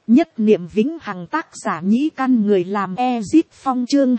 Nhất niệm vĩnh hằng, tác giả Nhĩ Căn, người làm Ezip Phong. Chương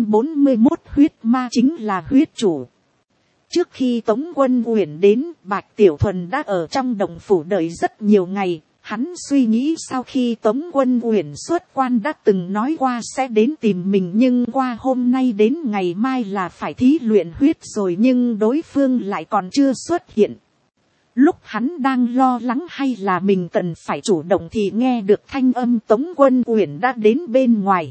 241, huyết ma chính là huyết chủ. Trước khi Tống Quân Uyển đến, Bạch Tiểu Thuần đã ở trong động phủ đợi rất nhiều ngày. Hắn suy nghĩ sau khi Tống Quân Uyển xuất quan đã từng nói qua sẽ đến tìm mình, nhưng qua hôm nay đến ngày mai là phải thí luyện huyết rồi, nhưng đối phương lại còn chưa xuất hiện. Lúc hắn đang lo lắng hay là mình cần phải chủ động thì nghe được thanh âm Tống Quân Uyển đã đến bên ngoài.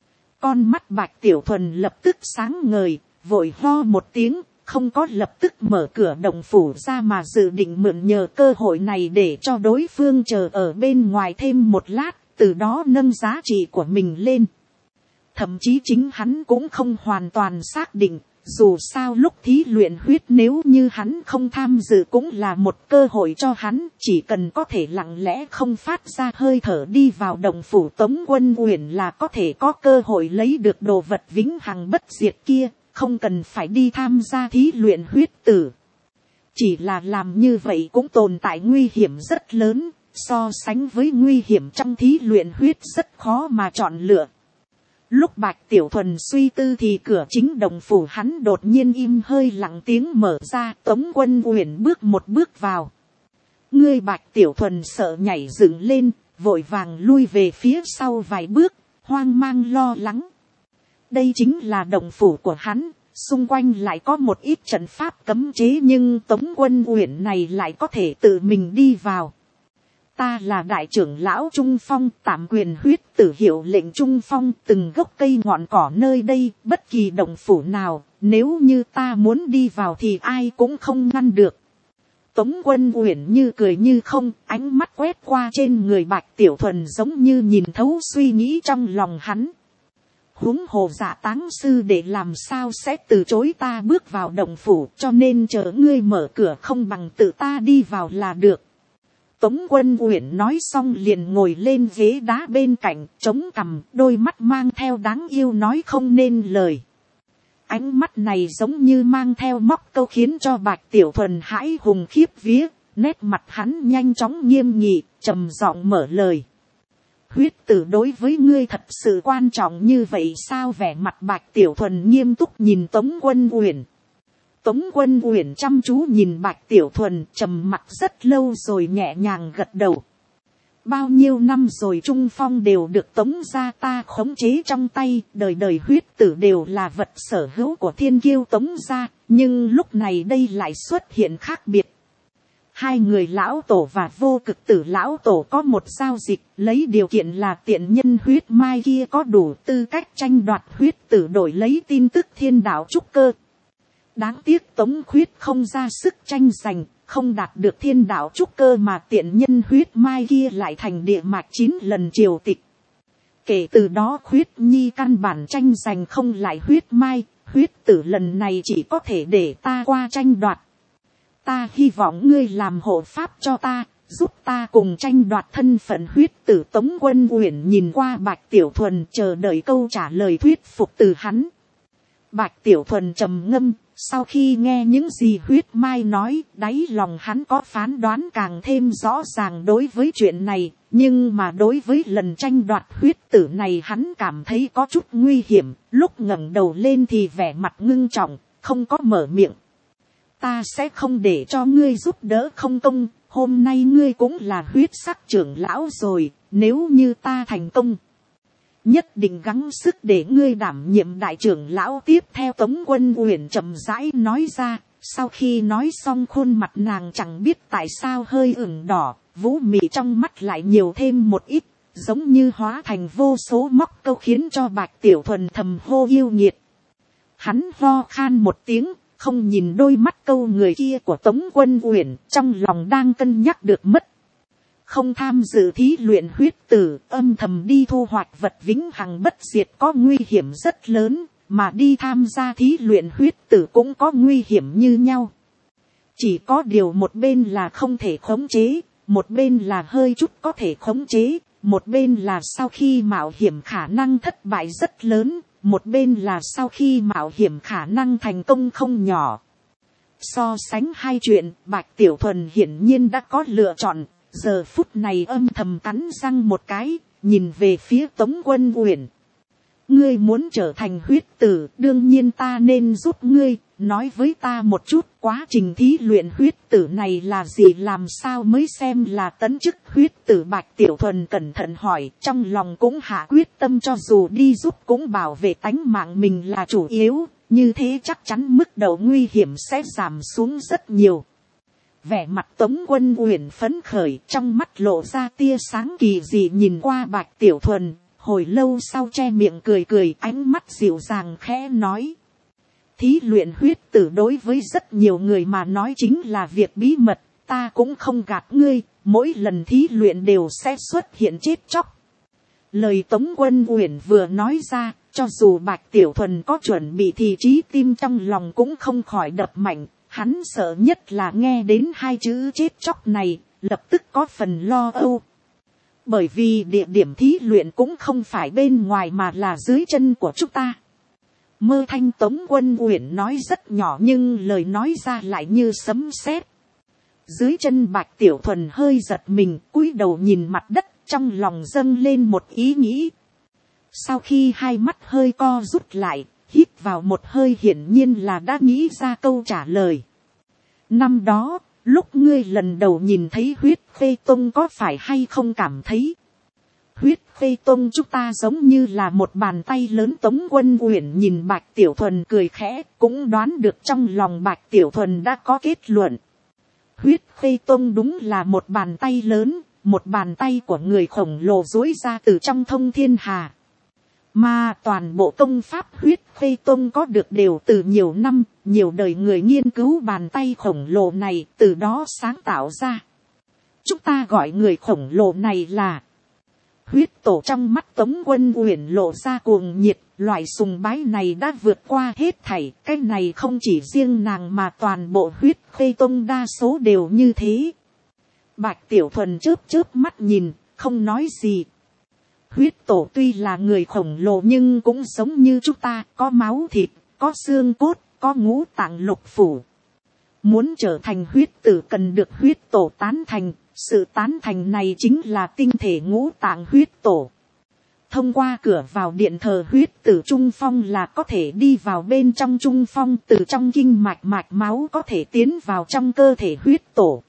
Con mắt Bạch Tiểu Thuần lập tức sáng ngời, vội ho một tiếng, không có lập tức mở cửa động phủ ra mà dự định mượn nhờ cơ hội này để cho đối phương chờ ở bên ngoài thêm một lát, từ đó nâng giá trị của mình lên. Thậm chí chính hắn cũng không hoàn toàn xác định, dù sao lúc thí luyện huyết nếu như hắn không tham dự cũng là một cơ hội cho hắn, chỉ cần có thể lặng lẽ không phát ra hơi thở đi vào động phủ Tống Quân Uyển là có thể có cơ hội lấy được đồ vật vĩnh hằng bất diệt kia, không cần phải đi tham gia thí luyện huyết tử. Chỉ là làm như vậy cũng tồn tại nguy hiểm rất lớn, so sánh với nguy hiểm trong thí luyện huyết rất khó mà chọn lựa. Lúc Bạch Tiểu Thuần suy tư thì cửa chính động phủ hắn đột nhiên im hơi lặng tiếng mở ra, Tống Quân Uyển bước một bước vào. Ngươi Bạch Tiểu Thuần sợ nhảy dựng lên, vội vàng lui về phía sau vài bước, hoang mang lo lắng. Đây chính là động phủ của hắn, xung quanh lại có một ít trận pháp cấm chế, nhưng Tống Quân Uyển này lại có thể tự mình đi vào. Ta là đại trưởng lão Trung Phong, tạm quyền huyết tử hiệu lệnh Trung Phong, từng gốc cây ngọn cỏ nơi đây, bất kỳ động phủ nào, nếu như ta muốn đi vào thì ai cũng không ngăn được. Tống Quân Uyển như cười như không, ánh mắt quét qua trên người Bạch Tiểu Thuần giống như nhìn thấu suy nghĩ trong lòng hắn. Huống hồ Dạ Táng sư để làm sao sẽ từ chối ta bước vào động phủ, cho nên chờ ngươi mở cửa không bằng tự ta đi vào là được. Tống Quân Uyển nói xong liền ngồi lên ghế đá bên cạnh, chống cằm, đôi mắt mang theo đáng yêu nói không nên lời. Ánh mắt này giống như mang theo móc câu khiến cho Bạch Tiểu Thuần hãi hùng khiếp vía, nét mặt hắn nhanh chóng nghiêm nghị, trầm giọng mở lời. Huyết tử đối với ngươi thật sự quan trọng như vậy sao? Vẻ mặt Bạch Tiểu Thuần nghiêm túc nhìn Tống Quân Uyển. Tống Quân Uyển chăm chú nhìn Bạch Tiểu Thuần, trầm mặt rất lâu rồi nhẹ nhàng gật đầu. Bao nhiêu năm rồi Trung Phong đều được Tống gia ta khống chế trong tay, đời đời huyết tử đều là vật sở hữu của thiên kiêu Tống gia, nhưng lúc này đây lại xuất hiện khác biệt. Hai người lão tổ và vô cực tử lão tổ có một giao dịch, lấy điều kiện là tiện nhân huyết mai kia có đủ tư cách tranh đoạt huyết tử đổi lấy tin tức thiên đạo trúc cơ. Đáng tiếc Tống Khuyết không ra sức tranh giành, không đạt được thiên đạo trúc cơ mà tiện nhân huyết mai kia lại thành địa mạch 9 lần triều tịch. Kể từ đó Khuyết Nhi căn bản tranh giành không lại huyết mai, huyết tử lần này chỉ có thể để ta qua tranh đoạt. Ta hy vọng ngươi làm hộ pháp cho ta, giúp ta cùng tranh đoạt thân phận huyết tử. Tống Quân Uyển nhìn qua Bạch Tiểu Thuần chờ đợi câu trả lời thuyết phục từ hắn. Bạch Tiểu Thuần trầm ngâm, sau khi nghe những gì huyết mai nói, đáy lòng hắn có phán đoán càng thêm rõ ràng đối với chuyện này, nhưng mà đối với lần tranh đoạt huyết tử này hắn cảm thấy có chút nguy hiểm, lúc ngẩng đầu lên thì vẻ mặt ngưng trọng, không có mở miệng. Ta sẽ không để cho ngươi giúp đỡ không công, hôm nay ngươi cũng là huyết sắc trưởng lão rồi, nếu như ta thành công, nhất định gắng sức để ngươi đảm nhiệm đại trưởng lão tiếp theo. Tống Quân Uyển chậm rãi nói ra, sau khi nói xong khuôn mặt nàng chẳng biết tại sao hơi ửng đỏ, vũ mị trong mắt lại nhiều thêm một ít, giống như hóa thành vô số móc câu khiến cho Bạch Tiểu Thuần thầm hô yêu nghiệt. Hắn ho khan một tiếng, không nhìn đôi mắt câu người kia của Tống Quân Uyển, trong lòng đang cân nhắc được mất. Không tham dự thí luyện huyết tử, âm thầm đi thu hoạch vật vĩnh hằng bất diệt có nguy hiểm rất lớn, mà đi tham gia thí luyện huyết tử cũng có nguy hiểm như nhau. Chỉ có điều một bên là không thể khống chế, một bên là hơi chút có thể khống chế, một bên là sau khi mạo hiểm khả năng thất bại rất lớn, một bên là sau khi mạo hiểm khả năng thành công không nhỏ. So sánh hai chuyện, Bạch Tiểu Thuần hiển nhiên đã có lựa chọn. giờ phút này âm thầm cắn răng một cái, nhìn về phía Tống Quân Uyển. Ngươi muốn trở thành huyết tử, đương nhiên ta nên giúp ngươi, nói với ta một chút quá trình thí luyện huyết tử này là gì, làm sao mới xem là tấn chức huyết tử. Bạch Tiểu Thuần cẩn thận hỏi, trong lòng cũng hạ quyết tâm cho dù đi giúp cũng bảo vệ tánh mạng mình là chủ yếu, như thế chắc chắn mức độ nguy hiểm sẽ giảm xuống rất nhiều. Vẻ mặt Tống Quân Uyển phấn khởi, trong mắt lộ ra tia sáng kỳ dị nhìn qua Bạch Tiểu Thuần, hồi lâu sau che miệng cười cười, ánh mắt dịu dàng khẽ nói. Thí luyện huyết tử đối với rất nhiều người mà nói chính là việc bí mật, ta cũng không gạt ngươi, mỗi lần thí luyện đều sẽ xuất hiện chết chóc. Lời Tống Quân Uyển vừa nói ra, cho dù Bạch Tiểu Thuần có chuẩn bị thì trái tim trong lòng cũng không khỏi đập mạnh, hắn sợ nhất là nghe đến hai chữ chết chóc này, lập tức có phần lo âu. Bởi vì địa điểm thí luyện cũng không phải bên ngoài mà là dưới chân của chúng ta. Mơ thanh Tống Quân Uyển nói rất nhỏ nhưng lời nói ra lại như sấm sét. Dưới chân Bạch Tiểu Thuần hơi giật mình, cúi đầu nhìn mặt đất, trong lòng dâng lên một ý nghĩ. Sau khi hai mắt hơi co rút lại, hít vào một hơi, hiển nhiên là đã nghĩ ra câu trả lời. Năm đó, lúc ngươi lần đầu nhìn thấy huyết khê tông có phải hay không cảm thấy huyết khê tông chúng ta giống như là một bàn tay lớn. Tống Quân Uyển nhìn Bạch Tiểu Thuần cười khẽ, cũng đoán được trong lòng Bạch Tiểu Thuần đã có kết luận. Huyết khê tông đúng là một bàn tay lớn, một bàn tay của người khổng lồ duỗi ra từ trong thông thiên hà. Mà toàn bộ công pháp huyết khê tông có được đều từ nhiều năm, nhiều đời người nghiên cứu bàn tay khổng lồ này, từ đó sáng tạo ra. Chúng ta gọi người khổng lồ này là huyết tổ. Trong mắt Tống Quân Uyển lộ ra cuồng nhiệt, loại sùng bái này đã vượt qua hết thảy. Cái này không chỉ riêng nàng mà toàn bộ huyết khê tông đa số đều như thế. Bạch Tiểu Thuần chớp chớp mắt nhìn, không nói gì. Huyết tổ tuy là người khổng lồ nhưng cũng giống như chúng ta, có máu thịt, có xương cốt, có ngũ tạng lục phủ. Muốn trở thành huyết tử cần được huyết tổ tán thành, sự tán thành này chính là tinh thể ngũ tạng huyết tổ. Thông qua cửa vào điện thờ huyết tử trung phong là có thể đi vào bên trong trung phong, từ trong kinh mạch mạch máu có thể tiến vào trong cơ thể huyết tổ.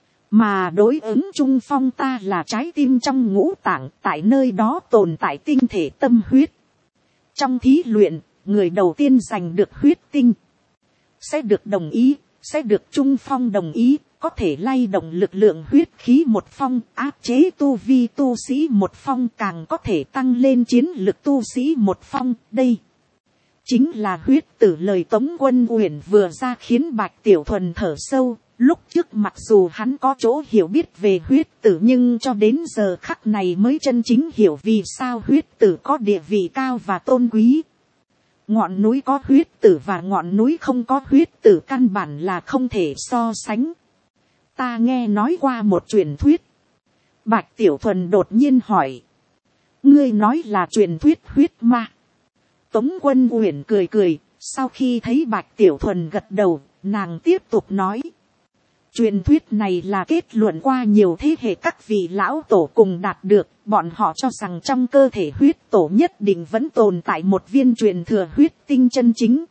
Mà đối ứng trung phong ta là trái tim trong ngũ tạng, tại nơi đó tồn tại tinh thể tâm huyết. Trong thí luyện, người đầu tiên giành được huyết tinh sẽ được đồng ý, sẽ được trung phong đồng ý, có thể lay động lực lượng huyết khí một phong, áp chế tu vi tu sĩ một phong, càng có thể tăng lên chiến lực tu sĩ một phong. Đây chính là huyết tử. Lời Tống Quân Uyển vừa ra khiến Bạch Tiểu Thuần thở sâu. Lúc trước mặc dù hắn có chỗ hiểu biết về huyết tử nhưng cho đến giờ khắc này mới chân chính hiểu vì sao huyết tử có địa vị cao và tôn quý. Ngọn núi có huyết tử và ngọn núi không có huyết tử căn bản là không thể so sánh. Ta nghe nói qua một truyền thuyết. Bạch Tiểu Thuần đột nhiên hỏi. Ngươi nói là truyền thuyết huyết ma. Tống Quân Uyển cười cười, sau khi thấy Bạch Tiểu Thuần gật đầu, nàng tiếp tục nói. Truyền thuyết này là kết luận qua nhiều thế hệ các vị lão tổ cùng đạt được, bọn họ cho rằng trong cơ thể huyết tổ nhất định vẫn tồn tại một viên truyền thừa huyết tinh chân chính.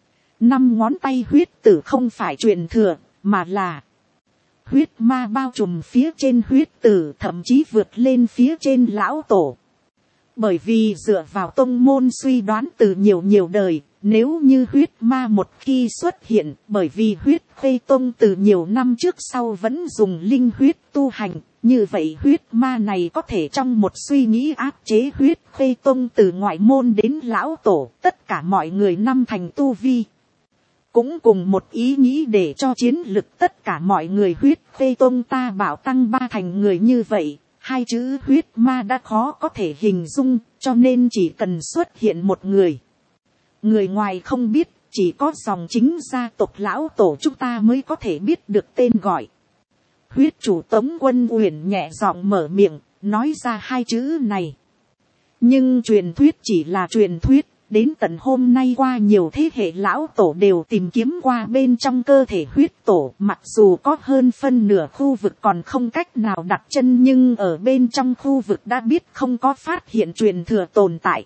5 ngón tay huyết tử không phải truyền thừa, mà là huyết ma bao trùm phía trên huyết tử, thậm chí vượt lên phía trên lão tổ. Bởi vì dựa vào tông môn suy đoán từ nhiều đời, nếu như huyết ma một khi xuất hiện, bởi vì huyết khê tông từ nhiều năm trước sau vẫn dùng linh huyết tu hành, như vậy huyết ma này có thể trong một suy nghĩ áp chế huyết khê tông từ ngoại môn đến lão tổ, tất cả mọi người năm thành tu vi. Cũng cùng một ý nghĩ để cho chiến lực tất cả mọi người huyết khê tông ta bảo tăng 3 thành người như vậy. Hai chữ huyết ma đã khó có thể hình dung, cho nên chỉ cần xuất hiện một người. Người ngoài không biết, chỉ có dòng chính gia tộc lão tổ chúng ta mới có thể biết được tên gọi. Huyết chủ Tống Quân Uyển nhẹ giọng mở miệng, nói ra hai chữ này. Nhưng truyền thuyết chỉ là truyền thuyết, Đến tận hôm nay qua nhiều thế hệ lão tổ đều tìm kiếm qua bên trong cơ thể huyết tổ, mặc dù có hơn phân nửa khu vực còn không cách nào đặt chân, nhưng ở bên trong khu vực đã biết không có phát hiện truyền thừa tồn tại.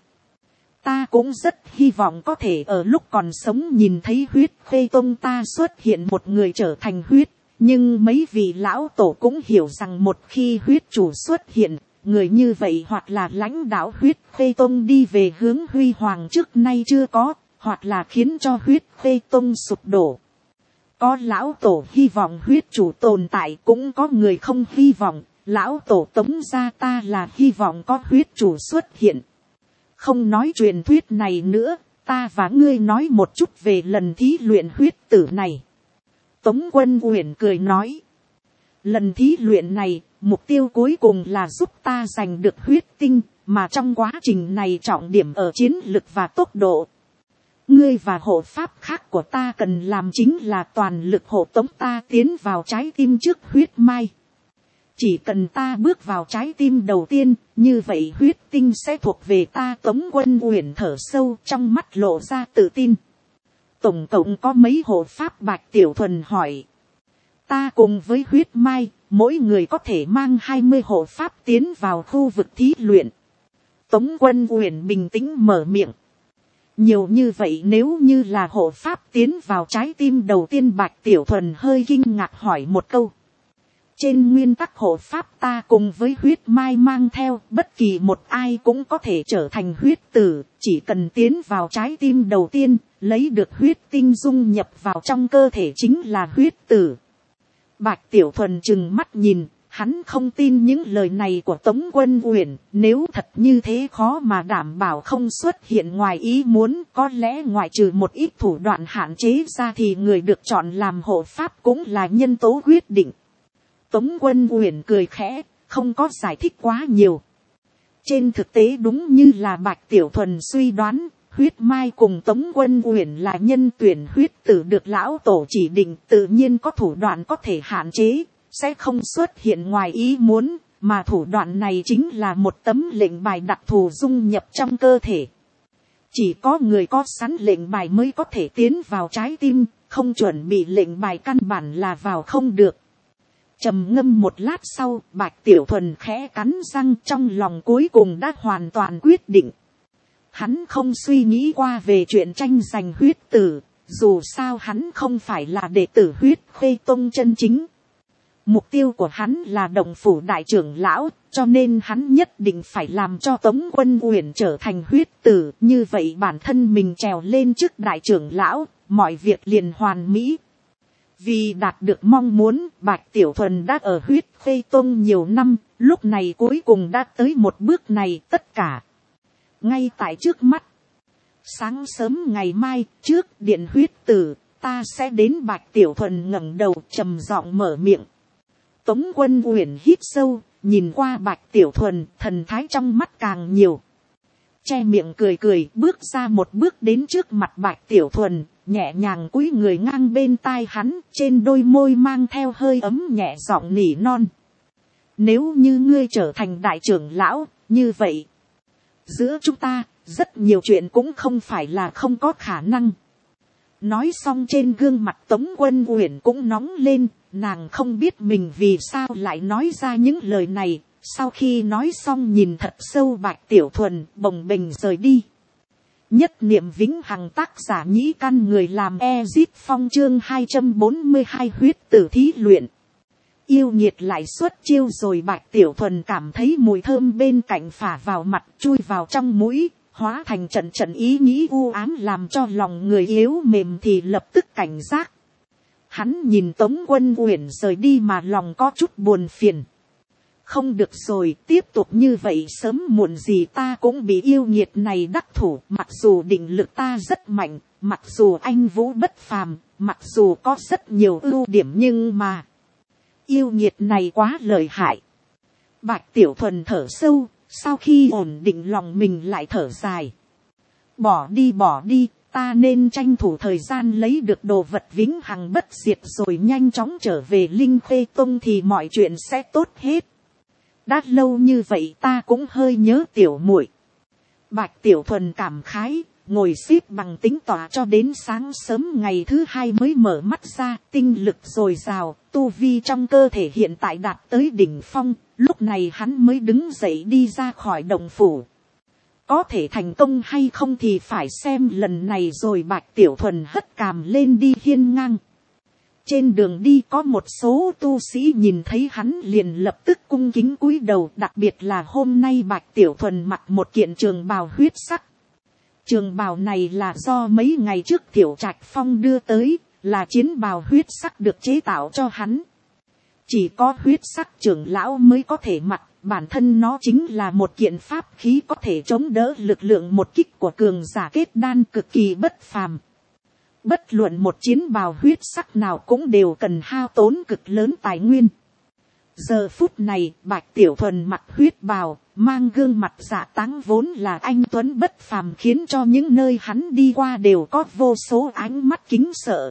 Ta cũng rất hy vọng có thể ở lúc còn sống nhìn thấy huyết khê tông ta xuất hiện một người trở thành huyết, nhưng mấy vị lão tổ cũng hiểu rằng một khi huyết chủ xuất hiện, người như vậy hoặc là lãnh đạo huyết khê tông đi về hướng huy hoàng trước nay chưa có, hoặc là khiến cho huyết khê tông sụp đổ. Có lão tổ hy vọng huyết chủ tồn tại, cũng có người không hy vọng. Lão tổ Tống gia ta là hy vọng có huyết chủ xuất hiện. Không nói truyền thuyết này nữa, ta và ngươi nói một chút về lần thí luyện huyết tử này. Tống Quân Uyển cười nói, lần thí luyện này, mục tiêu cuối cùng là giúp ta giành được huyết tinh, mà trong quá trình này trọng điểm ở chiến lực và tốc độ. Ngươi và hộ pháp khác của ta cần làm chính là toàn lực hộ tống ta tiến vào trái tim trước huyết mai. Chỉ cần ta bước vào trái tim đầu tiên, như vậy huyết tinh sẽ thuộc về ta. Tống Quân Uyển thở sâu, trong mắt lộ ra tự tin. Tổng cộng có mấy hộ pháp? Bạch Tiểu Thuần hỏi. Ta cùng với huyết mai, mỗi người có thể mang 20 hộ pháp tiến vào khu vực thí luyện. Tống Quân Uyển bình tĩnh mở miệng. Nhiều như vậy nếu như là hộ pháp tiến vào trái tim đầu tiên? Bạch Tiểu Thuần hơi kinh ngạc hỏi một câu. Trên nguyên tắc hộ pháp ta cùng với huyết mai mang theo, bất kỳ một ai cũng có thể trở thành huyết tử, chỉ cần tiến vào trái tim đầu tiên, lấy được huyết tinh dung nhập vào trong cơ thể chính là huyết tử. Bạch Tiểu Thuần trừng mắt nhìn, hắn không tin những lời này của Tống Quân Uyển, nếu thật như thế khó mà đảm bảo không xuất hiện ngoài ý muốn, có lẽ ngoại trừ một ít thủ đoạn hạn chế ra thì người được chọn làm hộ pháp cũng là nhân tố quyết định. Tống Quân Uyển cười khẽ, không có giải thích quá nhiều. Trên thực tế đúng như là Bạch Tiểu Thuần suy đoán, huyết mai cùng Tống Quân Uyển là nhân tuyển huyết tử được lão tổ chỉ định, tự nhiên có thủ đoạn có thể hạn chế, sẽ không xuất hiện ngoài ý muốn, mà thủ đoạn này chính là một tấm lệnh bài đặc thù dung nhập trong cơ thể. Chỉ có người có sẵn lệnh bài mới có thể tiến vào trái tim, không chuẩn bị lệnh bài căn bản là vào không được. Trầm ngâm một lát sau, Bạch Tiểu Thuần khẽ cắn răng, trong lòng cuối cùng đã hoàn toàn quyết định. Hắn không suy nghĩ qua về chuyện tranh giành huyết tử, dù sao hắn không phải là đệ tử huyết khê tông chân chính. Mục tiêu của hắn là Động Phủ đại trưởng lão, cho nên hắn nhất định phải làm cho Tống Quân Uyển trở thành huyết tử, như vậy bản thân mình trèo lên trước đại trưởng lão, mọi việc liền hoàn mỹ. Vì đạt được mong muốn, Bạch Tiểu Thuần đã ở huyết khê tông nhiều năm, lúc này cuối cùng đã tới một bước này, tất cả ngay tại trước mắt. Sáng sớm ngày mai, trước điện huyết tử, ta sẽ đến. Bạch Tiểu Thuần ngẩng đầu trầm giọng mở miệng. Tống Quân Uyển hít sâu, nhìn qua Bạch Tiểu Thuần, thần thái trong mắt càng nhiều. Che miệng cười cười, bước ra một bước đến trước mặt Bạch Tiểu Thuần, nhẹ nhàng cúi người ngang bên tai hắn, trên đôi môi mang theo hơi ấm nhẹ giọng nỉ non. Nếu như ngươi trở thành đại trưởng lão, như vậy, giữa chúng ta, rất nhiều chuyện cũng không phải là không có khả năng. Nói xong trên gương mặt Tống Quân Uyển cũng nóng lên, nàng không biết mình vì sao lại nói ra những lời này. Sau khi nói xong nhìn thật sâu Bạch Tiểu Thuần, bồng bềnh rời đi. Nhất niệm vĩnh hằng, tác giả Nhĩ Căn, người làm Ezip Phong, chương 242 huyết tử thí luyện. Yêu nghiệt lại xuất chiêu rồi. Bạch Tiểu Thuần cảm thấy mùi thơm bên cạnh phả vào mặt, chui vào trong mũi, hóa thành trận trận ý nghĩ u ám, làm cho lòng người yếu mềm thì lập tức cảnh giác. Hắn nhìn Tống Quân Uyển rời đi mà lòng có chút buồn phiền. Không được rồi, tiếp tục như vậy sớm muộn gì ta cũng bị yêu nghiệt này đắc thủ. Mặc dù định lực ta rất mạnh, mặc dù anh vũ bất phàm, mặc dù có rất nhiều ưu điểm, nhưng mà yêu nghiệt này quá lợi hại. Bạch Tiểu Thuần thở sâu, sau khi ổn định lòng mình lại thở dài. Bỏ đi, ta nên tranh thủ thời gian lấy được đồ vật vĩnh hằng bất diệt rồi nhanh chóng trở về Linh Khê Tông thì mọi chuyện sẽ tốt hết. Đã lâu như vậy ta cũng hơi nhớ tiểu muội. Bạch Tiểu Thuần cảm khái, ngồi xếp bằng tính tỏa cho đến sáng sớm ngày thứ hai mới mở mắt ra, tinh lực dồi dào, tu vi trong cơ thể hiện tại đạt tới đỉnh phong, lúc này hắn mới đứng dậy đi ra khỏi động phủ. Có thể thành công hay không thì phải xem lần này rồi. Bạch Tiểu Thuần hất cằm lên đi hiên ngang. Trên đường đi có một số tu sĩ nhìn thấy hắn liền lập tức cung kính cúi đầu, đặc biệt là hôm nay Bạch Tiểu Thuần mặc một kiện trường bào huyết sắc. Trường bào này là do mấy ngày trước Tiểu Trạch Phong đưa tới, là chiến bào huyết sắc được chế tạo cho hắn. Chỉ có huyết sắc trưởng lão mới có thể mặc, bản thân nó chính là một kiện pháp khí có thể chống đỡ lực lượng một kích của cường giả kết đan cực kỳ bất phàm. Bất luận một chiến bào huyết sắc nào cũng đều cần hao tốn cực lớn tài nguyên. Giờ phút này, Bạch Tiểu Thuần mặc huyết bào, mang gương mặt dạ táng vốn là anh tuấn bất phàm, khiến cho những nơi hắn đi qua đều có vô số ánh mắt kính sợ.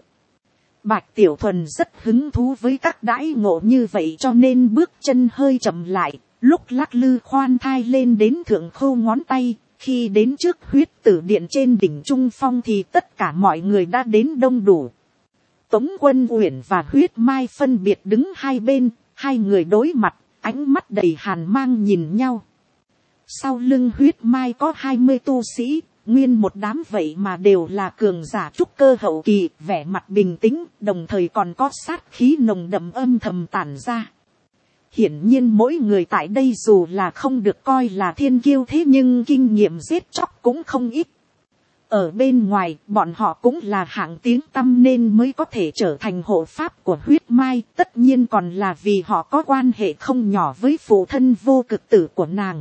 Bạch Tiểu Thuần rất hứng thú với các đãi ngộ như vậy, cho nên bước chân hơi chậm lại, lúc lắc lư khoan thai lên đến thượng khâu ngón tay. Khi đến trước huyết tử điện trên đỉnh Trung Phong thì tất cả mọi người đã đến đông đủ. Tống Quân Uyển và Huyết Mai phân biệt đứng hai bên, hai người đối mặt, ánh mắt đầy hàn mang nhìn nhau. Sau lưng Huyết Mai có 20 tu sĩ, nguyên một đám vậy mà đều là cường giả trúc cơ hậu kỳ, vẻ mặt bình tĩnh, đồng thời còn có sát khí nồng đậm âm thầm tản ra. Hiển nhiên mỗi người tại đây dù là không được coi là thiên kiêu thế nhưng kinh nghiệm giết chóc cũng không ít. Ở bên ngoài bọn họ cũng là hạng tiếng tăm nên mới có thể trở thành hộ pháp của Huyết Mai, tất nhiên còn là vì họ có quan hệ không nhỏ với phụ thân vô cực tử của nàng.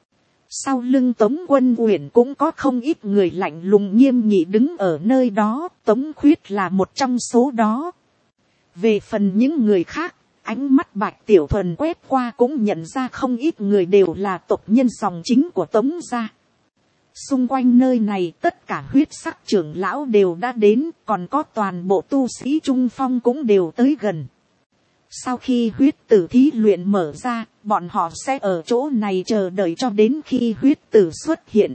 Sau lưng Tống Quân Uyển cũng có không ít người lạnh lùng nghiêm nghị đứng ở nơi đó, Tống Khuyết là một trong số đó. Về phần những người khác, ánh mắt Bạch Tiểu Thuần quét qua cũng nhận ra không ít người đều là tộc nhân dòng chính của Tống gia. Xung quanh nơi này tất cả huyết sắc trưởng lão đều đã đến, còn có toàn bộ tu sĩ Trung Phong cũng đều tới gần. Sau khi huyết tử thí luyện mở ra, bọn họ sẽ ở chỗ này chờ đợi cho đến khi huyết tử xuất hiện.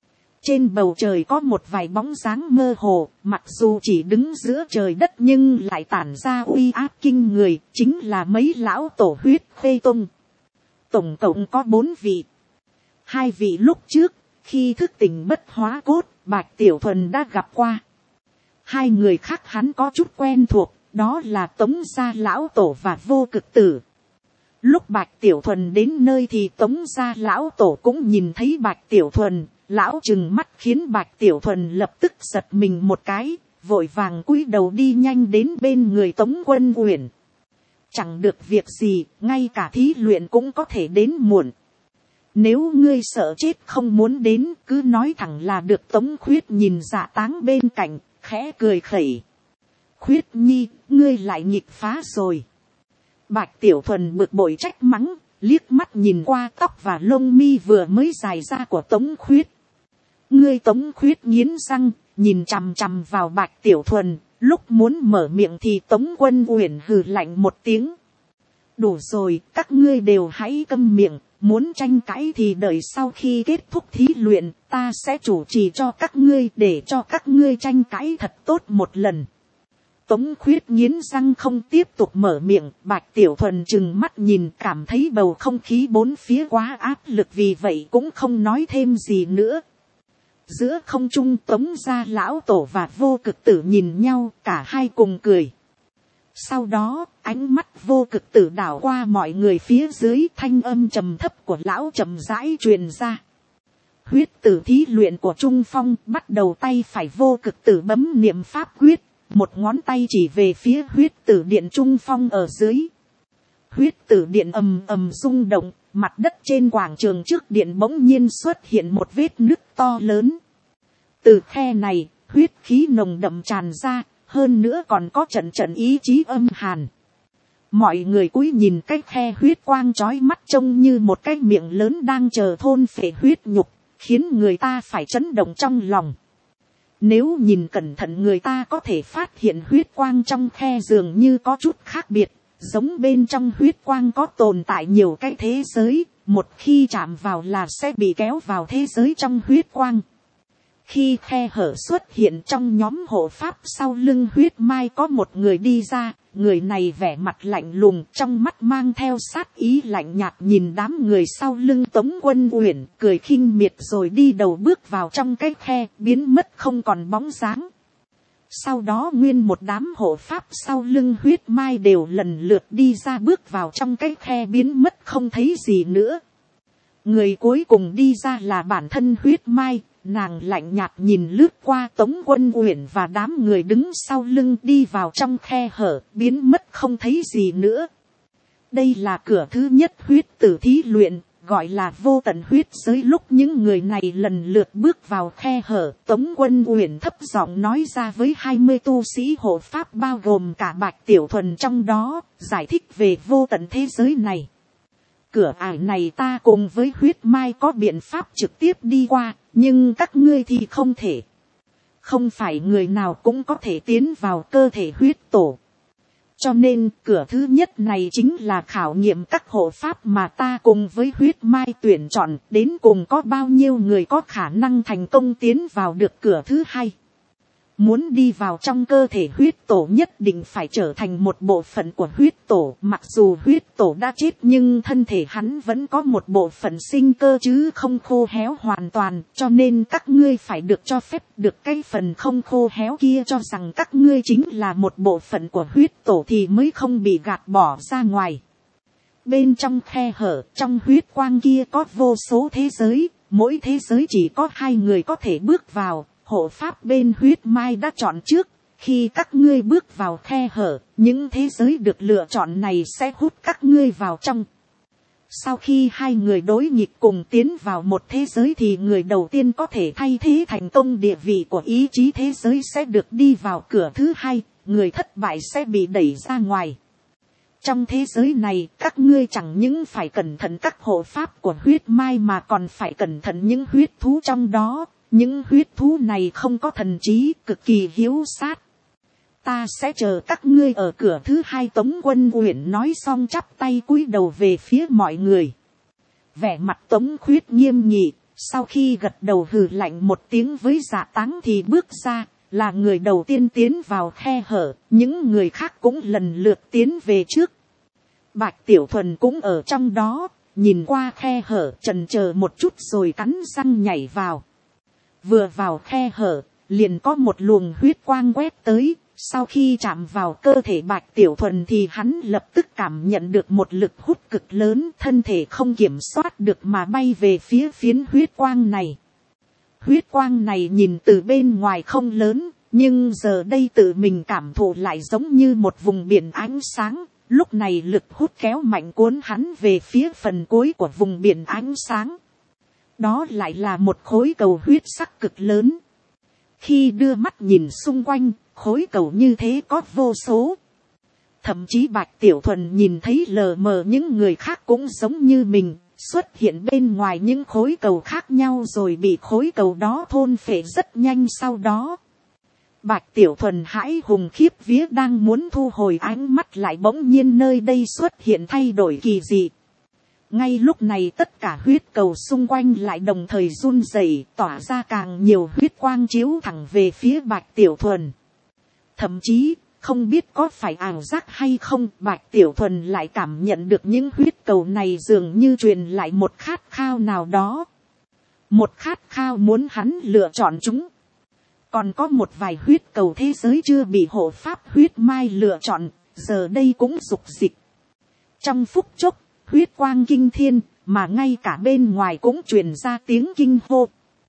Trên bầu trời có một vài bóng dáng mơ hồ, mặc dù chỉ đứng giữa trời đất nhưng lại tản ra uy áp kinh người, chính là mấy lão tổ huyết khê tông. Tổng cộng có 4 vị. 2 vị lúc trước, khi thức tỉnh bất hóa cốt, Bạch Tiểu Thuần đã gặp qua. 2 người khác hắn có chút quen thuộc, đó là Tống gia lão tổ và vô cực tử. Lúc Bạch Tiểu Thuần đến nơi thì Tống gia lão tổ cũng nhìn thấy Bạch Tiểu Thuần. Lão trừng mắt khiến Bạch Tiểu Thuần lập tức giật mình một cái, vội vàng cúi đầu đi nhanh đến bên người Tống Quân Uyển. Chẳng được việc gì, ngay cả thí luyện cũng có thể đến muộn. Nếu ngươi sợ chết không muốn đến, cứ nói thẳng là được. Tống Khuyết nhìn dạ táng bên cạnh, khẽ cười khẩy. Khuyết nhi, ngươi lại nghịch phá rồi. Bạch Tiểu Thuần bực bội trách mắng, liếc mắt nhìn qua tóc và lông mi vừa mới dài ra của Tống Khuyết. Ngươi Tống Khuyết nghiến răng, nhìn chằm chằm vào Bạch Tiểu Thuần, lúc muốn mở miệng thì Tống Quân Uyển hừ lạnh một tiếng. Đủ rồi, các ngươi đều hãy câm miệng, muốn tranh cãi thì đợi sau khi kết thúc thí luyện, ta sẽ chủ trì cho các ngươi để cho các ngươi tranh cãi thật tốt một lần. Tống Khuyết nghiến răng không tiếp tục mở miệng, Bạch Tiểu Thuần trừng mắt nhìn cảm thấy bầu không khí bốn phía quá áp lực, vì vậy cũng không nói thêm gì nữa. Giữa không trung Tống gia lão tổ và vô cực tử nhìn nhau, cả hai cùng cười. Sau đó, ánh mắt vô cực tử đảo qua mọi người phía dưới, thanh âm trầm thấp của lão chậm rãi truyền ra. Huyết tử thí luyện của Trung Phong, bắt đầu tay phải vô cực tử bấm niệm pháp quyết, một ngón tay chỉ về phía huyết tử điện Trung Phong ở dưới. Huyết tử điện ầm ầm rung động, mặt đất trên quảng trường trước điện bỗng nhiên xuất hiện một vết nứt to lớn. Từ khe này, huyết khí nồng đậm tràn ra, hơn nữa còn có trận trận ý chí âm hàn. Mọi người cúi nhìn cái khe huyết quang chói mắt trông như một cái miệng lớn đang chờ thôn phệ huyết nhục, khiến người ta phải chấn động trong lòng. Nếu nhìn cẩn thận người ta có thể phát hiện huyết quang trong khe dường như có chút khác biệt, giống bên trong huyết quang có tồn tại nhiều cái thế giới, một khi chạm vào là sẽ bị kéo vào thế giới trong huyết quang. Khi khe hở xuất hiện trong nhóm hộ pháp sau lưng huyết mai có một người đi ra, người này vẻ mặt lạnh lùng, trong mắt mang theo sát ý lạnh nhạt nhìn đám người sau lưng Tống Quân Uyển, cười khinh miệt rồi đi đầu bước vào trong cái khe, biến mất không còn bóng dáng. Sau đó nguyên một đám hộ pháp sau lưng huyết mai đều lần lượt đi ra bước vào trong cái khe biến mất không thấy gì nữa. Người cuối cùng đi ra là bản thân huyết mai, nàng lạnh nhạt nhìn lướt qua Tống Quân Uyển và đám người đứng sau lưng đi vào trong khe hở, biến mất không thấy gì nữa. Đây là cửa thứ nhất huyết tử thí luyện, gọi là vô tận huyết giới. Lúc những người này lần lượt bước vào khe hở, Tống Quân Uyển thấp giọng nói ra với 20 tu sĩ hộ pháp bao gồm cả Bạch Tiểu Thuần trong đó, giải thích về vô tận thế giới này. Cửa ải này ta cùng với huyết mai có biện pháp trực tiếp đi qua, nhưng các ngươi thì không thể. Không phải người nào cũng có thể tiến vào cơ thể huyết tổ. Cho nên cửa thứ nhất này chính là khảo nghiệm các hộ pháp mà ta cùng với huyết mai tuyển chọn, đến cùng có bao nhiêu người có khả năng thành công tiến vào được cửa thứ hai. Muốn đi vào trong cơ thể huyết tổ nhất định phải trở thành một bộ phận của huyết tổ. Mặc dù huyết tổ đã chết nhưng thân thể hắn vẫn có một bộ phận sinh cơ chứ không khô héo hoàn toàn. Cho nên các ngươi phải được cho phép được cái phần không khô héo kia cho rằng các ngươi chính là một bộ phận của huyết tổ thì mới không bị gạt bỏ ra ngoài. Bên trong khe hở, trong huyết quang kia có vô số thế giới, mỗi thế giới chỉ có 2 người có thể bước vào. Hộ pháp bên huyết mai đã chọn trước, khi các ngươi bước vào khe hở, những thế giới được lựa chọn này sẽ hút các ngươi vào trong. Sau khi 2 người đối nghịch cùng tiến vào một thế giới thì người đầu tiên có thể thay thế thành công địa vị của ý chí thế giới sẽ được đi vào cửa thứ hai, người thất bại sẽ bị đẩy ra ngoài. Trong thế giới này, các ngươi chẳng những phải cẩn thận các hộ pháp của huyết mai mà còn phải cẩn thận những huyết thú trong đó. Những huyết thú này không có thần trí, cực kỳ hiếu sát. Ta sẽ chờ các ngươi ở cửa thứ hai. Tống Quân Uyển nói xong chắp tay cúi đầu về phía mọi người. Vẻ mặt Tống Khuyết nghiêm nghị, sau khi gật đầu hừ lạnh một tiếng với Dạ Táng thì bước ra, là người đầu tiên tiến vào khe hở, những người khác cũng lần lượt tiến về trước. Bạch Tiểu Thuần cũng ở trong đó, nhìn qua khe hở chần chờ một chút rồi cắn răng nhảy vào. Vừa vào khe hở, liền có một luồng huyết quang quét tới, sau khi chạm vào cơ thể Bạch Tiểu Thuần thì hắn lập tức cảm nhận được một lực hút cực lớn, thân thể không kiểm soát được mà bay về phía phiến huyết quang này. Huyết quang này nhìn từ bên ngoài không lớn, nhưng giờ đây tự mình cảm thụ lại giống như một vùng biển ánh sáng, lúc này lực hút kéo mạnh cuốn hắn về phía phần cuối của vùng biển ánh sáng. Đó lại là một khối cầu huyết sắc cực lớn. Khi đưa mắt nhìn xung quanh, khối cầu như thế có vô số. Thậm chí Bạch Tiểu Thuần nhìn thấy lờ mờ những người khác cũng giống như mình, xuất hiện bên ngoài những khối cầu khác nhau rồi bị khối cầu đó thôn phệ rất nhanh sau đó. Bạch Tiểu Thuần hãi hùng khiếp vía đang muốn thu hồi ánh mắt lại bỗng nhiên nơi đây xuất hiện thay đổi kỳ dị. Ngay lúc này tất cả huyết cầu xung quanh lại đồng thời run rẩy, tỏa ra càng nhiều huyết quang chiếu thẳng về phía Bạch Tiểu Thuần. Thậm chí, không biết có phải ảo giác hay không, Bạch Tiểu Thuần lại cảm nhận được những huyết cầu này dường như truyền lại một khát khao nào đó. Một khát khao muốn hắn lựa chọn chúng. Còn có một vài huyết cầu thế giới chưa bị hộ pháp huyết mai lựa chọn, giờ đây cũng rục dịch. Trong phút chốc, huyết quang kinh thiên, mà ngay cả bên ngoài cũng truyền ra tiếng kinh hô.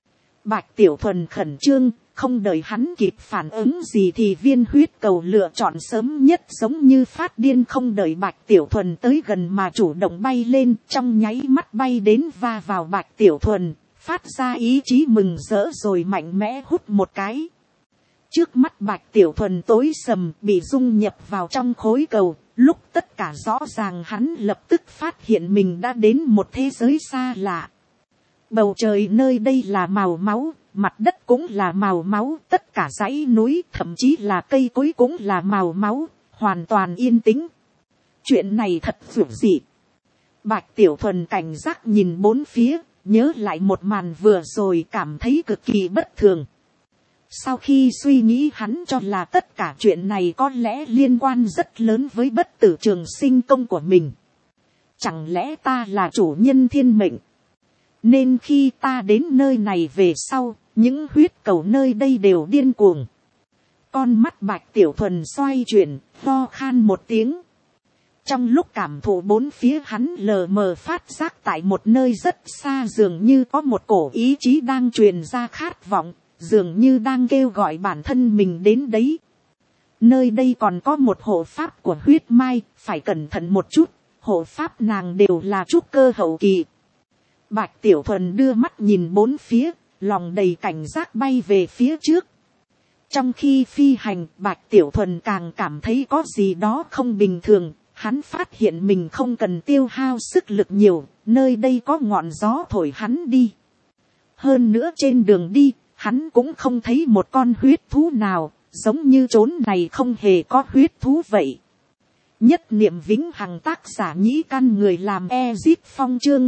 Bạch Tiểu Thuần khẩn trương, không đợi hắn kịp phản ứng gì thì viên huyết cầu lựa chọn sớm nhất giống như phát điên, không đợi Bạch Tiểu Thuần tới gần mà chủ động bay lên, trong nháy mắt bay đến va vào Bạch Tiểu Thuần, phát ra ý chí mừng rỡ rồi mạnh mẽ hút một cái. Trước mắt Bạch Tiểu Thuần tối sầm, bị dung nhập vào trong khối cầu. Lúc tất cả rõ ràng hắn lập tức phát hiện mình đã đến một thế giới xa lạ. Bầu trời nơi đây là màu máu, mặt đất cũng là màu máu, tất cả dãy núi, thậm chí là cây cối cũng là màu máu, hoàn toàn yên tĩnh. Chuyện này thật dữ dị. Bạch Tiểu Thuần cảnh giác nhìn bốn phía, nhớ lại một màn vừa rồi cảm thấy cực kỳ bất thường. Sau khi suy nghĩ hắn cho là tất cả chuyện này có lẽ liên quan rất lớn với bất tử trường sinh công của mình. Chẳng lẽ ta là chủ nhân thiên mệnh? Nên khi ta đến nơi này về sau, những huyết cầu nơi đây đều điên cuồng. Con mắt Bạch Tiểu Thuần xoay chuyển, ho khan một tiếng. Trong lúc cảm thụ bốn phía hắn lờ mờ phát giác tại một nơi rất xa dường như có một cổ ý chí đang truyền ra khát vọng, dường như đang kêu gọi bản thân mình đến đấy. Nơi đây còn có một hộ pháp của huyết mai, phải cẩn thận một chút, hộ pháp nàng đều là trúc cơ hậu kỳ. Bạch Tiểu Thuần đưa mắt nhìn bốn phía, lòng đầy cảnh giác bay về phía trước. Trong khi phi hành, Bạch Tiểu Thuần càng cảm thấy có gì đó không bình thường. Hắn phát hiện mình không cần tiêu hao sức lực nhiều, nơi đây có ngọn gió thổi hắn đi. Hơn nữa trên đường đi, hắn cũng không thấy một con huyết thú nào, giống như chốn này không hề có huyết thú vậy. Nhất niệm vĩnh hằng, tác giả Nhĩ Căn, người làm Ezip Phong, chương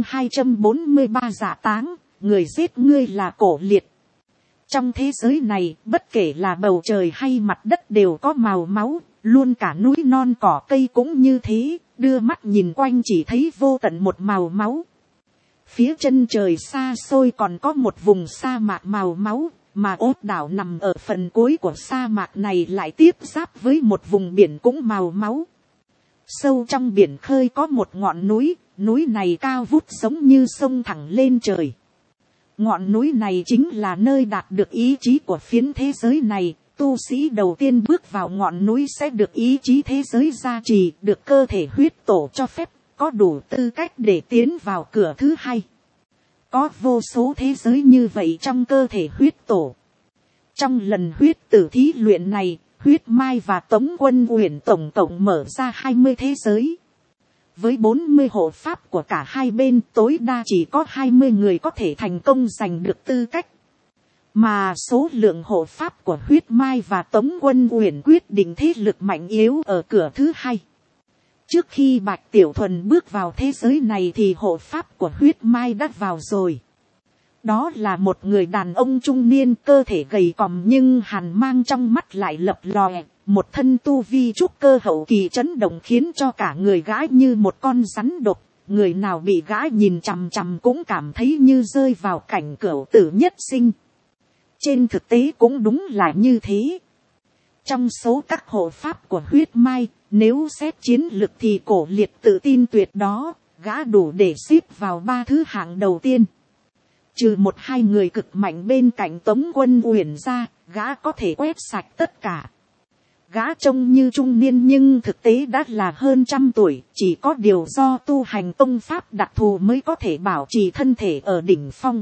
243 giả táng, người giết ngươi là Cổ Liệt. Trong thế giới này, bất kể là bầu trời hay mặt đất đều có màu máu, luôn cả núi non cỏ cây cũng như thế, đưa mắt nhìn quanh chỉ thấy vô tận một màu máu. Phía chân trời xa xôi còn có một vùng sa mạc màu máu, mà Ốt đảo nằm ở phần cuối của sa mạc này lại tiếp giáp với một vùng biển cũng màu máu. Sâu trong biển khơi có một ngọn núi, núi này cao vút giống như sông thẳng lên trời. Ngọn núi này chính là nơi đạt được ý chí của phiến thế giới này. Tu sĩ đầu tiên bước vào ngọn núi sẽ được ý chí thế giới gia trì, được cơ thể huyết tổ cho phép, có đủ tư cách để tiến vào cửa thứ hai. Có vô số thế giới như vậy trong cơ thể huyết tổ. Trong lần huyết tử thí luyện này, Huyết Mai và Tống Quân Uyển tổng cộng mở ra 20 thế giới. Với 40 hộ pháp của cả hai bên, tối đa chỉ có 20 người có thể thành công giành được tư cách. Mà số lượng hộ pháp của Huyết Mai và Tống Quân Uyển quyết định thế lực mạnh yếu ở cửa thứ hai. Trước khi Bạch Tiểu Thuần bước vào thế giới này thì hộ pháp của Huyết Mai đã vào rồi. Đó là một người đàn ông trung niên, cơ thể gầy còm nhưng hàn mang trong mắt lại lập lòe. Một thân tu vi trúc cơ hậu kỳ chấn động khiến cho cả người gã như một con rắn độc. Người nào bị gã nhìn chằm chằm cũng cảm thấy như rơi vào cảnh cửu tử nhất sinh. Trên thực tế cũng đúng là như thế. Trong số các hộ pháp của Huyết Mai, nếu xét chiến lực thì Cổ Liệt tự tin tuyệt đó, gã đủ để xếp vào 3 thứ hạng đầu tiên. Trừ 1-2 người cực mạnh bên cạnh Tống Quân Uyển ra, gã có thể quét sạch tất cả. Gã trông như trung niên nhưng thực tế đã là hơn 100 tuổi, chỉ có điều do tu hành tông pháp đặc thù mới có thể bảo trì thân thể ở đỉnh phong.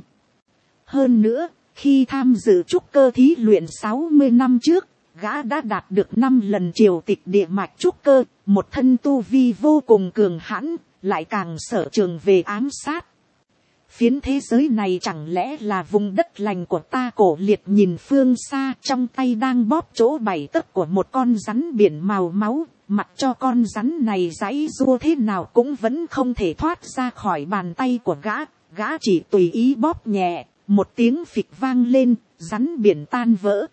Hơn nữa, khi tham dự trúc cơ thí luyện 60 năm trước, gã đã đạt được 5 lần triều tịch địa mạch trúc cơ, một thân tu vi vô cùng cường hãn, lại càng sở trường về ám sát. Phiến thế giới này chẳng lẽ là vùng đất lành của ta? Cổ Liệt nhìn phương xa, trong tay đang bóp chỗ 7 tấc của một con rắn biển màu máu, mặc cho con rắn này giãy giụa thế nào cũng vẫn không thể thoát ra khỏi bàn tay của gã. Gã chỉ tùy ý bóp nhẹ, một tiếng phịch vang lên, rắn biển tan vỡ.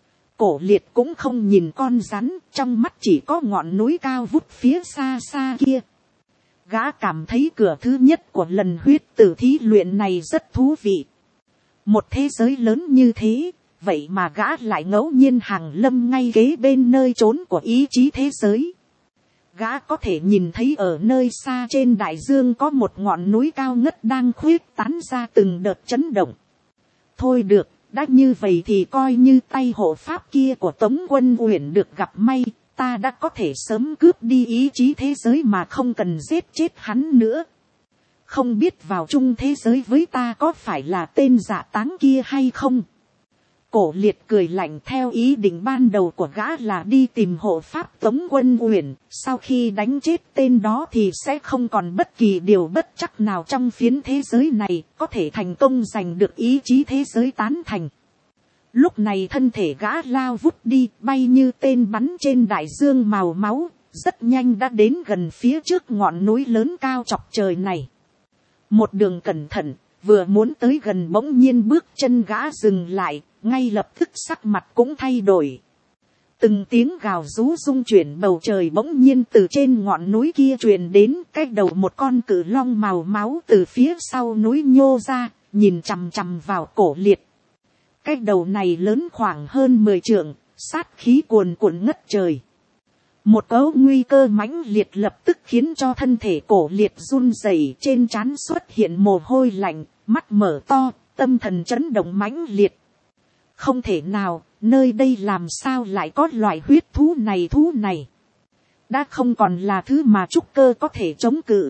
Cổ Liệt cũng không nhìn con rắn, trong mắt chỉ có ngọn núi cao vút phía xa xa kia. Gã cảm thấy cửa thứ nhất của lần huyết tử thí luyện này rất thú vị. Một thế giới lớn như thế, vậy mà gã lại ngẫu nhiên hàng lâm ngay kế bên nơi trốn của ý chí thế giới. Gã có thể nhìn thấy ở nơi xa trên đại dương có một ngọn núi cao ngất đang khuyết tán ra từng đợt chấn động. Thôi được, đã như vậy thì coi như tay hộ pháp kia của Tống Quân Uyển được gặp may. Ta đã có thể sớm cướp đi ý chí thế giới mà không cần giết chết hắn nữa. Không biết vào chung thế giới với ta có phải là tên giả táng kia hay không? Cổ Liệt cười lạnh, theo ý định ban đầu của gã là đi tìm hộ pháp Tống Quân Uyển. Sau khi đánh chết tên đó thì sẽ không còn bất kỳ điều bất trắc nào trong phiến thế giới này có thể thành công giành được ý chí thế giới tán thành. Lúc này thân thể gã lao vút đi, bay như tên bắn trên đại dương màu máu, rất nhanh đã đến gần phía trước ngọn núi lớn cao chọc trời này. Một đường cẩn thận, vừa muốn tới gần bỗng nhiên bước chân gã dừng lại, ngay lập tức sắc mặt cũng thay đổi. Từng tiếng gào rú rung chuyển bầu trời bỗng nhiên từ trên ngọn núi kia truyền đến, cách đầu một con cự long màu máu từ phía sau núi nhô ra, nhìn chằm chằm vào Cổ Liệt. Cái đầu này lớn khoảng hơn 10 trượng, sát khí cuồn cuộn ngất trời. Một cấu nguy cơ mãnh liệt lập tức khiến cho thân thể Cổ Liệt run rẩy, trên trán xuất hiện mồ hôi lạnh, mắt mở to, tâm thần chấn động mãnh liệt. Không thể nào, nơi đây làm sao lại có loại huyết thú này. Đã không còn là thứ mà trúc cơ có thể chống cự.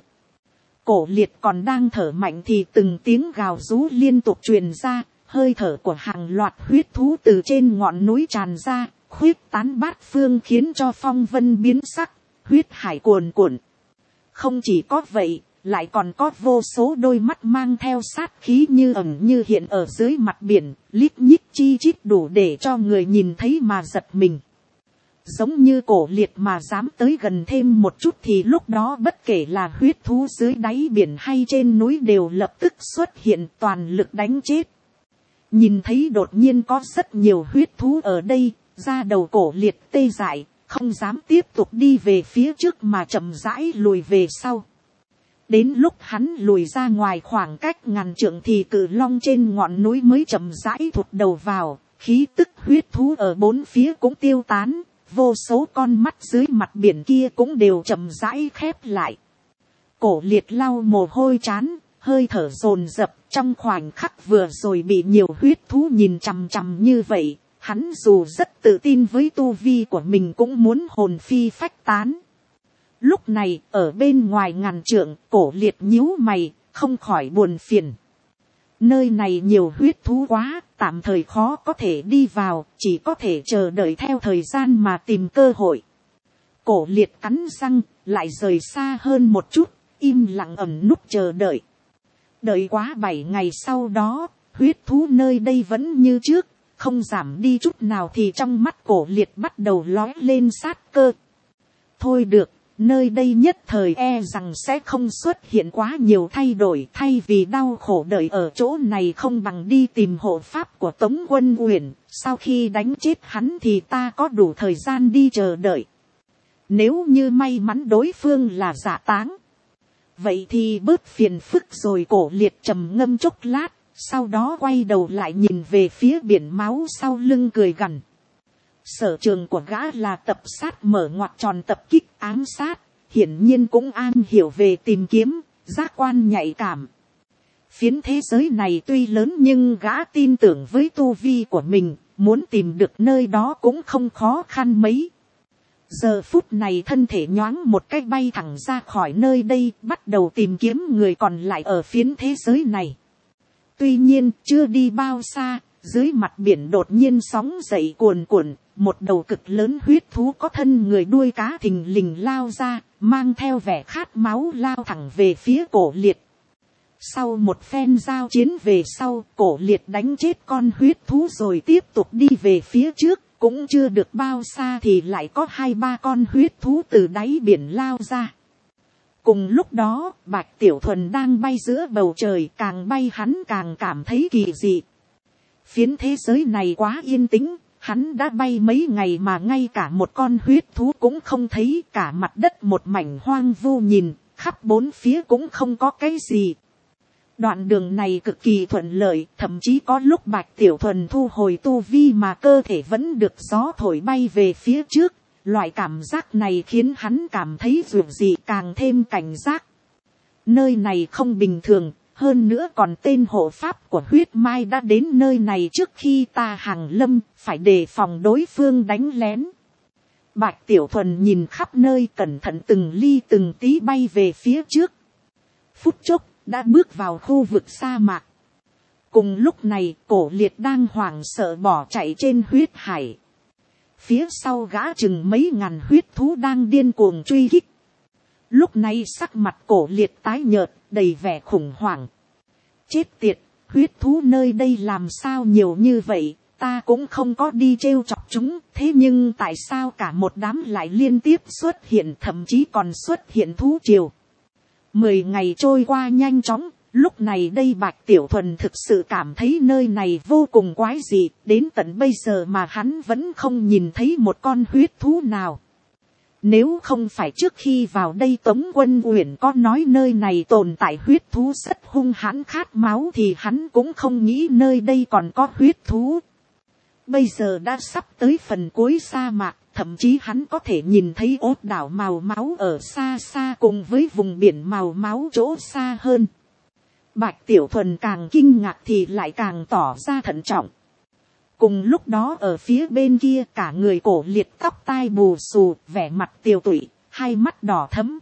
Cổ Liệt còn đang thở mạnh thì từng tiếng gào rú liên tục truyền ra, hơi thở của hàng loạt huyết thú từ trên ngọn núi tràn ra, khuyết tán bát phương khiến cho phong vân biến sắc, huyết hải cuồn cuộn. Không chỉ có vậy, lại còn có vô số đôi mắt mang theo sát khí như ẩn như hiện ở dưới mặt biển, lít nhít chi chít đủ để cho người nhìn thấy mà giật mình. Giống như Cổ Liệt mà dám tới gần thêm một chút thì lúc đó bất kể là huyết thú dưới đáy biển hay trên núi đều lập tức xuất hiện toàn lực đánh chết. Nhìn thấy đột nhiên có rất nhiều huyết thú ở đây, da đầu Cổ Liệt tê dại, không dám tiếp tục đi về phía trước mà chậm rãi lùi về sau. Đến lúc hắn lùi ra ngoài khoảng cách ngàn trượng thì cự long trên ngọn núi mới chậm rãi thụt đầu vào, khí tức huyết thú ở bốn phía cũng tiêu tán, vô số con mắt dưới mặt biển kia cũng đều chậm rãi khép lại. Cổ Liệt lau mồ hôi trán, hơi thở dồn dập, trong khoảnh khắc vừa rồi bị nhiều huyết thú nhìn chằm chằm như vậy, hắn dù rất tự tin với tu vi của mình cũng muốn hồn phi phách tán. Lúc này, ở bên ngoài ngàn trượng, Cổ Liệt nhíu mày, không khỏi buồn phiền. Nơi này nhiều huyết thú quá, tạm thời khó có thể đi vào, chỉ có thể chờ đợi theo thời gian mà tìm cơ hội. Cổ Liệt cắn răng, lại rời xa hơn một chút, im lặng ẩn núp chờ đợi. Đợi quá 7 ngày sau đó, huyết thú nơi đây vẫn như trước, không giảm đi chút nào thì trong mắt Cổ Liệt bắt đầu lói lên sát cơ. Thôi được. Nơi đây nhất thời rằng sẽ không xuất hiện quá nhiều thay đổi, thay vì đau khổ đợi ở chỗ này không bằng đi tìm hộ pháp của Tống Quân Uyển, sau khi đánh chết hắn thì ta có đủ thời gian đi chờ đợi. Nếu như may mắn đối phương là giả táng, vậy thì bớt phiền phức rồi. Cổ Liệt trầm ngâm chốc lát, sau đó quay đầu lại nhìn về phía biển máu sau lưng cười gằn. Sở trường của gã là tập sát mở ngoặc tròn tập kích ám sát, hiển nhiên cũng am hiểu về tìm kiếm, giác quan nhạy cảm. Phiến thế giới này tuy lớn nhưng gã tin tưởng với tu vi của mình, muốn tìm được nơi đó cũng không khó khăn mấy. Giờ phút này thân thể nhoáng một cái bay thẳng ra khỏi nơi đây, bắt đầu tìm kiếm người còn lại ở phiến thế giới này. Tuy nhiên chưa đi bao xa, dưới mặt biển đột nhiên sóng dậy cuồn cuộn, một đầu cực lớn huyết thú có thân người đuôi cá thình lình lao ra, mang theo vẻ khát máu lao thẳng về phía Cổ Liệt. Sau một phen giao chiến về sau, Cổ Liệt đánh chết con huyết thú rồi tiếp tục đi về phía trước, cũng chưa được bao xa thì lại có 2-3 con huyết thú từ đáy biển lao ra. Cùng lúc đó, Bạch Tiểu Thuần đang bay giữa bầu trời, càng bay hắn càng cảm thấy kỳ dị. Phiến thế giới này quá yên tĩnh, hắn đã bay mấy ngày mà ngay cả một con huyết thú cũng không thấy, cả mặt đất một mảnh hoang vu, nhìn khắp bốn phía cũng không có cái gì. Đoạn đường này cực kỳ thuận lợi, thậm chí có lúc Bạch Tiểu Thuần thu hồi tu vi mà cơ thể vẫn được gió thổi bay về phía trước. Loại cảm giác này khiến hắn cảm thấy dù gì càng thêm cảnh giác. Nơi này không bình thường, hơn nữa còn tên hộ pháp của huyết mai đã đến nơi này trước khi ta hàng lâm, phải đề phòng đối phương đánh lén. Bạch Tiểu Thuần nhìn khắp nơi, cẩn thận từng ly từng tí bay về phía trước. Phút chốc, đã bước vào khu vực sa mạc. Cùng lúc này, Cổ Liệt đang hoảng sợ bỏ chạy trên huyết hải. Phía sau gã chừng mấy ngàn huyết thú đang điên cuồng truy kích. Lúc này sắc mặt Cổ Liệt tái nhợt, đầy vẻ khủng hoảng. Chết tiệt, huyết thú nơi đây làm sao nhiều như vậy, ta cũng không có đi trêu chọc chúng, thế nhưng tại sao cả một đám lại liên tiếp xuất hiện, thậm chí còn xuất hiện thú triều. 10 ngày trôi qua nhanh chóng, Lúc này đây Bạch Tiểu Thuần thực sự cảm thấy nơi này vô cùng quái dị, đến tận bây giờ mà hắn vẫn không nhìn thấy một con huyết thú nào. Nếu không phải trước khi vào đây Tống Quân Uyển có nói nơi này tồn tại huyết thú rất hung hãn khát máu thì hắn cũng không nghĩ nơi đây còn có huyết thú. Bây giờ đã sắp tới phần cuối sa mạc, thậm chí hắn có thể nhìn thấy ốt đảo màu máu ở xa xa cùng với vùng biển màu máu chỗ xa hơn. Bạch Tiểu Thuần càng kinh ngạc thì lại càng tỏ ra thận trọng. Cùng lúc đó ở phía bên kia cả người Cổ Liệt tóc tai bù xù, vẻ mặt tiều tụy, hai mắt đỏ thẫm.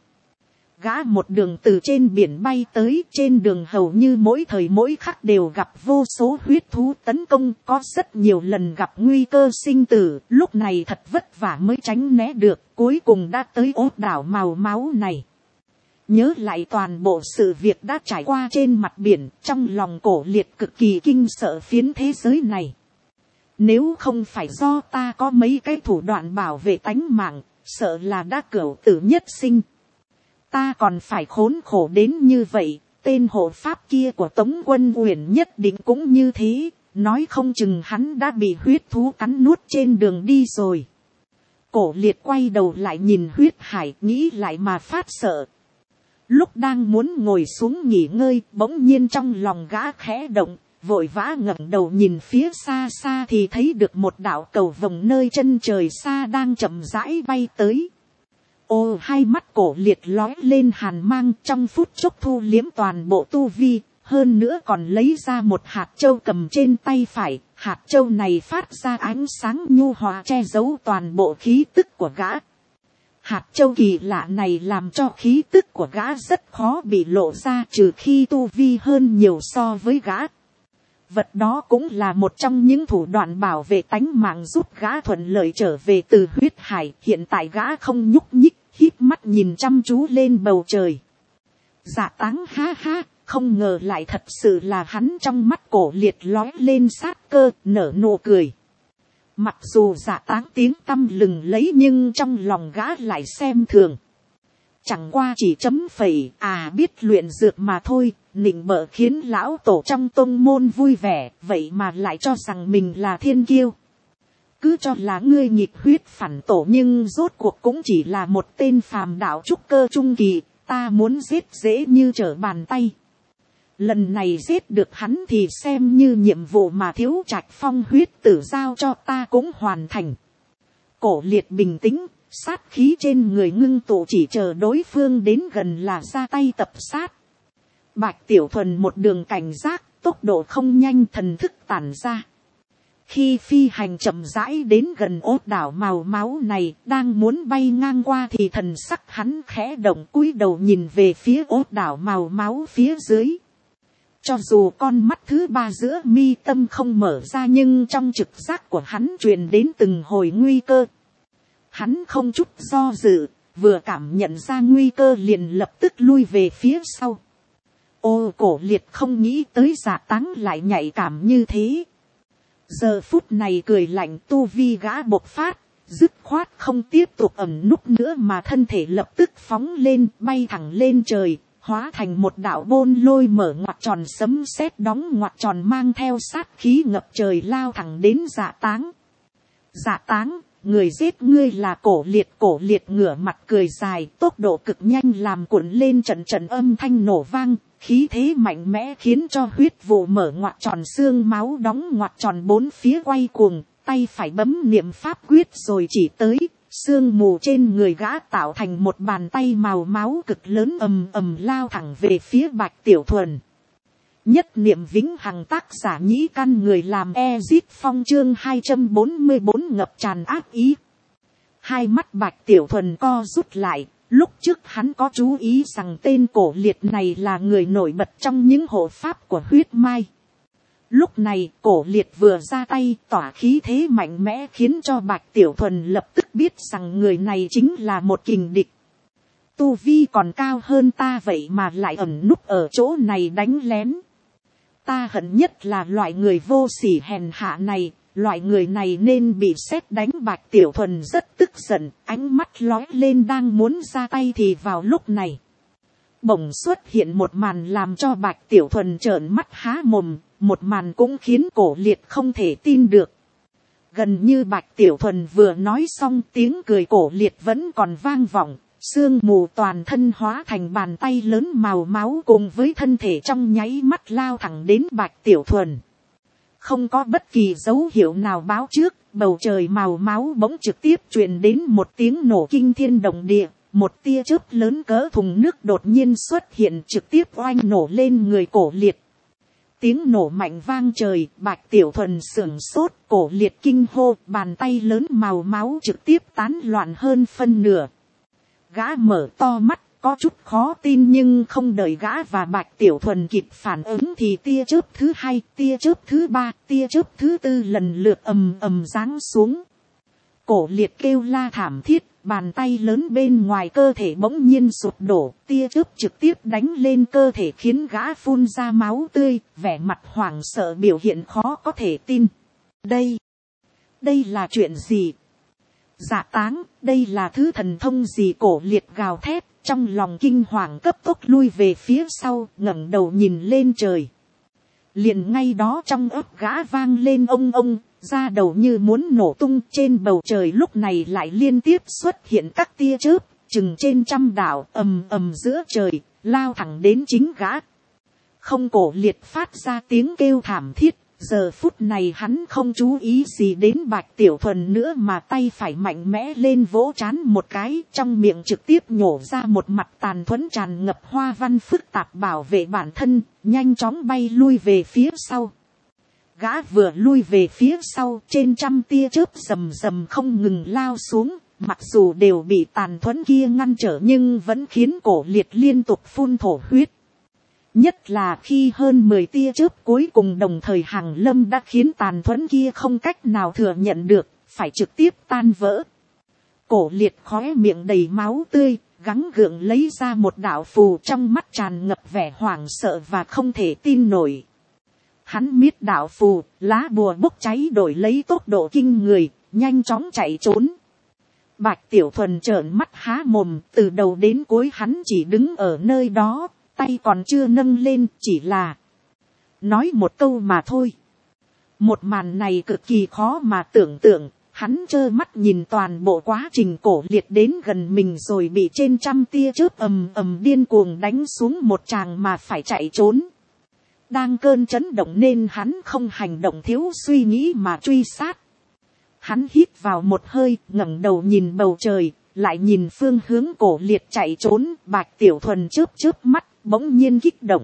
Gã một đường từ trên biển bay tới, trên đường hầu như mỗi thời mỗi khắc đều gặp vô số huyết thú tấn công, có rất nhiều lần gặp nguy cơ sinh tử, lúc này thật vất vả mới tránh né được, cuối cùng đã tới ốt đảo màu máu này. Nhớ lại toàn bộ sự việc đã trải qua trên mặt biển, trong lòng Cổ Liệt cực kỳ kinh sợ phiến thế giới này. Nếu không phải do ta có mấy cái thủ đoạn bảo vệ tánh mạng, sợ là đã cửu tử nhất sinh. Ta còn phải khốn khổ đến như vậy, tên hộ pháp kia của Tống Quân Uyển nhất định cũng như thế, nói không chừng hắn đã bị huyết thú cắn nuốt trên đường đi rồi. Cổ Liệt quay đầu lại nhìn huyết hải, nghĩ lại mà phát sợ. Lúc đang muốn ngồi xuống nghỉ ngơi, bỗng nhiên trong lòng gã khẽ động, vội vã ngẩng đầu nhìn phía xa xa thì thấy được một đạo cầu vồng nơi chân trời xa đang chậm rãi bay tới. Ô, hai mắt Cổ Liệt lói lên hàn mang, trong phút chốc thu liếm toàn bộ tu vi, hơn nữa còn lấy ra một hạt châu cầm trên tay phải. Hạt châu này phát ra ánh sáng nhu hòa che giấu toàn bộ khí tức của gã. Hạt châu kỳ lạ này làm cho khí tức của gã rất khó bị lộ ra, trừ khi tu vi hơn nhiều so với gã. Vật đó cũng là một trong những thủ đoạn bảo vệ tánh mạng giúp gã thuận lợi trở về từ huyết hải. Hiện tại gã không nhúc nhích, híp mắt nhìn chăm chú lên bầu trời. Dạ Táng ha ha, không ngờ lại thật sự là hắn. Trong mắt Cổ Liệt lói lên sát cơ, nở nụ cười. Mặc dù Dạ Táng tiếng tăm lừng lấy nhưng trong lòng gã lại xem thường. Chẳng qua chỉ chấm phẩy, biết luyện dược mà thôi, nịnh bợ khiến lão tổ trong tông môn vui vẻ, vậy mà lại cho rằng mình là thiên kiêu. Cứ cho là ngươi nghịch huyết phản tổ nhưng rốt cuộc cũng chỉ là một tên phàm đạo trúc cơ trung kỳ, ta muốn giết dễ như trở bàn tay. Lần này giết được hắn thì xem như nhiệm vụ mà Thiếu Trạch Phong huyết tử giao cho ta cũng hoàn thành. Cổ Liệt bình tĩnh, sát khí trên người ngưng tụ chỉ chờ đối phương đến gần là ra tay tập sát. Bạch Tiểu Thuần một đường cảnh giác, tốc độ không nhanh, thần thức tản ra. Khi phi hành chậm rãi đến gần ốt đảo màu máu này, đang muốn bay ngang qua thì thần sắc hắn khẽ động, cúi đầu nhìn về phía ốt đảo màu máu phía dưới. Cho dù con mắt thứ ba giữa mi tâm không mở ra nhưng trong trực giác của hắn truyền đến từng hồi nguy cơ. Hắn không chút do dự, vừa cảm nhận ra nguy cơ liền lập tức lui về phía sau. Ô, Cổ Liệt không nghĩ tới Dạ Táng lại nhạy cảm như thế. Giờ phút này cười lạnh, tu vi gã bộc phát, dứt khoát không tiếp tục ẩn núp nữa mà thân thể lập tức phóng lên, bay thẳng lên trời, hóa thành một đạo bôn lôi mở ngoặt tròn, sấm sét đóng ngoặt tròn mang theo sát khí ngập trời lao thẳng đến Dạ Táng. Dạ Táng, người giết ngươi là Cổ Liệt. Cổ Liệt ngửa mặt cười dài, tốc độ cực nhanh làm cuộn lên trận trận âm thanh nổ vang, khí thế mạnh mẽ khiến cho huyết vụ mở ngoặt tròn, xương máu đóng ngoặt tròn bốn phía quay cuồng, tay phải bấm niệm pháp quyết rồi chỉ tới, sương mù trên người gã tạo thành một bàn tay màu máu cực lớn ầm ầm lao thẳng về phía Bạch Tiểu Thuần. Nhất niệm vĩnh hằng, tác giả Nhĩ Căn, người làm Ezit Phong, chương 244 ngập tràn ác ý. Hai mắt Bạch Tiểu Thuần co rút lại, lúc trước hắn có chú ý rằng tên Cổ Liệt này là người nổi bật trong những hộ pháp của huyết mai. Lúc này Cổ Liệt vừa ra tay tỏa khí thế mạnh mẽ khiến cho Bạch Tiểu Thuần lập tức biết rằng người này chính là một kình địch. Tu vi còn cao hơn ta vậy mà lại ẩn núp ở chỗ này đánh lén. Ta hận nhất là loại người vô sỉ hèn hạ này, loại người này nên bị sét đánh. Bạch Tiểu Thuần rất tức giận, ánh mắt lói lên đang muốn ra tay thì vào lúc này. Bỗng xuất hiện một màn làm cho Bạch Tiểu Thuần trợn mắt há mồm, một màn cũng khiến Cổ Liệt không thể tin được. Gần như Bạch Tiểu Thuần vừa nói xong, tiếng cười Cổ Liệt vẫn còn vang vọng, sương mù toàn thân hóa thành bàn tay lớn màu máu cùng với thân thể trong nháy mắt lao thẳng đến Bạch Tiểu Thuần. Không có bất kỳ dấu hiệu nào báo trước, bầu trời màu máu bỗng trực tiếp truyền đến một tiếng nổ kinh thiên động địa. Một tia chớp lớn cỡ thùng nước đột nhiên xuất hiện, trực tiếp oanh nổ lên người Cổ Liệt. Tiếng nổ mạnh vang trời, Bạch Tiểu Thuần sửng sốt, Cổ Liệt kinh hô, bàn tay lớn màu máu trực tiếp tán loạn hơn phân nửa. Gã mở to mắt, có chút khó tin, nhưng không đợi gã và Bạch Tiểu Thuần kịp phản ứng thì tia chớp thứ hai, tia chớp thứ ba, tia chớp thứ tư lần lượt ầm ầm giáng xuống. Cổ Liệt kêu la thảm thiết, bàn tay lớn bên ngoài cơ thể bỗng nhiên sụp đổ, tia chớp trực tiếp đánh lên cơ thể khiến gã phun ra máu tươi, vẻ mặt hoảng sợ biểu hiện khó có thể tin. Đây là chuyện gì? Dạ Táng, đây là thứ thần thông gì? Cổ Liệt gào thét, trong lòng kinh hoàng cấp tốc lui về phía sau, ngẩng đầu nhìn lên trời. Liền ngay đó trong ấp gã vang lên ông ông, da đầu như muốn nổ tung. Trên bầu trời lúc này lại liên tiếp xuất hiện các tia chớp, chừng trên 100 đạo, ầm ầm giữa trời, lao thẳng đến chính gã. Không, Cổ Liệt phát ra tiếng kêu thảm thiết. Giờ phút này hắn không chú ý gì đến Bạch Tiểu Thuần nữa, mà tay phải mạnh mẽ lên vỗ trán một cái, trong miệng trực tiếp nhổ ra một mặt tàn thuẫn tràn ngập hoa văn phức tạp bảo vệ bản thân, nhanh chóng bay lui về phía sau. Gã vừa lui về phía sau, trên 100 tia chớp rầm rầm không ngừng lao xuống, mặc dù đều bị tàn thuẫn kia ngăn trở nhưng vẫn khiến Cổ Liệt liên tục phun thổ huyết. Nhất là khi hơn 10 tia chớp cuối cùng đồng thời hàng lâm đã khiến tàn thuẫn kia không cách nào thừa nhận được, phải trực tiếp tan vỡ. Cổ Liệt khóe miệng đầy máu tươi, gắng gượng lấy ra một đạo phù, trong mắt tràn ngập vẻ hoảng sợ và không thể tin nổi. Hắn miết đạo phù, lá bùa bốc cháy đổi lấy tốc độ kinh người, nhanh chóng chạy trốn. Bạch Tiểu Thuần trợn mắt há mồm, từ đầu đến cuối hắn chỉ đứng ở nơi đó, tay còn chưa nâng lên, chỉ là nói một câu mà thôi. Một màn này cực kỳ khó mà tưởng tượng, hắn trơ mắt nhìn toàn bộ quá trình Cổ Liệt đến gần mình rồi bị trên 100 tia chớp ầm ầm điên cuồng đánh xuống một tràng mà phải chạy trốn. Đang cơn chấn động nên hắn không hành động thiếu suy nghĩ mà truy sát. Hắn hít vào một hơi, ngẩng đầu nhìn bầu trời, lại nhìn phương hướng Cổ Liệt chạy trốn. Bạch Tiểu Thuần chớp chớp mắt, bỗng nhiên kích động.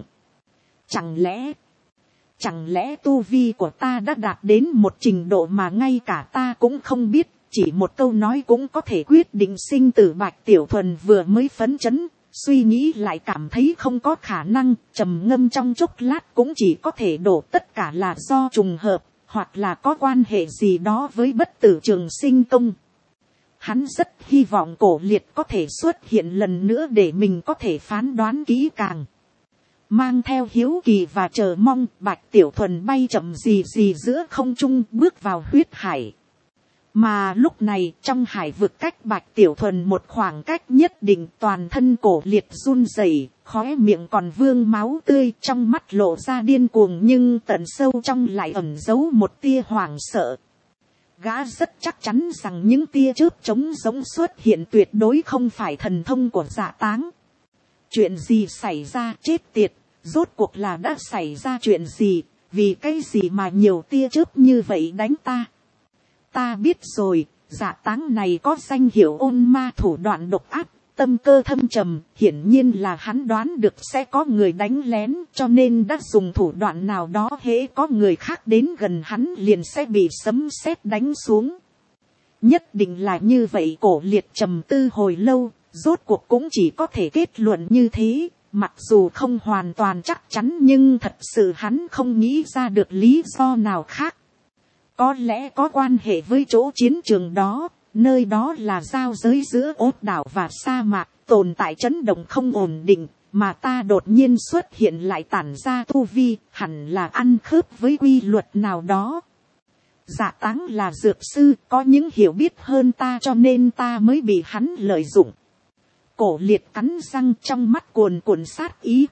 Chẳng lẽ tu vi của ta đã đạt đến một trình độ mà ngay cả ta cũng không biết, chỉ một câu nói cũng có thể quyết định sinh tử? Bạch Tiểu Thuần vừa mới phấn chấn, suy nghĩ lại cảm thấy không có khả năng, trầm ngâm trong chốc lát cũng chỉ có thể đổ tất cả là do trùng hợp, hoặc là có quan hệ gì đó với bất tử trường sinh công. Hắn rất hy vọng Cổ Liệt có thể xuất hiện lần nữa để mình có thể phán đoán kỹ càng. Mang theo hiếu kỳ và chờ mong, Bạch Tiểu Thuần bay chậm rì rì giữa không trung, bước vào huyết hải. Mà lúc này trong hải vực cách Bạch Tiểu Thuần một khoảng cách nhất định, toàn thân Cổ Liệt run rẩy, khóe miệng còn vương máu tươi, trong mắt lộ ra điên cuồng nhưng tận sâu trong lại ẩn giấu một tia hoảng sợ. Gã rất chắc chắn rằng những tia chớp trống giống xuất hiện tuyệt đối không phải thần thông của Dạ Táng. Chuyện gì xảy ra? Chết tiệt, rốt cuộc là đã xảy ra chuyện gì? Vì cái gì mà nhiều tia chớp như vậy đánh ta? Ta biết rồi, Dạ Táng này có danh hiệu ôn ma, thủ đoạn độc ác, tâm cơ thâm trầm, hiển nhiên là hắn đoán được sẽ có người đánh lén, cho nên đã dùng thủ đoạn nào đó, hễ có người khác đến gần hắn liền sẽ bị sấm sét đánh xuống. Nhất định là như vậy. Cổ Liệt trầm tư hồi lâu, rốt cuộc cũng chỉ có thể kết luận như thế, mặc dù không hoàn toàn chắc chắn nhưng thật sự hắn không nghĩ ra được lý do nào khác. Có lẽ có quan hệ với chỗ chiến trường đó, nơi đó là giao giới giữa ốt đảo và sa mạc, tồn tại chấn động không ổn định, mà ta đột nhiên xuất hiện lại tản ra tu vi, hẳn là ăn khớp với quy luật nào đó. Dạ Táng là dược sư, có những hiểu biết hơn ta cho nên ta mới bị hắn lợi dụng. Cổ liệt cắn răng trong mắt cuồn cuộn sát ý.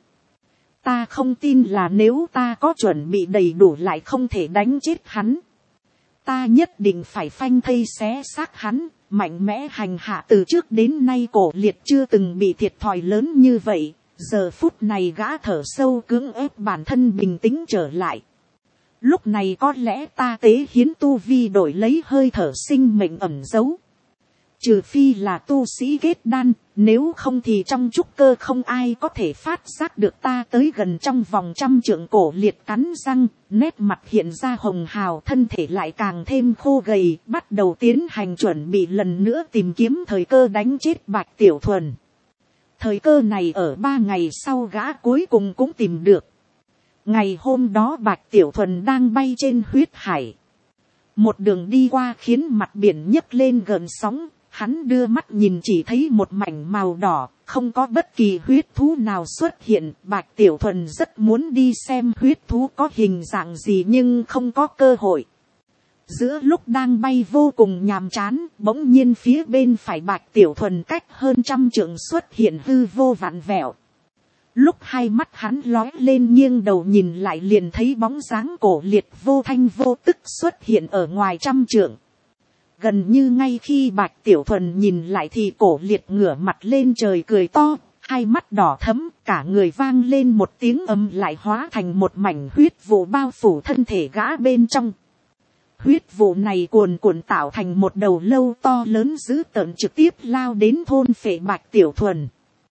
Ta không tin là nếu ta có chuẩn bị đầy đủ lại không thể đánh chết hắn. Ta nhất định phải phanh thây xé xác hắn, mạnh mẽ hành hạ. Từ trước đến nay cổ liệt chưa từng bị thiệt thòi lớn như vậy. Giờ phút này gã thở sâu cưỡng ép bản thân bình tĩnh trở lại. Lúc này có lẽ ta tế hiến tu vi đổi lấy hơi thở sinh mệnh ẩn giấu. Trừ phi là tu sĩ kết đan, nếu không thì trong trúc cơ không ai có thể phát giác được ta tới gần trong vòng 100 trượng. Cổ liệt cắn răng, nét mặt hiện ra hồng hào, thân thể lại càng thêm khô gầy, bắt đầu tiến hành chuẩn bị lần nữa tìm kiếm thời cơ đánh chết Bạch Tiểu Thuần. Thời cơ này ở 3 ngày sau gã cuối cùng cũng tìm được. Ngày hôm đó Bạch Tiểu Thuần đang bay trên huyết hải. Một đường đi qua khiến mặt biển nhấc lên gợn sóng. Hắn đưa mắt nhìn chỉ thấy một mảnh màu đỏ, không có bất kỳ huyết thú nào xuất hiện. Bạch Tiểu Thuần rất muốn đi xem huyết thú có hình dạng gì nhưng không có cơ hội. Giữa lúc đang bay vô cùng nhàm chán, bỗng nhiên phía bên phải Bạch Tiểu Thuần cách hơn 100 trượng xuất hiện hư vô vặn vẹo. Lúc hai mắt hắn lóe lên nghiêng đầu nhìn lại liền thấy bóng dáng cổ liệt vô thanh vô tức xuất hiện ở ngoài 100 trượng. Gần như ngay khi Bạch Tiểu Thuần nhìn lại thì cổ liệt ngửa mặt lên trời cười to, hai mắt đỏ thẫm, cả người vang lên một tiếng ầm lại hóa thành một mảnh huyết vụ bao phủ thân thể gã bên trong. Huyết vụ này cuồn cuộn tạo thành một đầu lâu to lớn dữ tợn trực tiếp lao đến thôn phệ Bạch Tiểu Thuần.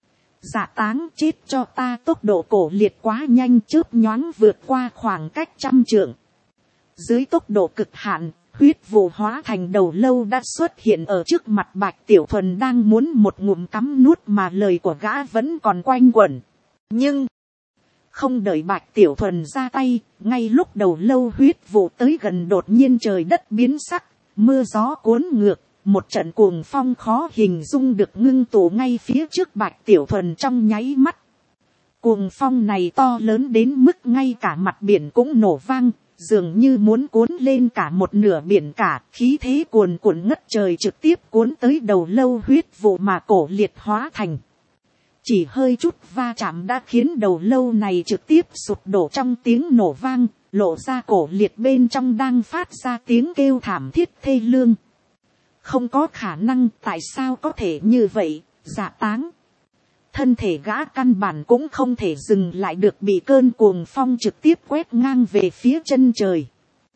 Dạ táng chết cho ta. Tốc độ cổ liệt quá nhanh, chớp nhoáng vượt qua khoảng cách 100 trượng. Dưới tốc độ cực hạn, huyết vụ hóa thành đầu lâu đã xuất hiện ở trước mặt Bạch Tiểu Thuần đang muốn một ngụm cắm nuốt mà lời của gã vẫn còn quanh quẩn. Nhưng không đợi Bạch Tiểu Thuần ra tay, ngay lúc đầu lâu huyết vụ tới gần đột nhiên trời đất biến sắc, mưa gió cuốn ngược, một trận cuồng phong khó hình dung được ngưng tụ ngay phía trước Bạch Tiểu Thuần trong nháy mắt. Cuồng phong này to lớn đến mức ngay cả mặt biển cũng nổ vang, dường như muốn cuốn lên cả một nửa biển cả, khí thế cuồn cuộn ngất trời trực tiếp cuốn tới đầu lâu huyết vụ mà cổ liệt hóa thành. Chỉ hơi chút va chạm đã khiến đầu lâu này trực tiếp sụp đổ trong tiếng nổ vang, lộ ra cổ liệt bên trong đang phát ra tiếng kêu thảm thiết thê lương. Không có khả năng, tại sao có thể như vậy, dạ táng. Thân thể gã căn bản cũng không thể dừng lại được, bị cơn cuồng phong trực tiếp quét ngang về phía chân trời.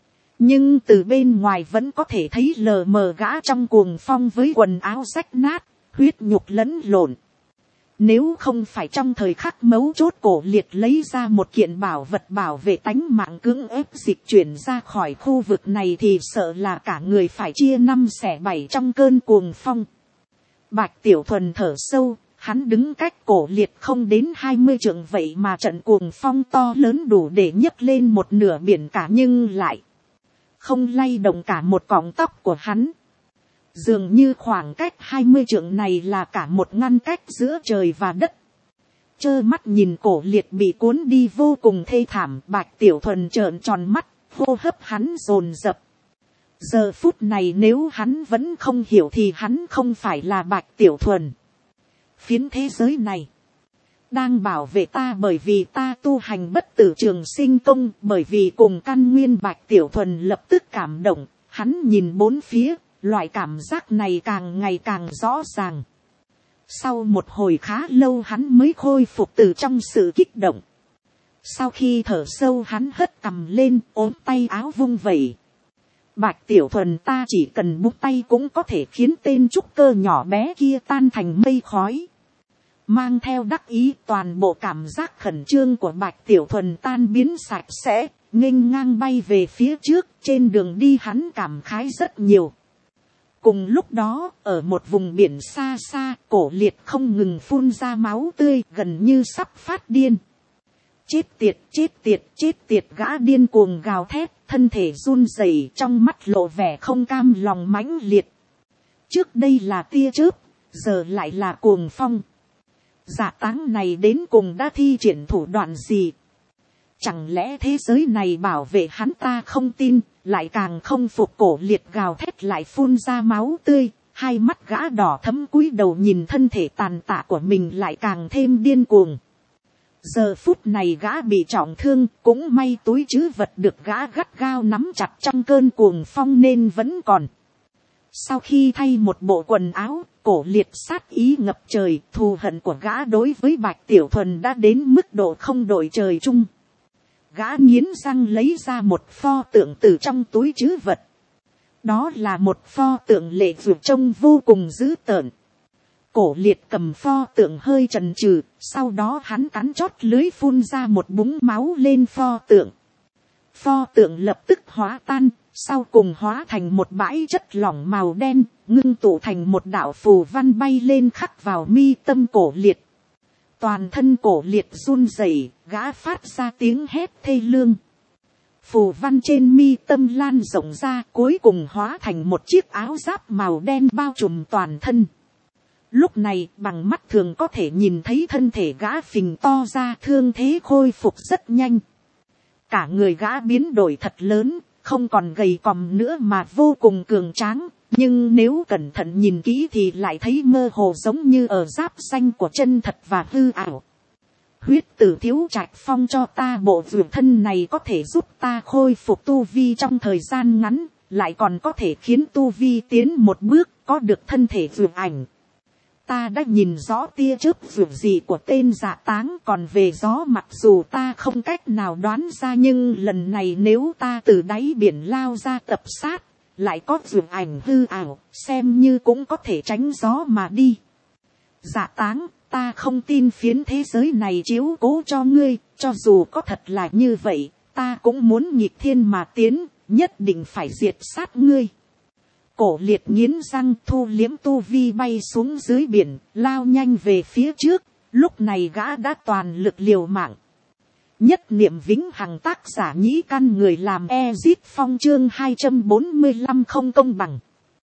Nhưng từ bên ngoài vẫn có thể thấy lờ mờ gã trong cuồng phong với quần áo rách nát, huyết nhục lẫn lộn. Nếu không phải trong thời khắc mấu chốt cổ liệt lấy ra một kiện bảo vật bảo vệ tánh mạng cưỡng ép dịch chuyển ra khỏi khu vực này thì sợ là cả người phải chia 5 xẻ 7 trong cơn cuồng phong. Bạch Tiểu Thuần thở sâu, hắn đứng cách cổ liệt không đến 20 trượng vậy mà trận cuồng phong to lớn đủ để nhấc lên một nửa biển cả nhưng lại không lay động cả một cọng tóc của hắn. Dường như khoảng cách 20 trượng này là cả một ngăn cách giữa trời và đất. Trơ mắt nhìn cổ liệt bị cuốn đi vô cùng thê thảm, Bạch Tiểu Thuần trợn tròn mắt, hô hấp hắn dồn dập. Giờ phút này nếu hắn vẫn không hiểu thì hắn không phải là Bạch Tiểu Thuần. Phiến thế giới này đang bảo vệ ta bởi vì ta tu hành bất tử trường sinh công, bởi vì cùng căn nguyên. Bạch Tiểu Thuần lập tức cảm động, hắn nhìn bốn phía. Loại cảm giác này càng ngày càng rõ ràng. Sau một hồi khá lâu hắn mới khôi phục từ trong sự kích động. Sau khi thở sâu hắn hất cằm lên, ốm tay áo vung vẩy. Bạch Tiểu Thuần, ta chỉ cần búng tay cũng có thể khiến tên trúc cơ nhỏ bé kia tan thành mây khói. Mang theo đắc ý, toàn bộ cảm giác khẩn trương của Bạch Tiểu Thuần tan biến sạch sẽ, nghênh ngang bay về phía trước. Trên đường đi hắn cảm khái rất nhiều. Cùng lúc đó, ở một vùng biển xa xa, cổ liệt không ngừng phun ra máu tươi, gần như sắp phát điên. Chết tiệt, chết tiệt, chết tiệt, gã điên cuồng gào thét, thân thể run rẩy, trong mắt lộ vẻ không cam lòng mãnh liệt. Trước đây là tia chớp, giờ lại là cuồng phong. Dạ táng này đến cùng đã thi triển thủ đoạn gì? Chẳng lẽ thế giới này bảo vệ hắn? Ta không tin, lại càng không phục. Cổ liệt gào thét lại phun ra máu tươi, Hai mắt gã đỏ thấm cúi đầu nhìn thân thể tàn tạ của mình lại càng thêm điên cuồng. Giờ phút này gã bị trọng thương, cũng may túi trữ vật được gã gắt gao nắm chặt trong cơn cuồng phong nên vẫn còn. Sau khi thay một bộ quần áo, Cổ Liệt sát ý ngập trời, thù hận của gã đối với Bạch Tiểu Thuần đã đến mức độ không đội trời chung. Gã nghiến răng lấy ra một pho tượng từ trong túi trữ vật. Đó là một pho tượng lệ vượt trông vô cùng dữ tợn. Cổ Liệt cầm pho tượng hơi chần chừ, sau đó hắn cắn chót lưới phun ra một búng máu lên pho tượng. Pho tượng lập tức hóa tan, sau cùng hóa thành một bãi chất lỏng màu đen, ngưng tụ thành một đạo phù văn bay lên khắc vào mi tâm Cổ Liệt. Toàn thân Cổ Liệt run rẩy, gã phát ra tiếng hét thê lương. Phù văn trên mi tâm lan rộng ra, cuối cùng hóa thành một chiếc áo giáp màu đen bao trùm toàn thân. Lúc này bằng mắt thường có thể nhìn thấy thân thể gã phình to ra, thương thế khôi phục rất nhanh. Cả người gã biến đổi thật lớn, không còn gầy còm nữa mà vô cùng cường tráng. Nhưng nếu cẩn thận nhìn kỹ thì lại thấy mơ hồ giống như ở giáp xanh của chân thật và hư ảo. Huyết Tử Thiếu Trạch Phong cho ta bộ vượt thân này có thể giúp ta khôi phục tu vi trong thời gian ngắn, lại còn có thể khiến tu vi tiến một bước, có được thân thể vượt ảnh. Ta đã nhìn rõ tia chớp vượt gì của tên Dạ Táng, còn về gió mặc dù ta không cách nào đoán ra, nhưng lần này nếu ta từ đáy biển lao ra tập sát, lại có vượt ảnh hư ảo, xem như cũng có thể tránh gió mà đi. Dạ Táng, ta không tin phiến thế giới này chiếu cố cho ngươi, cho dù có thật là như vậy, ta cũng muốn nghịch thiên mà tiến, nhất định phải diệt sát ngươi. Cổ Liệt nghiến răng thu liếm tu vi bay xuống dưới biển, lao nhanh về phía trước, lúc này gã đã toàn lực liều mạng. Nhất niệm vĩnh hằng, tác giả Nhĩ Căn, người làm Ezit Phong, chương 245 không công bằng.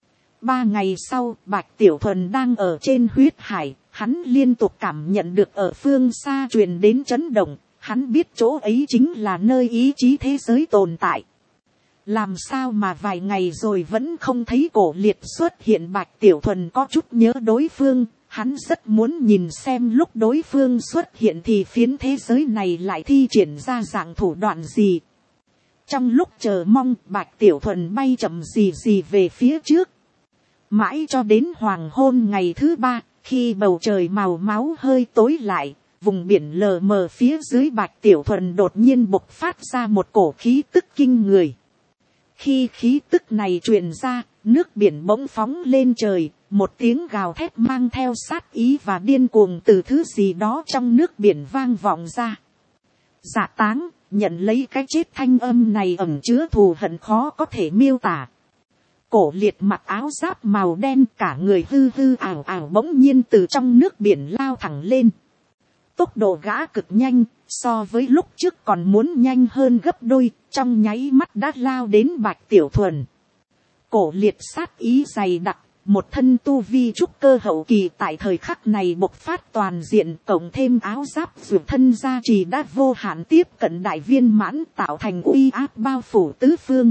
3 ngày sau, Bạch Tiểu Thuần đang ở trên huyết hải, hắn liên tục cảm nhận được ở phương xa truyền đến chấn động, hắn biết chỗ ấy chính là nơi ý chí thế giới tồn tại. Làm sao mà vài ngày rồi vẫn không thấy Cổ Liệt xuất hiện? Bạch Tiểu Thuần có chút nhớ đối phương, hắn rất muốn nhìn xem lúc đối phương xuất hiện thì phiến thế giới này lại thi triển ra dạng thủ đoạn gì. Trong lúc chờ mong, Bạch Tiểu Thuần bay chậm rì rì về phía trước. Mãi cho đến hoàng hôn ngày thứ 3, khi bầu trời màu máu hơi tối lại, vùng biển lờ mờ phía dưới Bạch Tiểu Thuần đột nhiên bộc phát ra một cổ khí tức kinh người. Khi khí tức này truyền ra, nước biển bỗng phóng lên trời, một tiếng gào thét mang theo sát ý và điên cuồng từ thứ gì đó trong nước biển vang vọng ra. Dạ Táng, nhận lấy cái chết, thanh âm này ẩn chứa thù hận khó có thể miêu tả. Cổ Liệt mặc áo giáp màu đen, cả người hư hư ảo ảo bỗng nhiên từ trong nước biển lao thẳng lên. Tốc độ gã cực nhanh, so với lúc trước còn muốn nhanh hơn gấp đôi, trong nháy mắt đã lao đến Bạch Tiểu Thuần. Cổ Liệt sát ý dày đặc, một thân tu vi trúc cơ hậu kỳ tại thời khắc này bộc phát toàn diện, cộng thêm áo giáp vượt thân gia trì đã vô hạn tiếp cận đại viên mãn, tạo thành uy áp bao phủ tứ phương.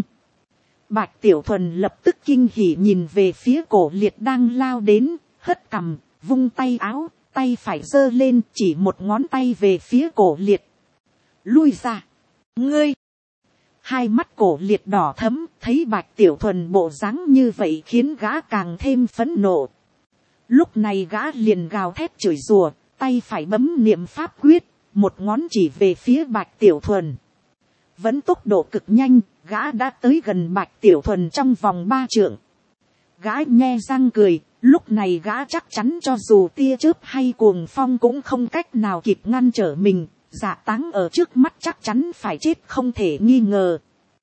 Bạch Tiểu Thuần lập tức kinh hỉ nhìn về phía Cổ Liệt đang lao đến, hất cằm, vung tay áo, tay phải giơ lên, chỉ một ngón tay về phía Cổ Liệt. Lui ra. Ngươi. Hai mắt Cổ Liệt đỏ thẫm, thấy Bạch Tiểu Thuần bộ dáng như vậy khiến gã càng thêm phẫn nộ. Lúc này gã liền gào thét chửi rủa, tay phải bấm niệm pháp quyết, một ngón chỉ về phía Bạch Tiểu Thuần. Vẫn tốc độ cực nhanh, gã đã tới gần Bạch Tiểu Thuần trong vòng 3 trượng. Gã nhe răng cười, lúc này gã chắc chắn cho dù tia chớp hay cuồng phong cũng không cách nào kịp ngăn trở mình. Dạ Táng ở trước mắt chắc chắn phải chết không thể nghi ngờ.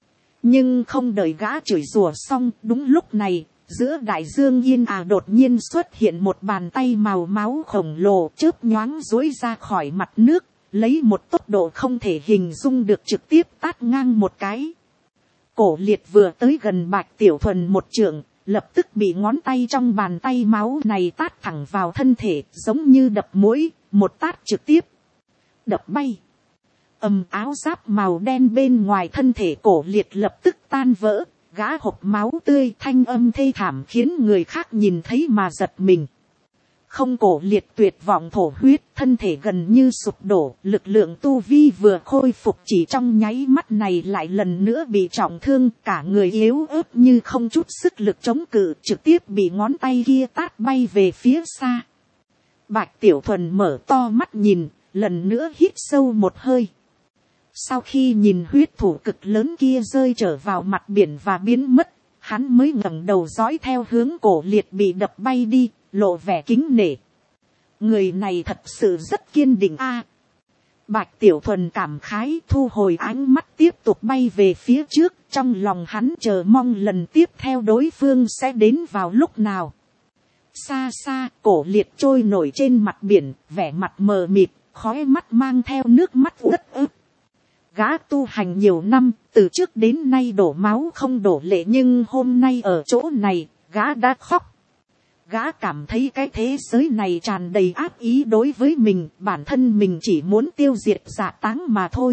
Nhưng không đợi gã chửi rủa xong, đúng lúc này, giữa đại dương yên đột nhiên xuất hiện một bàn tay màu máu khổng lồ chớp nhoáng duỗi ra khỏi mặt nước, lấy một tốc độ không thể hình dung được trực tiếp tát ngang một cái. Cổ Liệt vừa tới gần Bạch Tiểu Thuần một trượng, lập tức bị ngón tay trong bàn tay máu này tát thẳng vào thân thể, giống như đập muỗi, một tát trực tiếp đập bay. Áo giáp màu đen bên ngoài thân thể Cổ Liệt lập tức tan vỡ, gã hộc máu tươi, thanh âm thê thảm khiến người khác nhìn thấy mà giật mình. Không, cổ liệt tuyệt vọng thổ huyết, thân thể gần như sụp đổ, lực lượng tu vi vừa khôi phục chỉ trong nháy mắt này lại lần nữa bị trọng thương, cả người yếu ớt như không chút sức lực chống cự, trực tiếp bị ngón tay kia tát bay về phía xa. Bạch Tiểu Thuần mở to mắt nhìn, lần nữa hít sâu một hơi. Sau khi nhìn huyết thủ cực lớn kia rơi trở vào mặt biển và biến mất, hắn mới ngẩng đầu dõi theo hướng cổ liệt bị đập bay đi, lộ vẻ kính nể. Người này thật sự rất kiên định a. Bạch Tiểu Thuần cảm khái, thu hồi ánh mắt tiếp tục bay về phía trước, trong lòng hắn chờ mong lần tiếp theo đối phương sẽ đến vào lúc nào. Xa xa, cổ liệt trôi nổi trên mặt biển, vẻ mặt mờ mịt, khóe mắt mang theo nước mắt uất ức. Gã tu hành nhiều năm, từ trước đến nay đổ máu không đổ lệ, nhưng hôm nay ở chỗ này, gã đã khóc. Gã cảm thấy cái thế giới này tràn đầy ác ý đối với mình, bản thân mình chỉ muốn tiêu diệt Dạ Táng mà thôi.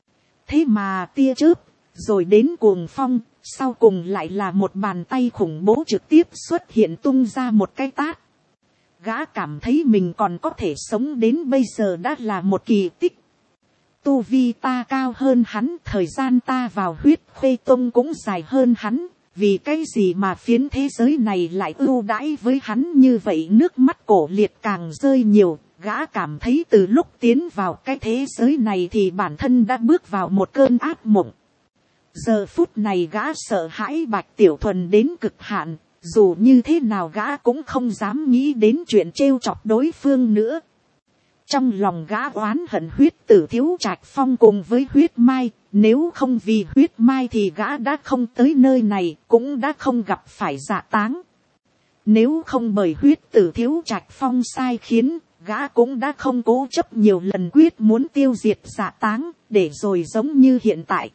Thế mà tia chớp, rồi đến cuồng phong, sau cùng lại là một bàn tay khủng bố trực tiếp xuất hiện tung ra một cái tát. Gã cảm thấy mình còn có thể sống đến bây giờ đã là một kỳ tích. Tu vi ta cao hơn hắn, thời gian ta vào huyết khuê tông cũng dài hơn hắn. Vì cái gì mà phiến thế giới này lại ưu đãi với hắn như vậy? Nước mắt cổ liệt càng rơi nhiều, gã cảm thấy từ lúc tiến vào cái thế giới này thì bản thân đã bước vào một cơn ác mộng. Giờ phút này gã sợ hãi Bạch Tiểu Thuần đến cực hạn, dù như thế nào gã cũng không dám nghĩ đến chuyện trêu chọc đối phương nữa. Trong lòng gã oán hận huyết tử Thiếu Trạch Phong cùng với huyết mai, nếu không vì huyết mai thì gã đã không tới nơi này, cũng đã không gặp phải Dạ Táng. Nếu không bởi huyết tử Thiếu Trạch Phong sai khiến, gã cũng đã không cố chấp nhiều lần quyết muốn tiêu diệt Dạ Táng, để rồi giống như hiện tại.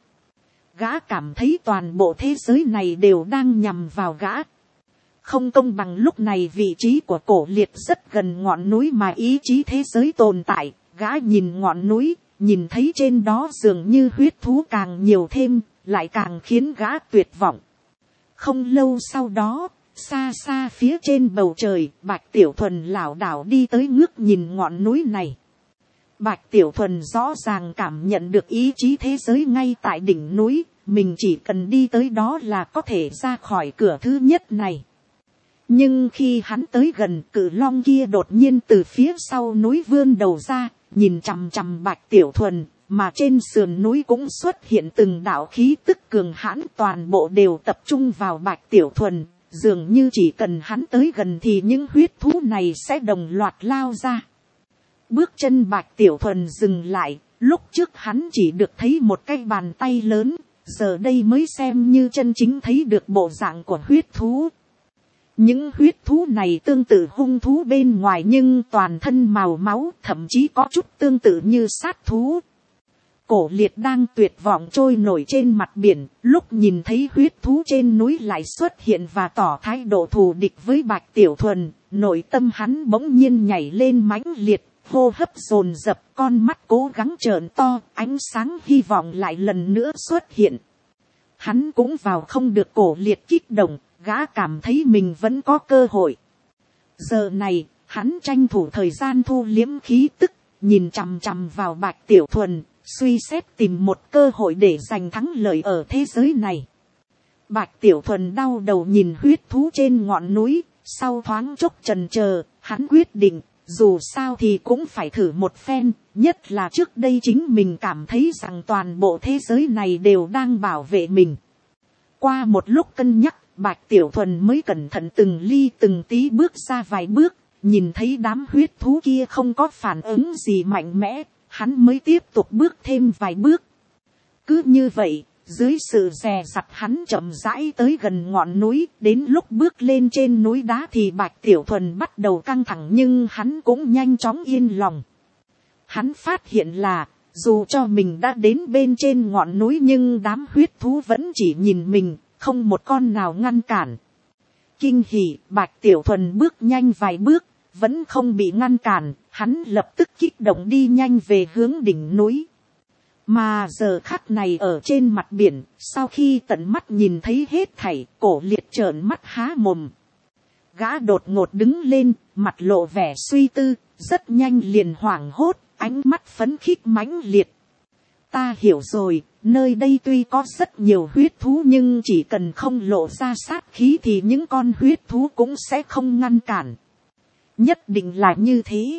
Gã cảm thấy toàn bộ thế giới này đều đang nhằm vào gã. Không công bằng, lúc này vị trí của cổ liệt rất gần ngọn núi mà ý chí thế giới tồn tại. Gã nhìn ngọn núi, nhìn thấy trên đó dường như huyết thú càng nhiều thêm, lại càng khiến gã tuyệt vọng. Không lâu sau đó, xa xa phía trên bầu trời, Bạch Tiểu Thuần lảo đảo đi tới ngước nhìn ngọn núi này. Bạch Tiểu Thuần rõ ràng cảm nhận được ý chí thế giới ngay tại đỉnh núi, mình chỉ cần đi tới đó là có thể ra khỏi cửa thứ nhất này. Nhưng khi hắn tới gần, cự long kia đột nhiên từ phía sau núi vươn đầu ra, nhìn chằm chằm Bạch Tiểu Thuần, mà trên sườn núi cũng xuất hiện từng đạo khí tức cường hãn, toàn bộ đều tập trung vào Bạch Tiểu Thuần, dường như chỉ cần hắn tới gần thì những huyết thú này sẽ đồng loạt lao ra. Bước chân Bạch Tiểu Thuần dừng lại, lúc trước hắn chỉ được thấy một cái bàn tay lớn, giờ đây mới xem như chân chính thấy được bộ dạng của huyết thú. Những huyết thú này tương tự hung thú bên ngoài nhưng toàn thân màu máu, thậm chí có chút tương tự như sát thú. Cổ liệt đang tuyệt vọng trôi nổi trên mặt biển, lúc nhìn thấy huyết thú trên núi lại xuất hiện và tỏ thái độ thù địch với Bạch Tiểu Thuần, nội tâm hắn bỗng nhiên nhảy lên mãnh liệt, hô hấp dồn dập, con mắt cố gắng trợn to, ánh sáng hy vọng lại lần nữa xuất hiện. Hắn cũng vào không được cổ liệt kích động, gã cảm thấy mình vẫn có cơ hội. Giờ này, hắn tranh thủ thời gian thu liếm khí tức, nhìn chằm chằm vào Bạch Tiểu Thuần, suy xét tìm một cơ hội để giành thắng lợi ở thế giới này. Bạch Tiểu Thuần đau đầu nhìn huyết thú trên ngọn núi, sau thoáng chốc chần chờ, hắn quyết định, dù sao thì cũng phải thử một phen, nhất là trước đây chính mình cảm thấy rằng toàn bộ thế giới này đều đang bảo vệ mình. Qua một lúc cân nhắc, Bạch Tiểu Thuần mới cẩn thận từng ly từng tí bước ra vài bước, nhìn thấy đám huyết thú kia không có phản ứng gì mạnh mẽ, hắn mới tiếp tục bước thêm vài bước. Cứ như vậy, dưới sự dè dặt hắn chậm rãi tới gần ngọn núi, đến lúc bước lên trên núi đá thì Bạch Tiểu Thuần bắt đầu căng thẳng nhưng hắn cũng nhanh chóng yên lòng. Hắn phát hiện là, dù cho mình đã đến bên trên ngọn núi nhưng đám huyết thú vẫn chỉ nhìn mình, không một con nào ngăn cản. Kinh hỉ, Bạch Tiểu Thuần bước nhanh vài bước, vẫn không bị ngăn cản, hắn lập tức kích động đi nhanh về hướng đỉnh núi. Mà giờ khắc này ở trên mặt biển, sau khi tận mắt nhìn thấy hết thảy, Cổ Liệt trợn mắt há mồm. Gã đột ngột đứng lên, mặt lộ vẻ suy tư, rất nhanh liền hoảng hốt, ánh mắt phấn khích mãnh liệt. Ta hiểu rồi, nơi đây tuy có rất nhiều huyết thú nhưng chỉ cần không lộ ra sát khí thì những con huyết thú cũng sẽ không ngăn cản. Nhất định là như thế.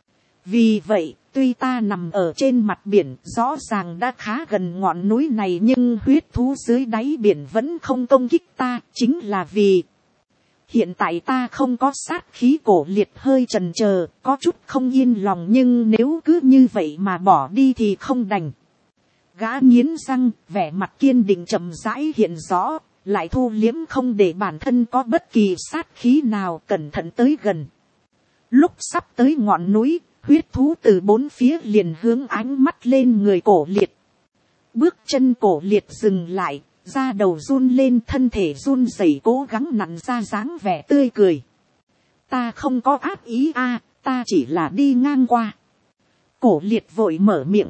Vì vậy, tuy ta nằm ở trên mặt biển rõ ràng đã khá gần ngọn núi này nhưng huyết thú dưới đáy biển vẫn không công kích ta, chính là vì hiện tại ta không có sát khí. Cổ Liệt hơi chần chờ, có chút không yên lòng nhưng nếu cứ như vậy mà bỏ đi thì không đành. Gã nghiến răng, vẻ mặt kiên định chậm rãi hiện rõ, lại thu liếm không để bản thân có bất kỳ sát khí nào, cẩn thận tới gần. Lúc sắp tới ngọn núi, huyết thú từ bốn phía liền hướng ánh mắt lên người Cổ Liệt. Bước chân Cổ Liệt dừng lại, da đầu run lên, thân thể run rẩy cố gắng nặn ra dáng vẻ tươi cười. Ta không có ác ý ta chỉ là đi ngang qua. Cổ Liệt vội mở miệng.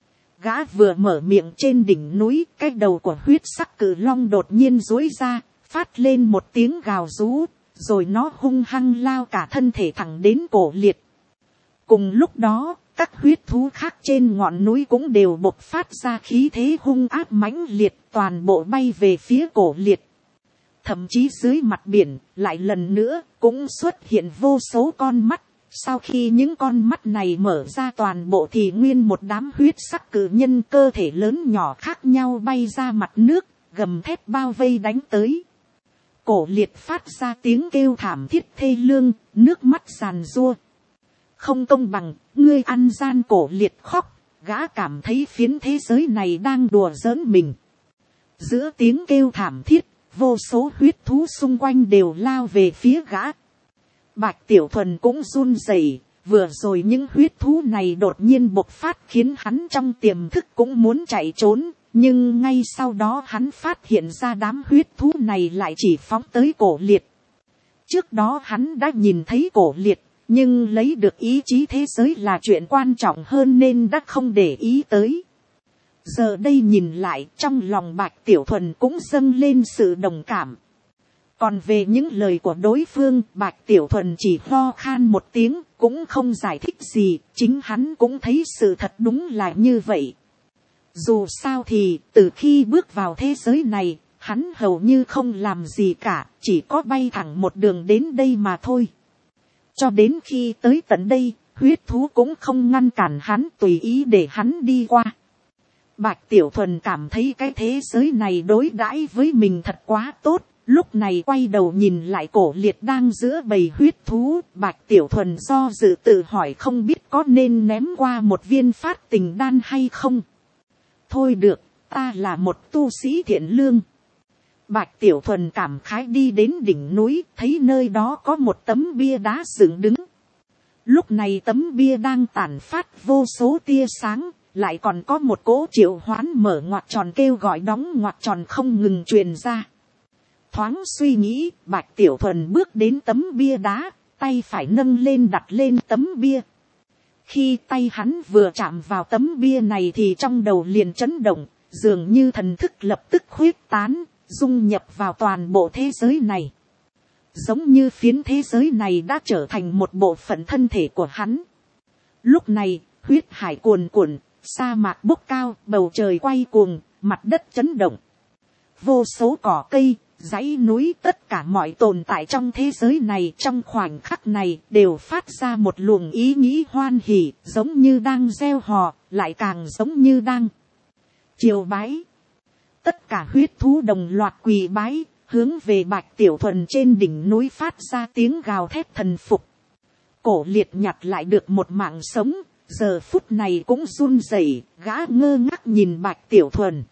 Gã vừa mở miệng, trên đỉnh núi, cái đầu của huyết sắc cự long đột nhiên duỗi ra, phát lên một tiếng gào rú, rồi nó hung hăng lao cả thân thể thẳng đến Cổ Liệt. Cùng lúc đó, các huyết thú khác trên ngọn núi cũng đều bộc phát ra khí thế hung ác mãnh liệt, toàn bộ bay về phía Cổ Liệt. Thậm chí dưới mặt biển, lại lần nữa, cũng xuất hiện vô số con mắt. Sau khi những con mắt này mở ra toàn bộ thì nguyên một đám huyết sắc cự nhân cơ thể lớn nhỏ khác nhau bay ra mặt nước, gầm thét bao vây đánh tới. Cổ Liệt phát ra tiếng kêu thảm thiết thê lương, nước mắt giàn giụa. Không công bằng, ngươi ăn gian. Cổ Liệt khóc, gã cảm thấy phiến thế giới này đang đùa giỡn mình. Giữa tiếng kêu thảm thiết, vô số huyết thú xung quanh đều lao về phía gã. Bạch Tiểu Thuần cũng run rẩy, vừa rồi những huyết thú này đột nhiên bộc phát khiến hắn trong tiềm thức cũng muốn chạy trốn, nhưng ngay sau đó hắn phát hiện ra đám huyết thú này lại chỉ phóng tới Cổ Liệt. Trước đó hắn đã nhìn thấy Cổ Liệt, nhưng lấy được ý chí thế giới là chuyện quan trọng hơn nên đã không để ý tới. Giờ đây nhìn lại, trong lòng Bạch Tiểu Thuần cũng dâng lên sự đồng cảm. Còn về những lời của đối phương, Bạch Tiểu Thuần chỉ ho khan một tiếng, cũng không giải thích gì, chính hắn cũng thấy sự thật đúng là như vậy. Dù sao thì, từ khi bước vào thế giới này, hắn hầu như không làm gì cả, chỉ có bay thẳng một đường đến đây mà thôi. Cho đến khi tới tận đây, huyết thú cũng không ngăn cản hắn, tùy ý để hắn đi qua. Bạch Tiểu Thuần cảm thấy cái thế giới này đối đãi với mình thật quá tốt. Lúc này quay đầu nhìn lại Cổ Liệt đang giữa bầy huyết thú, Bạch Tiểu Thuần do dự tự hỏi không biết có nên ném qua một viên phát tình đan hay không. Thôi được, ta là một tu sĩ thiện lương. Bạch Tiểu Thuần cảm khái đi đến đỉnh núi, thấy nơi đó có một tấm bia đá dựng đứng. Lúc này tấm bia đang tản phát vô số tia sáng, lại còn có một cỗ triệu hoán mở ngoặc tròn kêu gọi đóng ngoặc tròn không ngừng truyền ra. Thoáng suy nghĩ, Bạch Tiểu Thuần bước đến tấm bia đá, tay phải nâng lên đặt lên tấm bia. Khi tay hắn vừa chạm vào tấm bia này thì trong đầu liền chấn động, dường như thần thức lập tức khuếch tán, dung nhập vào toàn bộ thế giới này. Giống như phiến thế giới này đã trở thành một bộ phận thân thể của hắn. Lúc này, huyết hải cuồn cuộn, sa mạc bốc cao, bầu trời quay cuồng, mặt đất chấn động. Vô số cỏ cây, dãy núi, tất cả mọi tồn tại trong thế giới này trong khoảnh khắc này đều phát ra một luồng ý nghĩ hoan hỉ, giống như đang gieo hò, lại càng giống như đang triều bái. Tất cả huyết thú đồng loạt quỳ bái, hướng về Bạch Tiểu Thuần trên đỉnh núi phát ra tiếng gào thét thần phục. Cổ Liệt nhặt lại được một mạng sống, giờ phút này cũng run rẩy, gã ngơ ngác nhìn Bạch Tiểu Thuần.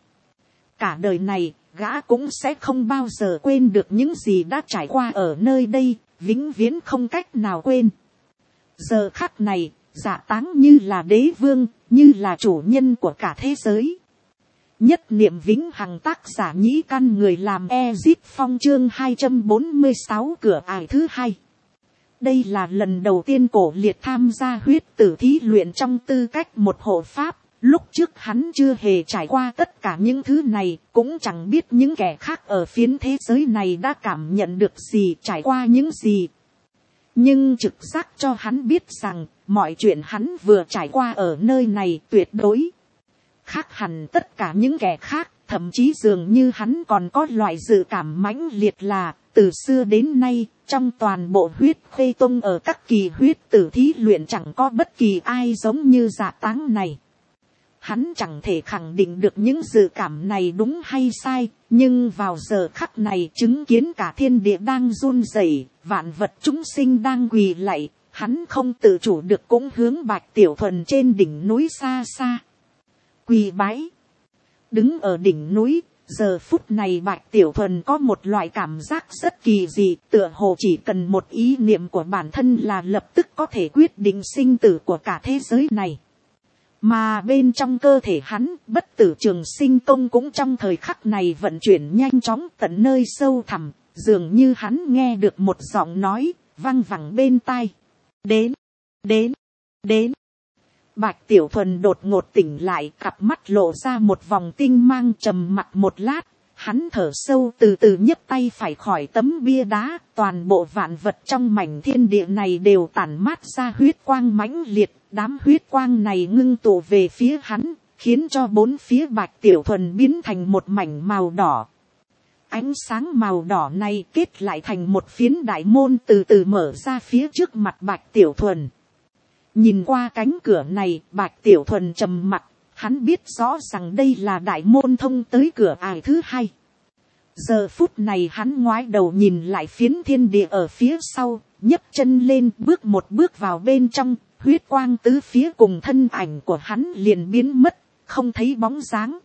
Cả đời này, gã cũng sẽ không bao giờ quên được những gì đã trải qua ở nơi đây, vĩnh viễn không cách nào quên. Giờ khắc này, Dạ Táng như là đế vương, như là chủ nhân của cả thế giới. Nhất niệm vĩnh hằng, tác giả Nhĩ Căn, người làm Ezip Phong, chương 246 cửa ải thứ 2. Đây là lần đầu tiên Cổ Liệt tham gia huyết tử thí luyện trong tư cách một hộ pháp, Lúc trước hắn chưa hề trải qua tất cả những thứ này, cũng chẳng biết những kẻ khác ở phiến thế giới này đã cảm nhận được gì, trải qua những gì. Nhưng trực giác cho hắn biết rằng, mọi chuyện hắn vừa trải qua ở nơi này tuyệt đối khác hẳn tất cả những kẻ khác, thậm chí dường như hắn còn có loại dự cảm mãnh liệt là, từ xưa đến nay, trong toàn bộ huyết khê tông ở các kỳ huyết tử thí luyện chẳng có bất kỳ ai giống như Dạ Táng này. Hắn chẳng thể khẳng định được những dự cảm này đúng hay sai, nhưng vào giờ khắc này chứng kiến cả thiên địa đang run rẩy, vạn vật chúng sinh đang quỳ lạy, hắn không tự chủ được cũng hướng Bạch Tiểu Thuần trên đỉnh núi xa xa quỳ bái. Đứng ở đỉnh núi, giờ phút này Bạch Tiểu Thuần có một loại cảm giác rất kỳ dị, tựa hồ chỉ cần một ý niệm của bản thân là lập tức có thể quyết định sinh tử của cả thế giới này. Mà bên trong cơ thể hắn, bất tử trường sinh công cũng trong thời khắc này vận chuyển nhanh chóng tận nơi sâu thẳm, dường như hắn nghe được một giọng nói, văng vẳng bên tai. Đến, đến, đến. Bạch Tiểu Thuần đột ngột tỉnh lại, cặp mắt lộ ra một vòng tinh mang, trầm mặc một lát, hắn thở sâu từ từ nhấc tay phải khỏi tấm bia đá, toàn bộ vạn vật trong mảnh thiên địa này đều tản mát ra huyết quang mãnh liệt, đám huyết quang này ngưng tụ về phía hắn, khiến cho bốn phía Bạch Tiểu Thuần biến thành một mảnh màu đỏ. Ánh sáng màu đỏ này kết lại thành một phiến đại môn từ từ mở ra phía trước mặt Bạch Tiểu Thuần. Nhìn qua cánh cửa này, Bạch Tiểu Thuần trầm mặc, hắn biết rõ rằng đây là đại môn thông tới cửa ải thứ hai. Giờ phút này hắn ngoái đầu nhìn lại phiến thiên địa ở phía sau, nhấc chân lên bước một bước vào bên trong, huyết quang tứ phía cùng thân ảnh của hắn liền biến mất, không thấy bóng dáng.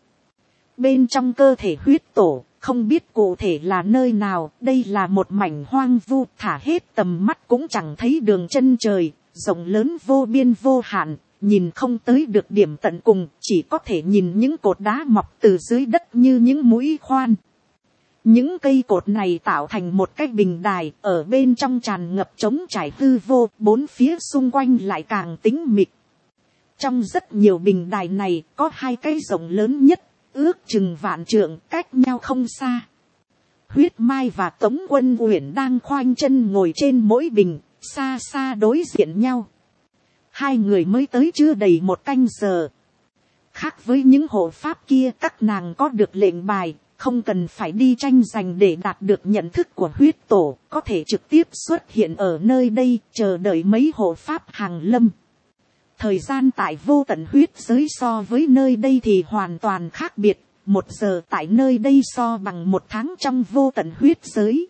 Bên trong cơ thể huyết tổ, không biết cụ thể là nơi nào, đây là một mảnh hoang vu, thả hết tầm mắt cũng chẳng thấy đường chân trời, rộng lớn vô biên vô hạn, nhìn không tới được điểm tận cùng, chỉ có thể nhìn những cột đá mọc từ dưới đất như những mũi khoan. Những cây cột này tạo thành một cái bình đài, ở bên trong tràn ngập trống trải hư vô, bốn phía xung quanh lại càng tĩnh mịch. Trong rất nhiều bình đài này, có hai cái rộng lớn nhất, ước chừng vạn trượng, cách nhau không xa. Huyết Mai và Tống Quân Uyển đang khoanh chân ngồi trên mỗi bình, xa xa đối diện nhau. Hai người mới tới chưa đầy một canh giờ. Khác với những hộ pháp kia, các nàng có được lệnh bài, không cần phải đi tranh giành để đạt được nhận thức của huyết tổ, có thể trực tiếp xuất hiện ở nơi đây, chờ đợi mấy hộ pháp hàng lâm. Thời gian tại vô tận huyết giới so với nơi đây thì hoàn toàn khác biệt, 1 giờ tại nơi đây so bằng 1 tháng trong vô tận huyết giới.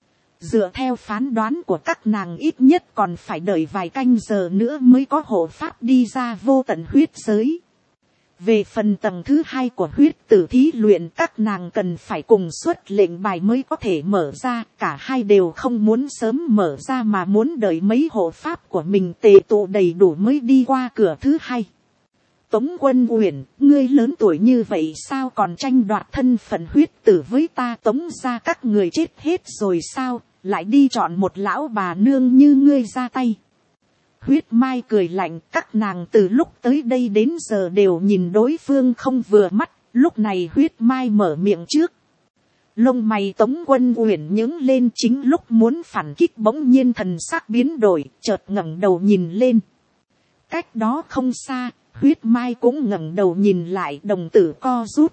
Dựa theo phán đoán của các nàng ít nhất còn phải đợi vài canh giờ nữa mới có hộ pháp đi ra vô tận huyết giới. Về phần tầng thứ 2 của huyết tử thí luyện, các nàng cần phải cùng xuất lệnh bài mới có thể mở ra, cả hai đều không muốn sớm mở ra mà muốn đợi mấy hộ pháp của mình tề tụ đầy đủ mới đi qua cửa thứ 2. Tống Quân Uyển, ngươi lớn tuổi như vậy sao còn tranh đoạt thân phận huyết tử với ta? Tống ra các người chết hết rồi sao, lại đi chọn một lão bà nương như ngươi ra tay. Huyết Mai cười lạnh, các nàng từ lúc tới đây đến giờ đều nhìn đối phương không vừa mắt, lúc này Huyết Mai mở miệng trước. Lông mày Tống Quân Uyển nhướng lên, chính lúc muốn phản kích bỗng nhiên thần sắc biến đổi, chợt ngẩng đầu nhìn lên. Cách đó không xa, Huyết Mai cũng ngẩng đầu nhìn lại, đồng tử co rút.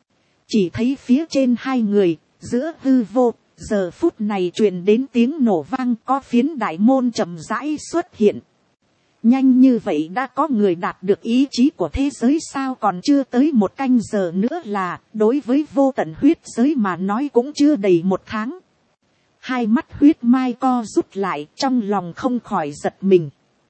Chỉ thấy phía trên hai người, giữa hư vô, giờ phút này truyền đến tiếng nổ vang, có phiến đại môn chậm rãi xuất hiện. Nhanh như vậy đã có người đạt được ý chí của thế giới sao? Còn chưa tới 1 canh giờ nữa là, đối với vô tận huyết giới mà nói cũng chưa đầy 1 tháng. Hai mắt Huyết Mai co rút lại, trong lòng không khỏi giật mình.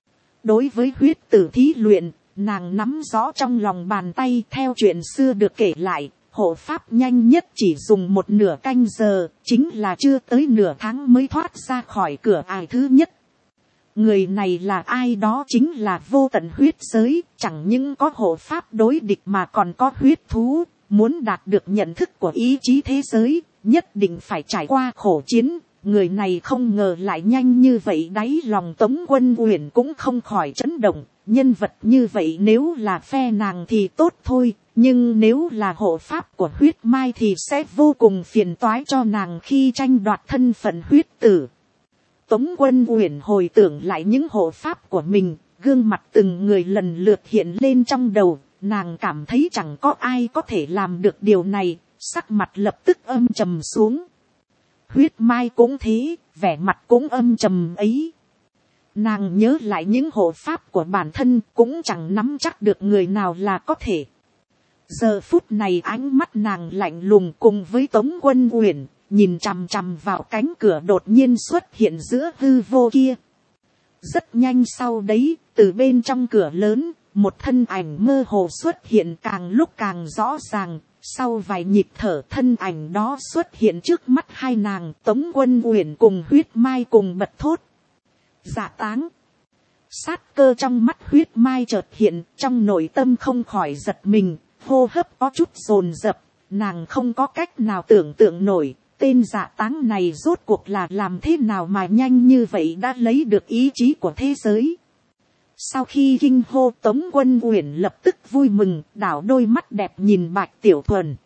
Đối với huyết tử thí luyện, nàng nắm rõ trong lòng bàn tay. Theo chuyện xưa được kể lại, hộ pháp nhanh nhất chỉ dùng 1/2 canh giờ, chính là chưa tới nửa tháng mới thoát ra khỏi cửa ải thứ nhất. Người này là ai? Đó chính là vô tận huyết giới, chẳng những có hộ pháp đối địch mà còn có huyết thú. Muốn đạt được nhận thức của ý chí thế giới, nhất định phải trải qua khổ chiến, người này không ngờ lại nhanh như vậy, đáy lòng Tống Quân Uyển cũng không khỏi chấn động. Nhân vật như vậy nếu là phe nàng thì tốt thôi, nhưng nếu là hộ pháp của huyết mai thì sẽ vô cùng phiền toái cho nàng khi tranh đoạt thân phận huyết tử. Tống Quân Uyển hồi tưởng lại những hộ pháp của mình, gương mặt từng người lần lượt hiện lên trong đầu, nàng cảm thấy chẳng có ai có thể làm được điều này, sắc mặt lập tức âm trầm xuống. Huyết mai cũng thế, vẻ mặt cũng âm trầm ấy. Nàng nhớ lại những hộ pháp của bản thân, cũng chẳng nắm chắc được người nào là có thể. Giờ phút này ánh mắt nàng lạnh lùng cùng với Tống Quân Uyển, nhìn chằm chằm vào cánh cửa đột nhiên xuất hiện giữa hư vô kia. Rất nhanh sau đấy, từ bên trong cửa lớn, một thân ảnh mơ hồ xuất hiện, càng lúc càng rõ ràng. Sau vài nhịp thở, thân ảnh đó xuất hiện trước mắt hai nàng. Tống Quân Uyển cùng huyết mai cùng bật thốt: Dạ Táng. Sát cơ trong mắt huyết mai chợt hiện, trong nội tâm không khỏi giật mình, hô hấp có chút dồn dập. Nàng không có cách nào tưởng tượng nổi, tên Dạ Táng này rốt cuộc là làm thế nào mà nhanh như vậy đã lấy được ý chí của thế giới. Sau khi kinh hô, Tống Quân Uyển lập tức vui mừng, đảo đôi mắt đẹp nhìn Bạch Tiểu Thuần.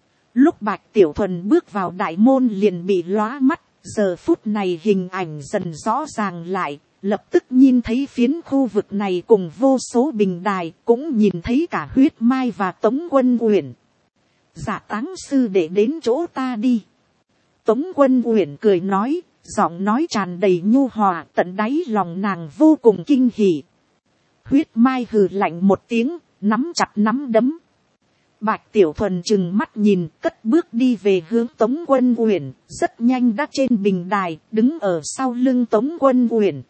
Lúc Bạch Tiểu Thuần bước vào đại môn liền bị lóa mắt, giờ phút này hình ảnh dần rõ ràng lại, lập tức nhìn thấy phiến khu vực này cùng vô số bình đài, cũng nhìn thấy cả huyết mai và Tống Quân Uyển. Dạ Táng sư để đến chỗ ta đi. Tống Quân Uyển cười nói, giọng nói tràn đầy nhu hòa, tận đáy lòng nàng vô cùng kinh hỉ. Huyết mai hừ lạnh một tiếng, nắm chặt nắm đấm. Bạch Tiểu Thuần trừng mắt nhìn, cất bước đi về hướng Tống Quân Uyển, rất nhanh đã trên bình đài, đứng ở sau lưng Tống Quân Uyển.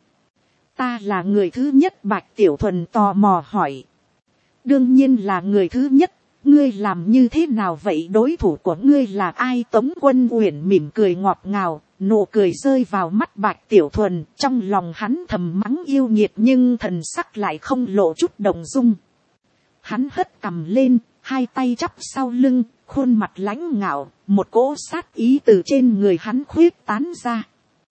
Ta là người thứ nhất, Bạch Tiểu Thuần tò mò hỏi. Đương nhiên là người thứ nhất, ngươi làm như thế nào vậy, đối thủ của ngươi là ai? Tống Quân Uyển mỉm cười ngọt ngào, nụ cười rơi vào mắt Bạch Tiểu Thuần, trong lòng hắn thầm mắng yêu nghiệt nhưng thần sắc lại không lộ chút động dung. Hắn hất cằm lên, hai tay chắp sau lưng, khuôn mặt lãnh ngạo, một cỗ sát ý từ trên người hắn khuyết tán ra.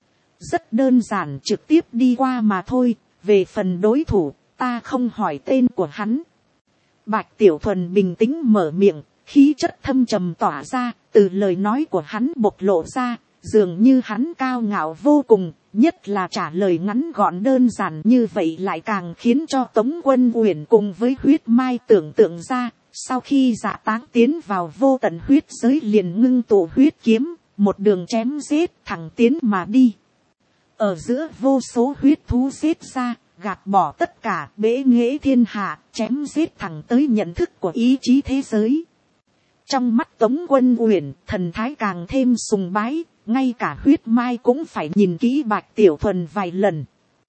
Rất đơn giản, trực tiếp đi qua mà thôi, về phần đối thủ, ta không hỏi tên của hắn. Bạch Tiểu Thuần bình tĩnh mở miệng, khí chất thâm trầm tỏa ra, từ lời nói của hắn bộc lộ ra, dường như hắn cao ngạo vô cùng, nhất là trả lời ngắn gọn đơn giản như vậy lại càng khiến cho Tống Quân Uyển cùng với huyết mai tưởng tượng ra, sau khi Dạ Táng tiến vào vô tận huyết giới liền ngưng tụ huyết kiếm, một đường chém giết thẳng tiến mà đi. Ở giữa vô số huyết thú giết ra, gạt bỏ tất cả, bế nghệ thiên hạ, chém giết thẳng tới nhận thức của ý chí thế giới. Trong mắt Tống Quân Uyển, thần thái càng thêm sùng bái, ngay cả huyết mai cũng phải nhìn kỹ Bạch Tiểu Thuần vài lần.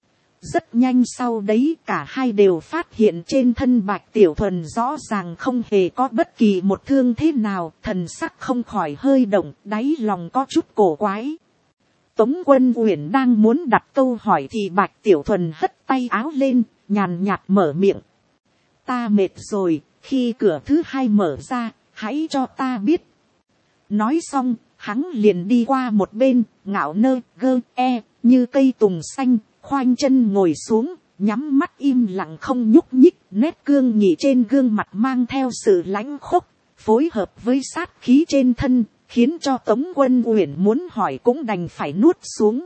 Rất nhanh sau đấy cả hai đều phát hiện trên thân Bạch Tiểu Thuần rõ ràng không hề có bất kỳ một thương thế nào, thần sắc không khỏi hơi động, đáy lòng có chút cổ quái. Tống Quân Uyển đang muốn đặt câu hỏi thì Bạch Tiểu Thuần hất tay áo lên, nhàn nhạt mở miệng. Ta mệt rồi, khi cửa thứ hai mở ra, hãy cho ta biết. Nói xong, hắn liền đi qua một bên, ngạo nơ gơ e, như cây tùng xanh, khoanh chân ngồi xuống, nhắm mắt im lặng không nhúc nhích, nét cương nghị trên gương mặt mang theo sự lãnh khốc, phối hợp với sát khí trên thân, khiến cho Tống Quân Uyển muốn hỏi cũng đành phải nuốt xuống.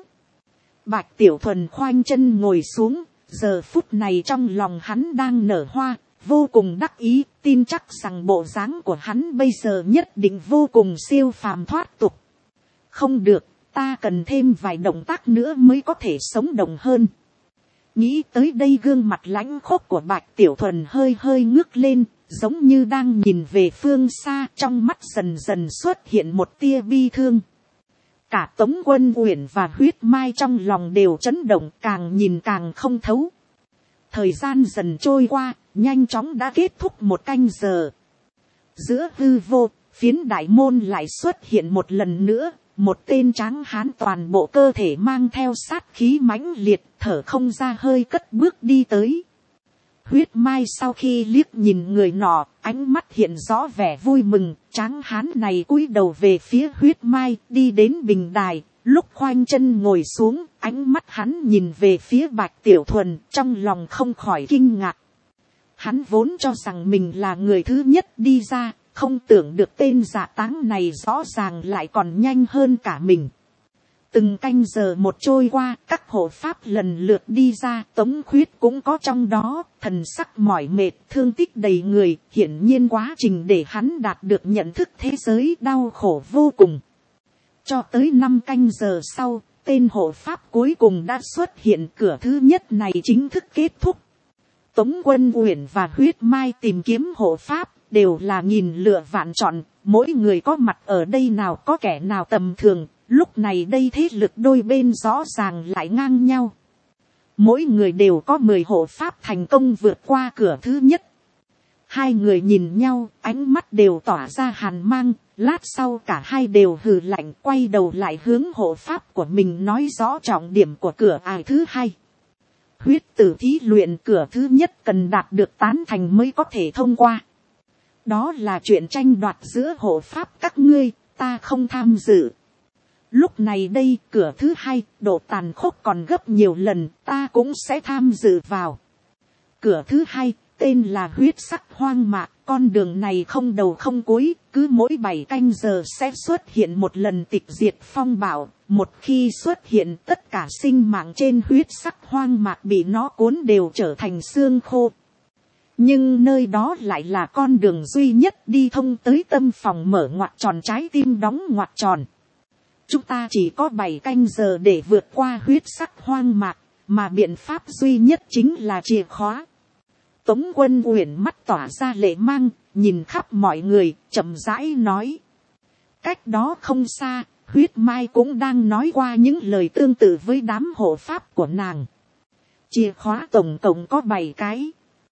Bạch Tiểu Thuần khoanh chân ngồi xuống, giờ phút này trong lòng hắn đang nở hoa, vô cùng đắc ý, tin chắc rằng bộ dáng của hắn bây giờ nhất định vô cùng siêu phàm thoát tục. Không được, ta cần thêm vài động tác nữa mới có thể sống động hơn. Nghĩ tới đây gương mặt lãnh khốc của Bạch Tiểu Thuần hơi hơi ngước lên, giống như đang nhìn về phương xa, trong mắt dần dần xuất hiện một tia bi thương. Cả Tống Quân Uyển và huyết mai trong lòng đều chấn động, càng nhìn càng không thấu. Thời gian dần trôi qua, nhanh chóng đã kết thúc một canh giờ. Giữa hư vô, phiến đại môn lại xuất hiện một lần nữa, một tên tráng hán toàn bộ cơ thể mang theo sát khí mãnh liệt, thở không ra hơi cất bước đi tới. Huyết mai sau khi liếc nhìn người nọ, ánh mắt hiện rõ vẻ vui mừng, tráng hán này cúi đầu về phía huyết mai, đi đến bình đài, Lúc khoanh chân ngồi xuống, ánh mắt hắn nhìn về phía Bạch Tiểu Thuần, trong lòng không khỏi kinh ngạc. Hắn vốn cho rằng mình là người thứ nhất đi ra, không tưởng được tên giả táng này rõ ràng lại còn nhanh hơn cả mình. Từng canh giờ một trôi qua, các hộ pháp lần lượt đi ra, Tống Khuyết cũng có trong đó, thần sắc mỏi mệt, thương tích đầy người, hiển nhiên quá trình để hắn đạt được nhận thức thế giới đau khổ vô cùng. Cho tới 5 canh giờ sau, tên hộ pháp cuối cùng đã xuất hiện, cửa thứ nhất này chính thức kết thúc. Tống Quân Uyển và Huyết Mai tìm kiếm hộ pháp, đều là nghìn lựa vạn chọn, mỗi người có mặt ở đây nào có kẻ nào tầm thường, lúc này đây thế lực đôi bên rõ ràng lại ngang nhau. Mỗi người đều có 10 hộ pháp thành công vượt qua cửa thứ nhất. Hai người nhìn nhau, ánh mắt đều tỏa ra hàn mang, lát sau cả hai đều hừ lạnh, quay đầu lại hướng hộ pháp của mình nói rõ trọng điểm của cửa ải thứ hai. Huyết tử thí luyện cửa thứ nhất cần đạt được tán thành mới có thể thông qua. Đó là chuyện tranh đoạt giữa hộ pháp các ngươi, ta không tham dự. Lúc này đây, cửa thứ hai, độ tàn khốc còn gấp nhiều lần, ta cũng sẽ tham dự vào. Cửa thứ hai, tên là huyết sắc hoang mạc, con đường này không đầu không cuối, cứ mỗi 7 canh giờ sẽ xuất hiện một lần tịch diệt phong bạo. Một khi xuất hiện, tất cả sinh mạng trên huyết sắc hoang mạc bị nó cuốn đều trở thành xương khô. Nhưng nơi đó lại là con đường duy nhất đi thông tới tâm phòng mở ngoặc tròn, trái tim đóng ngoặc tròn. Chúng ta chỉ có 7 canh giờ để vượt qua huyết sắc hoang mạc, mà biện pháp duy nhất chính là chìa khóa. Tống Quân Uyển mắt tỏa ra lệ mang, nhìn khắp mọi người, chậm rãi nói. Cách đó không xa, Huyết Mai cũng đang nói qua những lời tương tự với đám hộ pháp của nàng. Chìa khóa tổng cộng có 7 cái.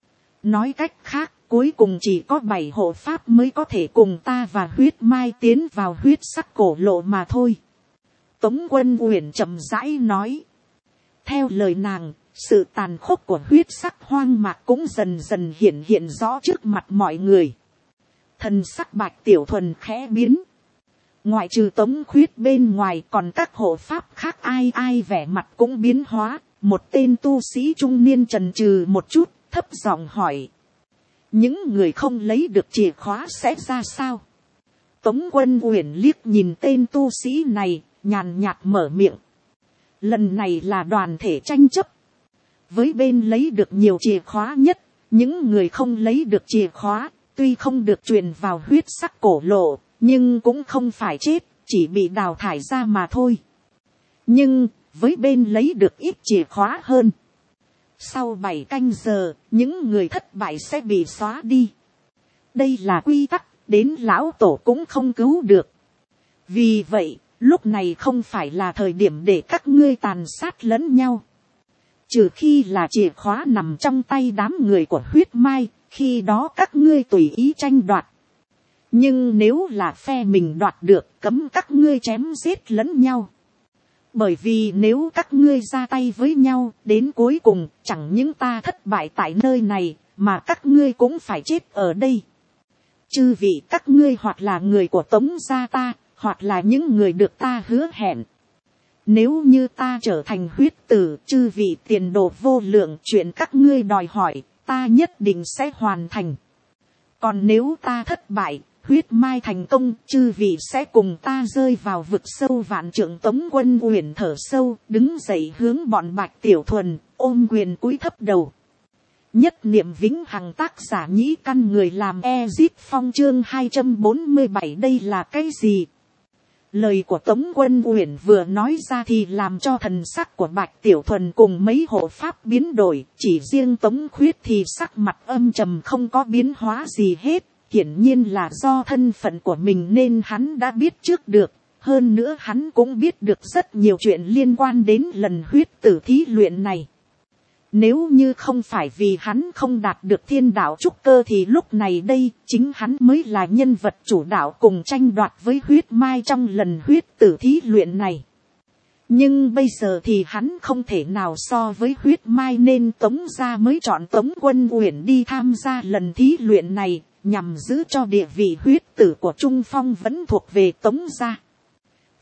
Nói cách khác, cuối cùng chỉ có 7 hộ pháp mới có thể cùng ta và Huyết Mai tiến vào huyết sắc cổ lộ mà thôi. Tống Quân Uyển chậm rãi nói. Theo lời nàng, sự tàn khốc của huyết sắc hoang mạc cũng dần dần hiện rõ trước mặt mọi người. Thần sắc Bạch Tiểu Thuần khẽ biến. Ngoại trừ Tống Khuyết bên ngoài, còn các hộ pháp khác ai vẻ mặt cũng biến hóa. Một tên tu sĩ trung niên chần chừ một chút, thấp giọng hỏi. Những người không lấy được chìa khóa sẽ ra sao? Tống Quân Uyển liếc nhìn tên tu sĩ này, nhàn nhạt mở miệng. Lần này là đoàn thể tranh chấp. Với bên lấy được nhiều chìa khóa nhất, những người không lấy được chìa khóa, tuy không được truyền vào huyết sắc cổ lộ, nhưng cũng không phải chết, chỉ bị đào thải ra mà thôi. Nhưng, với bên lấy được ít chìa khóa hơn. Sau 7 canh giờ, những người thất bại sẽ bị xóa đi. Đây là quy tắc, đến lão tổ cũng không cứu được. Vì vậy, lúc này không phải là thời điểm để các ngươi tàn sát lẫn nhau. Trừ khi là chìa khóa nằm trong tay đám người của Huyết Mai, khi đó các ngươi tùy ý tranh đoạt. Nhưng nếu là phe mình đoạt được, cấm các ngươi chém giết lẫn nhau. Bởi vì nếu các ngươi ra tay với nhau, đến cuối cùng, chẳng những ta thất bại tại nơi này, mà các ngươi cũng phải chết ở đây. Chư vị các ngươi hoặc là người của Tống gia ta, hoặc là những người được ta hứa hẹn. Nếu như ta trở thành huyết tử, chư vị tiền đồ vô lượng, chuyện các ngươi đòi hỏi, ta nhất định sẽ hoàn thành. Còn nếu ta thất bại, Huyết Mai thành công, chư vị sẽ cùng ta rơi vào vực sâu vạn trượng. Tống Quân Uyển thở sâu, đứng dậy hướng bọn Bạch Tiểu Thuần, ôm quyền cúi thấp đầu. Nhất niệm vĩnh hằng, tác giả Nhĩ Căn, người làm Ezip Phong, chương 247. Đây là cái gì? Lời của Tống Quân Uyển vừa nói ra thì làm cho thần sắc của Bạch Tiểu Thuần cùng mấy hộ pháp biến đổi, chỉ riêng Tống Khuyết thì sắc mặt âm trầm không có biến hóa gì hết. Hiển nhiên là do thân phận của mình nên hắn đã biết trước được. Hơn nữa hắn cũng biết được rất nhiều chuyện liên quan đến lần huyết tử thí luyện này. Nếu như không phải vì hắn không đạt được thiên đạo trúc cơ thì lúc này đây chính hắn mới là nhân vật chủ đạo cùng tranh đoạt với Huyết Mai trong lần huyết tử thí luyện này. Nhưng bây giờ thì hắn không thể nào so với Huyết Mai nên Tống gia mới chọn Tống Quân Uyển đi tham gia lần thí luyện này, nhằm giữ cho địa vị huyết tử của Trung Phong vẫn thuộc về Tống gia.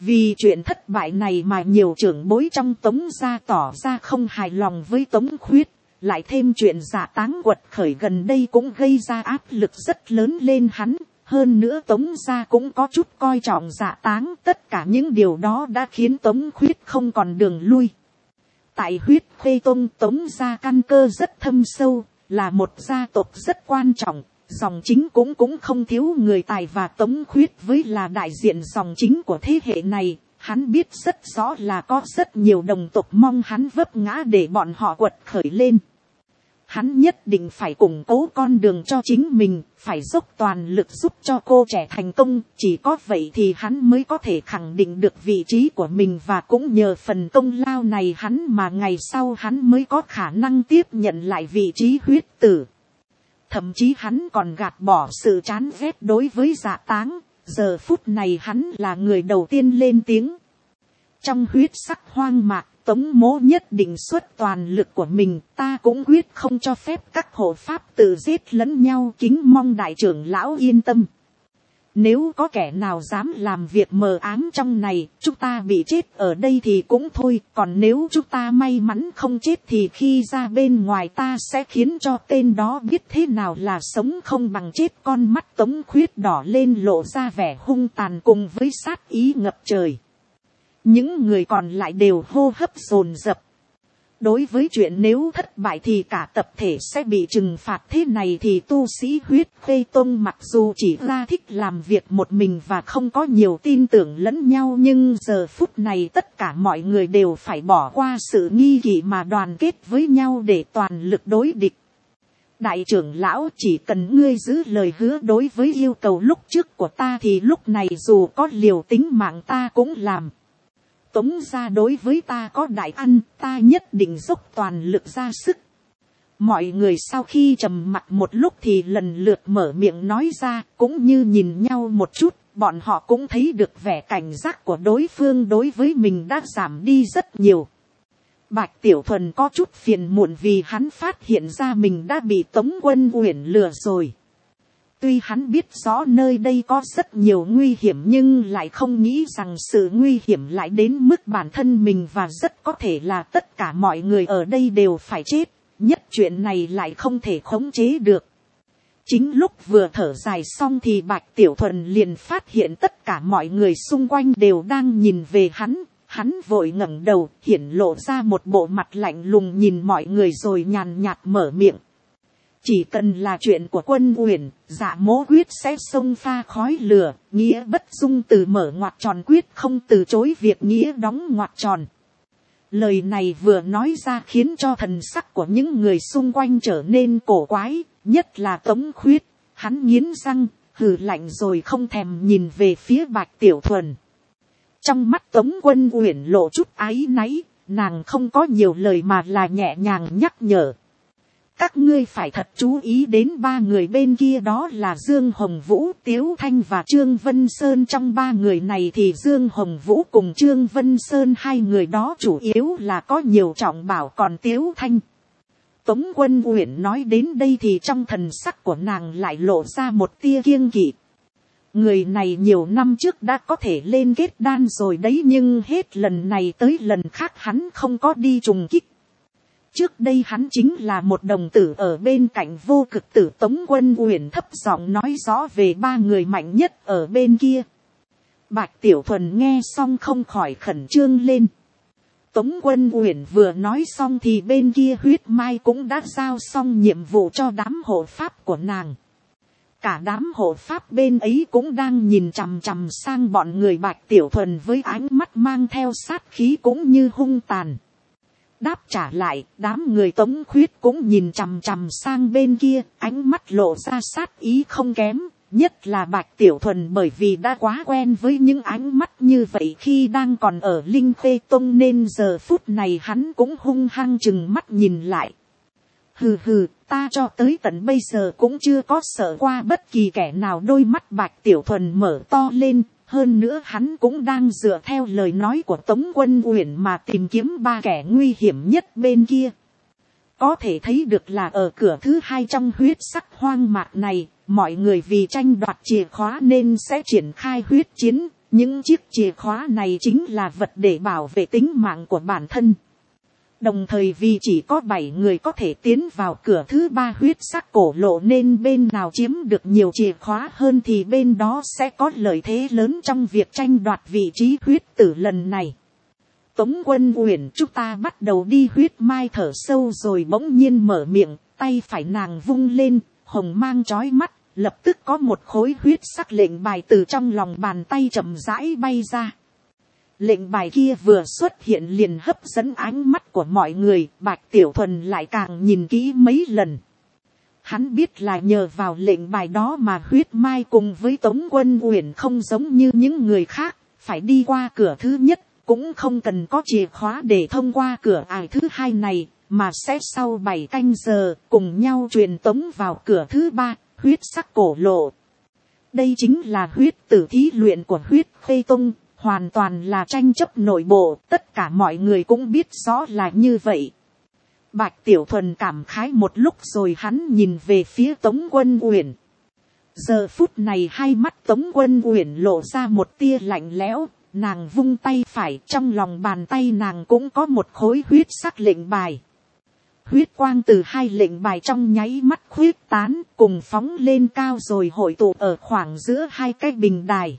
Vì chuyện thất bại này mà nhiều trưởng bối trong Tống gia tỏ ra không hài lòng với Tống Khuyết. Lại thêm chuyện Dạ Táng quật khởi gần đây cũng gây ra áp lực rất lớn lên hắn. Hơn nữa Tống gia cũng có chút coi trọng Dạ Táng. Tất cả những điều đó đã khiến Tống Khuyết không còn đường lui. Tại Huyết Khuê Tông, Tống gia căn cơ rất thâm sâu, là một gia tộc rất quan trọng. Dòng chính cũng không thiếu người tài, và Tống Khuyết với là đại diện dòng chính của thế hệ này. Hắn biết rất rõ là có rất nhiều đồng tộc mong hắn vấp ngã để bọn họ quật khởi lên. Hắn nhất định phải củng cố con đường cho chính mình, phải dốc toàn lực giúp cho cô trẻ thành công. Chỉ có vậy thì hắn mới có thể khẳng định được vị trí của mình, và cũng nhờ phần công lao này hắn mà ngày sau hắn mới có khả năng tiếp nhận lại vị trí huyết tử. Thậm chí hắn còn gạt bỏ sự chán ghét đối với Dạ Táng. Giờ phút này hắn là người đầu tiên lên tiếng. Trong huyết sắc hoang mạc, Tống Mỗ nhất định xuất toàn lực của mình. Ta cũng quyết không cho phép các hộ pháp tự giết lẫn nhau. Kính mong đại trưởng lão yên tâm. Nếu có kẻ nào dám làm việc mờ ám trong này, chúng ta bị chết ở đây thì cũng thôi. Còn nếu chúng ta may mắn không chết thì khi ra bên ngoài ta sẽ khiến cho tên đó biết thế nào là sống không bằng chết. Con mắt Tống Khuyết đỏ lên, lộ ra vẻ hung tàn cùng với sát ý ngập trời. Những người còn lại đều hô hấp dồn dập. Đối với chuyện nếu thất bại thì cả tập thể sẽ bị trừng phạt thế này thì tu sĩ Huyết Khuê Tông mặc dù chỉ ra thích làm việc một mình và không có nhiều tin tưởng lẫn nhau, nhưng giờ phút này tất cả mọi người đều phải bỏ qua sự nghi kỵ mà đoàn kết với nhau để toàn lực đối địch. Đại trưởng lão, chỉ cần ngươi giữ lời hứa đối với yêu cầu lúc trước của ta thì lúc này dù có liều tính mạng ta cũng làm. Tống gia đối với ta có đại ân, ta nhất định dốc toàn lực ra sức. Mọi người sau khi trầm mặc một lúc thì lần lượt mở miệng nói ra, cũng như nhìn nhau một chút, bọn họ cũng thấy được vẻ cảnh giác của đối phương đối với mình đã giảm đi rất nhiều. Bạch Tiểu Thuần có chút phiền muộn vì hắn phát hiện ra mình đã bị Tống Quân Uyển lừa rồi. Tuy hắn biết rõ nơi đây có rất nhiều nguy hiểm nhưng lại không nghĩ rằng sự nguy hiểm lại đến mức bản thân mình, và rất có thể là tất cả mọi người ở đây đều phải chết. Nhất chuyện này lại không thể khống chế được. Chính lúc vừa thở dài xong thì Bạch Tiểu Thuần liền phát hiện tất cả mọi người xung quanh đều đang nhìn về hắn. Hắn vội ngẩng đầu, hiển lộ ra một bộ mặt lạnh lùng nhìn mọi người rồi nhàn nhạt mở miệng. Chỉ cần là chuyện của Quân Uyển, Dạ Mỗ quyết sẽ xông pha khói lửa, nghĩa bất dung từ mở ngoặc tròn, quyết không từ chối việc nghĩa đóng ngoặc tròn. Lời này vừa nói ra khiến cho thần sắc của những người xung quanh trở nên cổ quái, nhất là Tống Khuyết. Hắn nghiến răng, hừ lạnh rồi không thèm nhìn về phía Bạch Tiểu Thuần. Trong mắt Tống Quân Uyển lộ chút áy náy, nàng không có nhiều lời mà là nhẹ nhàng nhắc nhở. Các ngươi phải thật chú ý đến ba người bên kia, đó là Dương Hồng Vũ, Tiếu Thanh và Trương Vân Sơn. Trong ba người này thì Dương Hồng Vũ cùng Trương Vân Sơn, hai người đó chủ yếu là có nhiều trọng bảo, còn Tiếu Thanh. Tống Quân Uyển nói đến đây thì trong thần sắc của nàng lại lộ ra một tia kiêng kỵ. Người này nhiều năm trước đã có thể lên kết đan rồi đấy, nhưng hết lần này tới lần khác hắn không có đi trùng kích. Trước đây hắn chính là một đồng tử ở bên cạnh Vô Cực Tử. Tống Quân Uyển thấp giọng nói rõ về ba người mạnh nhất ở bên kia. Bạch Tiểu Thuần nghe xong không khỏi khẩn trương lên. Tống Quân Uyển vừa nói xong thì bên kia Huyết Mai cũng đã giao xong nhiệm vụ cho đám hộ pháp của nàng. Cả đám hộ pháp bên ấy cũng đang nhìn chằm chằm sang bọn người Bạch Tiểu Thuần với ánh mắt mang theo sát khí cũng như hung tàn. Đáp trả lại, đám người Tống Khuyết cũng nhìn chằm chằm sang bên kia, ánh mắt lộ ra sát ý không kém. Nhất là Bạch Tiểu Thuần, bởi vì đã quá quen với những ánh mắt như vậy khi đang còn ở Linh Khê Tông, nên giờ phút này hắn cũng hung hăng chừng mắt nhìn lại. Hừ hừ, ta cho tới tận bây giờ cũng chưa có sợ qua bất kỳ kẻ nào. Đôi mắt Bạch Tiểu Thuần mở to lên. Hơn nữa hắn cũng đang dựa theo lời nói của Tống Quân Uyển mà tìm kiếm ba kẻ nguy hiểm nhất bên kia. Có thể thấy được là ở cửa thứ hai trong huyết sắc hoang mạc này, mọi người vì tranh đoạt chìa khóa nên sẽ triển khai huyết chiến. Những chiếc chìa khóa này chính là vật để bảo vệ tính mạng của bản thân. Đồng thời vì chỉ có 7 người có thể tiến vào cửa thứ 3 huyết sắc cổ lộ, nên bên nào chiếm được nhiều chìa khóa hơn thì bên đó sẽ có lợi thế lớn trong việc tranh đoạt vị trí huyết tử lần này. Tống Quân Uyển, chúng ta bắt đầu đi. Huyết Mai thở sâu rồi bỗng nhiên mở miệng, tay phải nàng vung lên, hồng mang chói mắt, lập tức có một khối huyết sắc lệnh bài từ trong lòng bàn tay chậm rãi bay ra. Lệnh bài kia vừa xuất hiện liền hấp dẫn ánh mắt của mọi người, Bạch Tiểu Thuần lại càng nhìn kỹ mấy lần. Hắn biết là nhờ vào lệnh bài đó mà Huyết Mai cùng với Tống Quân Uyển không giống như những người khác, phải đi qua cửa thứ nhất, cũng không cần có chìa khóa để thông qua cửa ải thứ 2 này, mà sẽ sau 7 canh giờ cùng nhau truyền tống vào cửa thứ 3, huyết sắc cổ lộ. Đây chính là huyết tử thí luyện của Huyết Khê Tông, hoàn toàn là tranh chấp nội bộ, tất cả mọi người cũng biết rõ là như vậy. Bạch Tiểu Thuần cảm khái một lúc rồi hắn nhìn về phía Tống Quân Uyển. Giờ phút này hai mắt Tống Quân Uyển lộ ra một tia lạnh lẽo, nàng vung tay phải, trong lòng bàn tay nàng cũng có một khối huyết sắc lệnh bài. Huyết quang từ 2 lệnh bài trong nháy mắt khuyết tán, cùng phóng lên cao rồi hội tụ ở khoảng giữa 2 cái bình đài.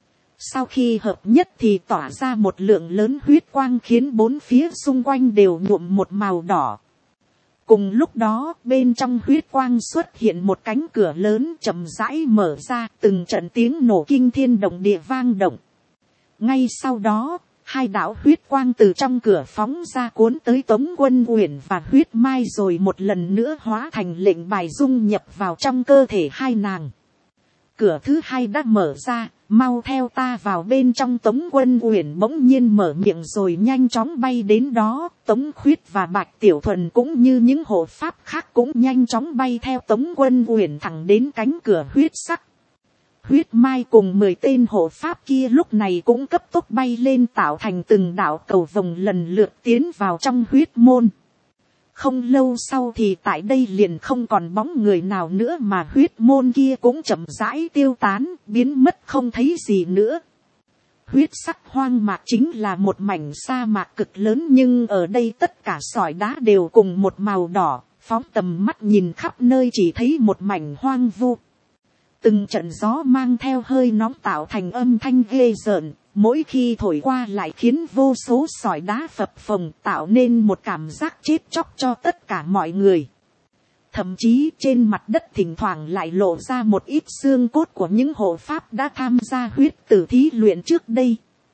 Sau khi hợp nhất thì tỏa ra một lượng lớn huyết quang, khiến 4 phía xung quanh đều nhuộm một màu đỏ. Cùng lúc đó, bên trong huyết quang xuất hiện một cánh cửa lớn chậm rãi mở ra, từng trận tiếng nổ kinh thiên động địa vang động. Ngay sau đó, 2 đạo huyết quang từ trong cửa phóng ra cuốn tới Tống Quân Uyển và Huyết Mai, rồi một lần nữa hóa thành lệnh bài dung nhập vào trong cơ thể hai nàng. Cửa thứ 2 đã mở ra, mau theo ta vào bên trong. Tống Quân Uyển bỗng nhiên mở miệng rồi nhanh chóng bay đến đó. Tống Khuyết và Bạch Tiểu Thuần cũng như những hộ pháp khác cũng nhanh chóng bay theo Tống Quân Uyển thẳng đến cánh cửa huyết sắc. Huyết Mai cùng 10 tên hộ pháp kia lúc này cũng cấp tốc bay lên, tạo thành từng đạo cầu vồng lần lượt tiến vào trong huyết môn. Không lâu sau thì tại đây liền không còn bóng người nào nữa, mà huyết môn kia cũng chậm rãi tiêu tán, biến mất không thấy gì nữa. Huyết sắc hoang mạc chính là một mảnh sa mạc cực lớn, nhưng ở đây tất cả sỏi đá đều cùng một màu đỏ, phóng tầm mắt nhìn khắp nơi chỉ thấy một mảnh hoang vu. Từng trận gió mang theo hơi nóng tạo thành âm thanh ghê rợn, mỗi khi thổi qua lại khiến vô số sỏi đá phập phồng, tạo nên một cảm giác chết chóc cho tất cả mọi người. Thậm chí trên mặt đất thỉnh thoảng lại lộ ra một ít xương cốt của những hộ pháp đã tham gia huyết tử thí luyện trước đây.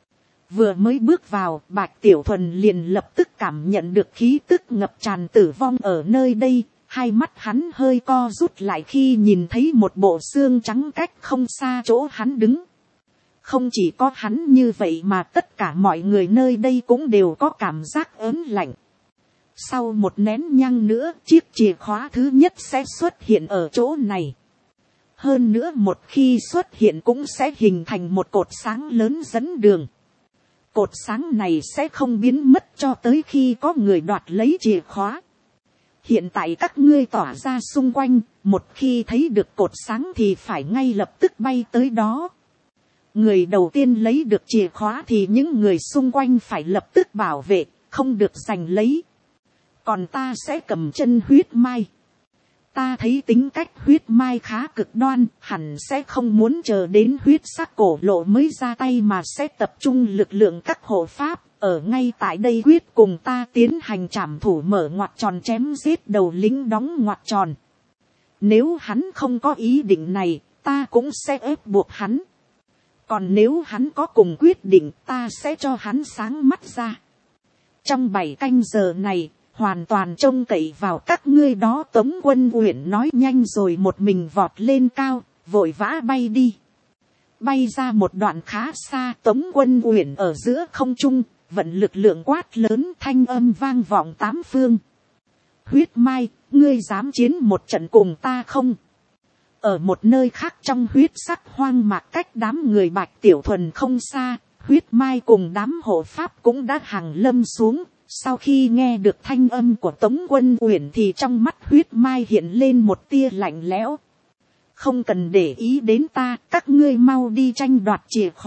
Vừa mới bước vào, Bạch Tiểu Thuần liền lập tức cảm nhận được khí tức ngập tràn tử vong ở nơi đây. Hai mắt hắn hơi co rút lại khi nhìn thấy một bộ xương trắng cách không xa chỗ hắn đứng. Không chỉ có hắn như vậy mà tất cả mọi người nơi đây cũng đều có cảm giác ớn lạnh. Sau một nén nhang nữa, chiếc chìa khóa thứ nhất sẽ xuất hiện ở chỗ này. Hơn nữa một khi xuất hiện cũng sẽ hình thành một cột sáng lớn dẫn đường. Cột sáng này sẽ không biến mất cho tới khi có người đoạt lấy chìa khóa. Hiện tại các ngươi tỏa ra xung quanh, một khi thấy được cột sáng thì phải ngay lập tức bay tới đó. Người đầu tiên lấy được chìa khóa thì những người xung quanh phải lập tức bảo vệ, không được giành lấy. Còn ta sẽ cầm chân Huyết Mai. Ta thấy tính cách Huyết Mai khá cực đoan, hẳn sẽ không muốn chờ đến huyết sắc cổ lộ mới ra tay mà sẽ tập trung lực lượng các hộ pháp. Ở ngay tại đây quyết cùng ta tiến hành trảm thủ mở ngoặc tròn chém giết đầu lính đóng ngoặc tròn. Nếu hắn không có ý định này, ta cũng sẽ ép buộc hắn. Còn nếu hắn có cùng quyết định, ta sẽ cho hắn sáng mắt ra. Trong 7 canh giờ này, hoàn toàn trông cậy vào các ngươi đó. Tống Quân Uyển nói nhanh rồi một mình vọt lên cao, vội vã bay đi. Bay ra một đoạn khá xa, Tống Quân Uyển ở giữa không trung, vận lực lượng quát lớn, thanh âm vang vọng 8 phương. Huyết Mai, ngươi dám chiến một trận cùng ta không? Ở một nơi khác trong huyết sắc hoang mạc cách đám người Bạch Tiểu Thuần không xa, Huyết Mai cùng đám hộ pháp cũng đã hàng lâm xuống. Sau khi nghe được thanh âm của Tống Quân Uyển thì trong mắt Huyết Mai hiện lên một tia lạnh lẽo. Không cần để ý đến ta, các ngươi mau đi tranh đoạt chìa khóa,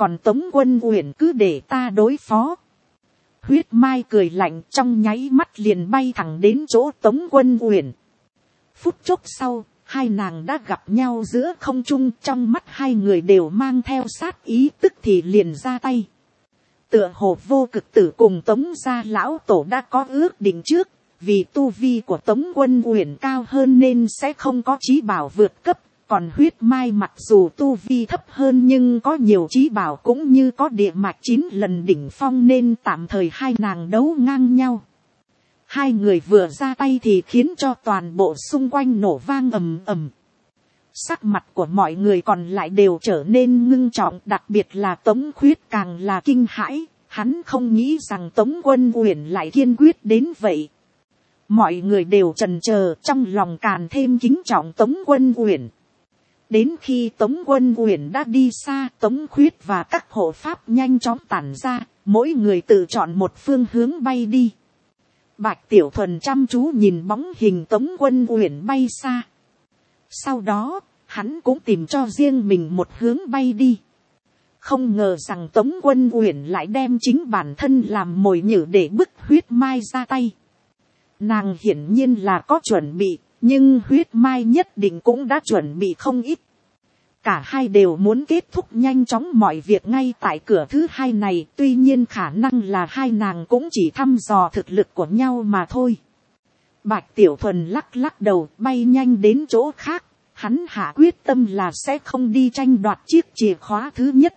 còn Tống Quân Uyển cứ để ta đối phó. Huyết Mai cười lạnh, trong nháy mắt liền bay thẳng đến chỗ Tống Quân Uyển. Phút chốc sau, hai nàng đã gặp nhau giữa không trung, trong mắt hai người đều mang theo sát ý, tức thì liền ra tay. Tựa hồ Vô Cực Tử cùng Tống gia lão tổ đã có ước định trước, vì tu vi của Tống Quân Uyển cao hơn nên sẽ không có chí bảo vượt cấp. Còn Huyết Mai mặc dù tu vi thấp hơn nhưng có nhiều chí bảo cũng như có địa mạch 9 lần đỉnh phong nên tạm thời hai nàng đấu ngang nhau. Hai người vừa ra tay thì khiến cho toàn bộ xung quanh nổ vang ầm ầm. Sắc mặt của mọi người còn lại đều trở nên ngưng trọng, đặc biệt là Tống Khuyết càng là kinh hãi, hắn không nghĩ rằng Tống Quân Uyển lại kiên quyết đến vậy. Mọi người đều chần chờ, trong lòng càng thêm kính trọng Tống Quân Uyển. Đến khi Tống Quân Uyển đã đi xa, Tống Khuyết và các hộ pháp nhanh chóng tản ra, mỗi người tự chọn một phương hướng bay đi. Bạch Tiểu Thuần chăm chú nhìn bóng hình Tống Quân Uyển bay xa. Sau đó, hắn cũng tìm cho riêng mình một hướng bay đi. Không ngờ rằng Tống Quân Uyển lại đem chính bản thân làm mồi nhử để bức Huyết Mai ra tay. Nàng hiển nhiên là có chuẩn bị, nhưng Huyết Mai nhất định cũng đã chuẩn bị không ít. Cả hai đều muốn kết thúc nhanh chóng mọi việc ngay tại cửa thứ hai này, tuy nhiên khả năng là hai nàng cũng chỉ thăm dò thực lực của nhau mà thôi. Bạch Tiểu Thuần lắc lắc đầu, bay nhanh đến chỗ khác, hắn hạ quyết tâm là sẽ không đi tranh đoạt chiếc chìa khóa thứ nhất.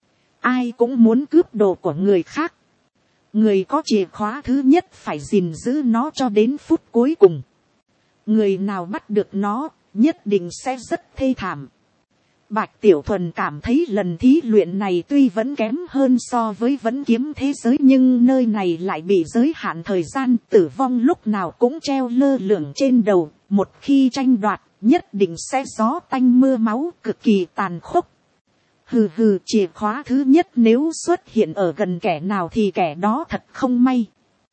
Ai cũng muốn cướp đồ của người khác. Người có chìa khóa thứ nhất phải gìn giữ nó cho đến phút cuối cùng. Người nào bắt được nó, nhất định sẽ rất thê thảm. Bạch Tiểu Thuần cảm thấy lần thí luyện này tuy vẫn kém hơn so với Vẫn Kiếm thế giới, nhưng nơi này lại bị giới hạn thời gian, tử vong lúc nào cũng treo lơ lửng trên đầu. Một khi tranh đoạt, nhất định sẽ gió tanh mưa máu, cực kỳ tàn khốc. Hừ hừ, chìa khóa thứ nhất nếu xuất hiện ở gần kẻ nào thì kẻ đó thật không may.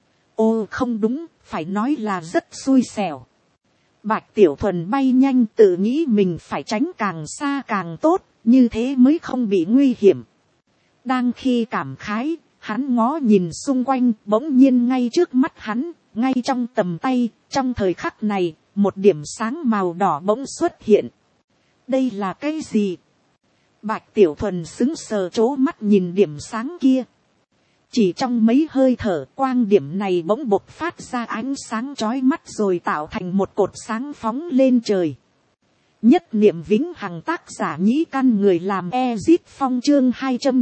Ô không đúng, phải nói là rất xui xẻo. Bạch Tiểu Thuần bay nhanh, tự nghĩ mình phải tránh càng xa càng tốt, như thế mới không bị nguy hiểm. Đang khi cảm khái, hắn ngó nhìn xung quanh, bỗng nhiên ngay trước mắt hắn, ngay trong tầm tay, trong thời khắc này, một điểm sáng màu đỏ bỗng xuất hiện. Đây là cái gì? Bạch Tiểu Thuần sững sờ trố mắt nhìn điểm sáng kia. Chỉ trong mấy hơi thở, quang điểm này bỗng bộc phát ra ánh sáng chói mắt rồi tạo thành một cột sáng phóng lên trời. Nhất niệm vĩnh hằng, tác giả Nhĩ Căn, người làm Ezip Phong, chương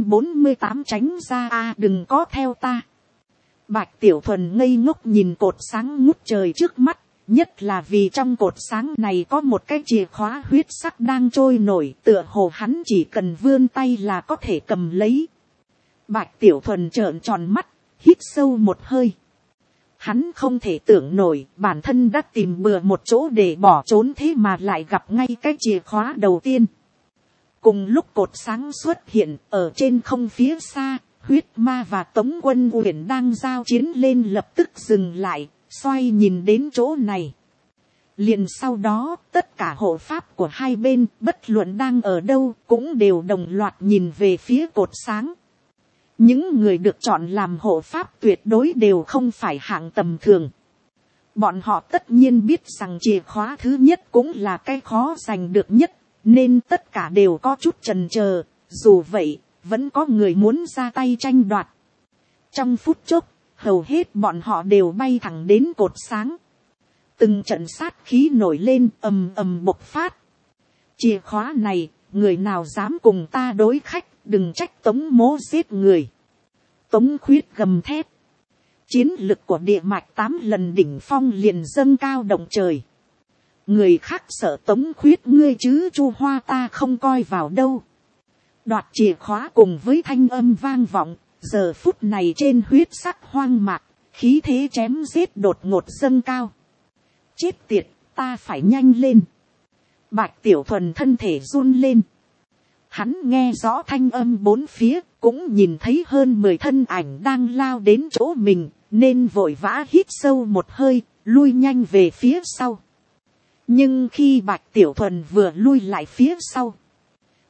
248 tránh ra a, đừng có theo ta. Bạch Tiểu Thuần ngây ngốc nhìn cột sáng ngút trời trước mắt, nhất là vì trong cột sáng này có một cái chìa khóa huyết sắc đang trôi nổi, tựa hồ hắn chỉ cần vươn tay là có thể cầm lấy. Bạch Tiểu Thuần trợn tròn mắt, hít sâu một hơi. Hắn không thể tưởng nổi, bản thân đã tìm bừa một chỗ để bỏ trốn thế mà lại gặp ngay cái chìa khóa đầu tiên. Cùng lúc cột sáng xuất hiện, ở trên không phía xa, Huyết Ma và Tống Quân Uyển đang giao chiến lên lập tức dừng lại, xoay nhìn đến chỗ này. Liền sau đó, tất cả hộ pháp của hai bên, bất luận đang ở đâu, cũng đều đồng loạt nhìn về phía cột sáng. Những người được chọn làm hộ pháp tuyệt đối đều không phải hạng tầm thường. Bọn họ tất nhiên biết rằng chìa khóa thứ nhất cũng là cái khó giành được nhất, nên tất cả đều có chút chần chờ. Dù vậy, vẫn có người muốn ra tay tranh đoạt. Trong phút chốc, hầu hết bọn họ đều bay thẳng đến cột sáng. Từng trận sát khí nổi lên, ầm ầm bộc phát. Chìa khóa này, người nào dám cùng ta đối khách, đừng trách Tống mỗ giết người. Tống Khuyết gầm thét. Chiến lực của địa mạch 8 lần đỉnh phong liền dâng cao động trời. Người khác sợ Tống Khuyết ngươi chứ Chu Hoa ta không coi vào đâu. Đoạt chìa khóa cùng với thanh âm vang vọng, giờ phút này trên huyết sắc hoang mạc, khí thế chém giết đột ngột dâng cao. Chết tiệt, ta phải nhanh lên. Bạch Tiểu Thuần thân thể run lên. Hắn nghe rõ thanh âm bốn phía, cũng nhìn thấy hơn 10 thân ảnh đang lao đến chỗ mình, nên vội vã hít sâu một hơi, lui nhanh về phía sau. Nhưng khi Bạch Tiểu Thuần vừa lui lại phía sau,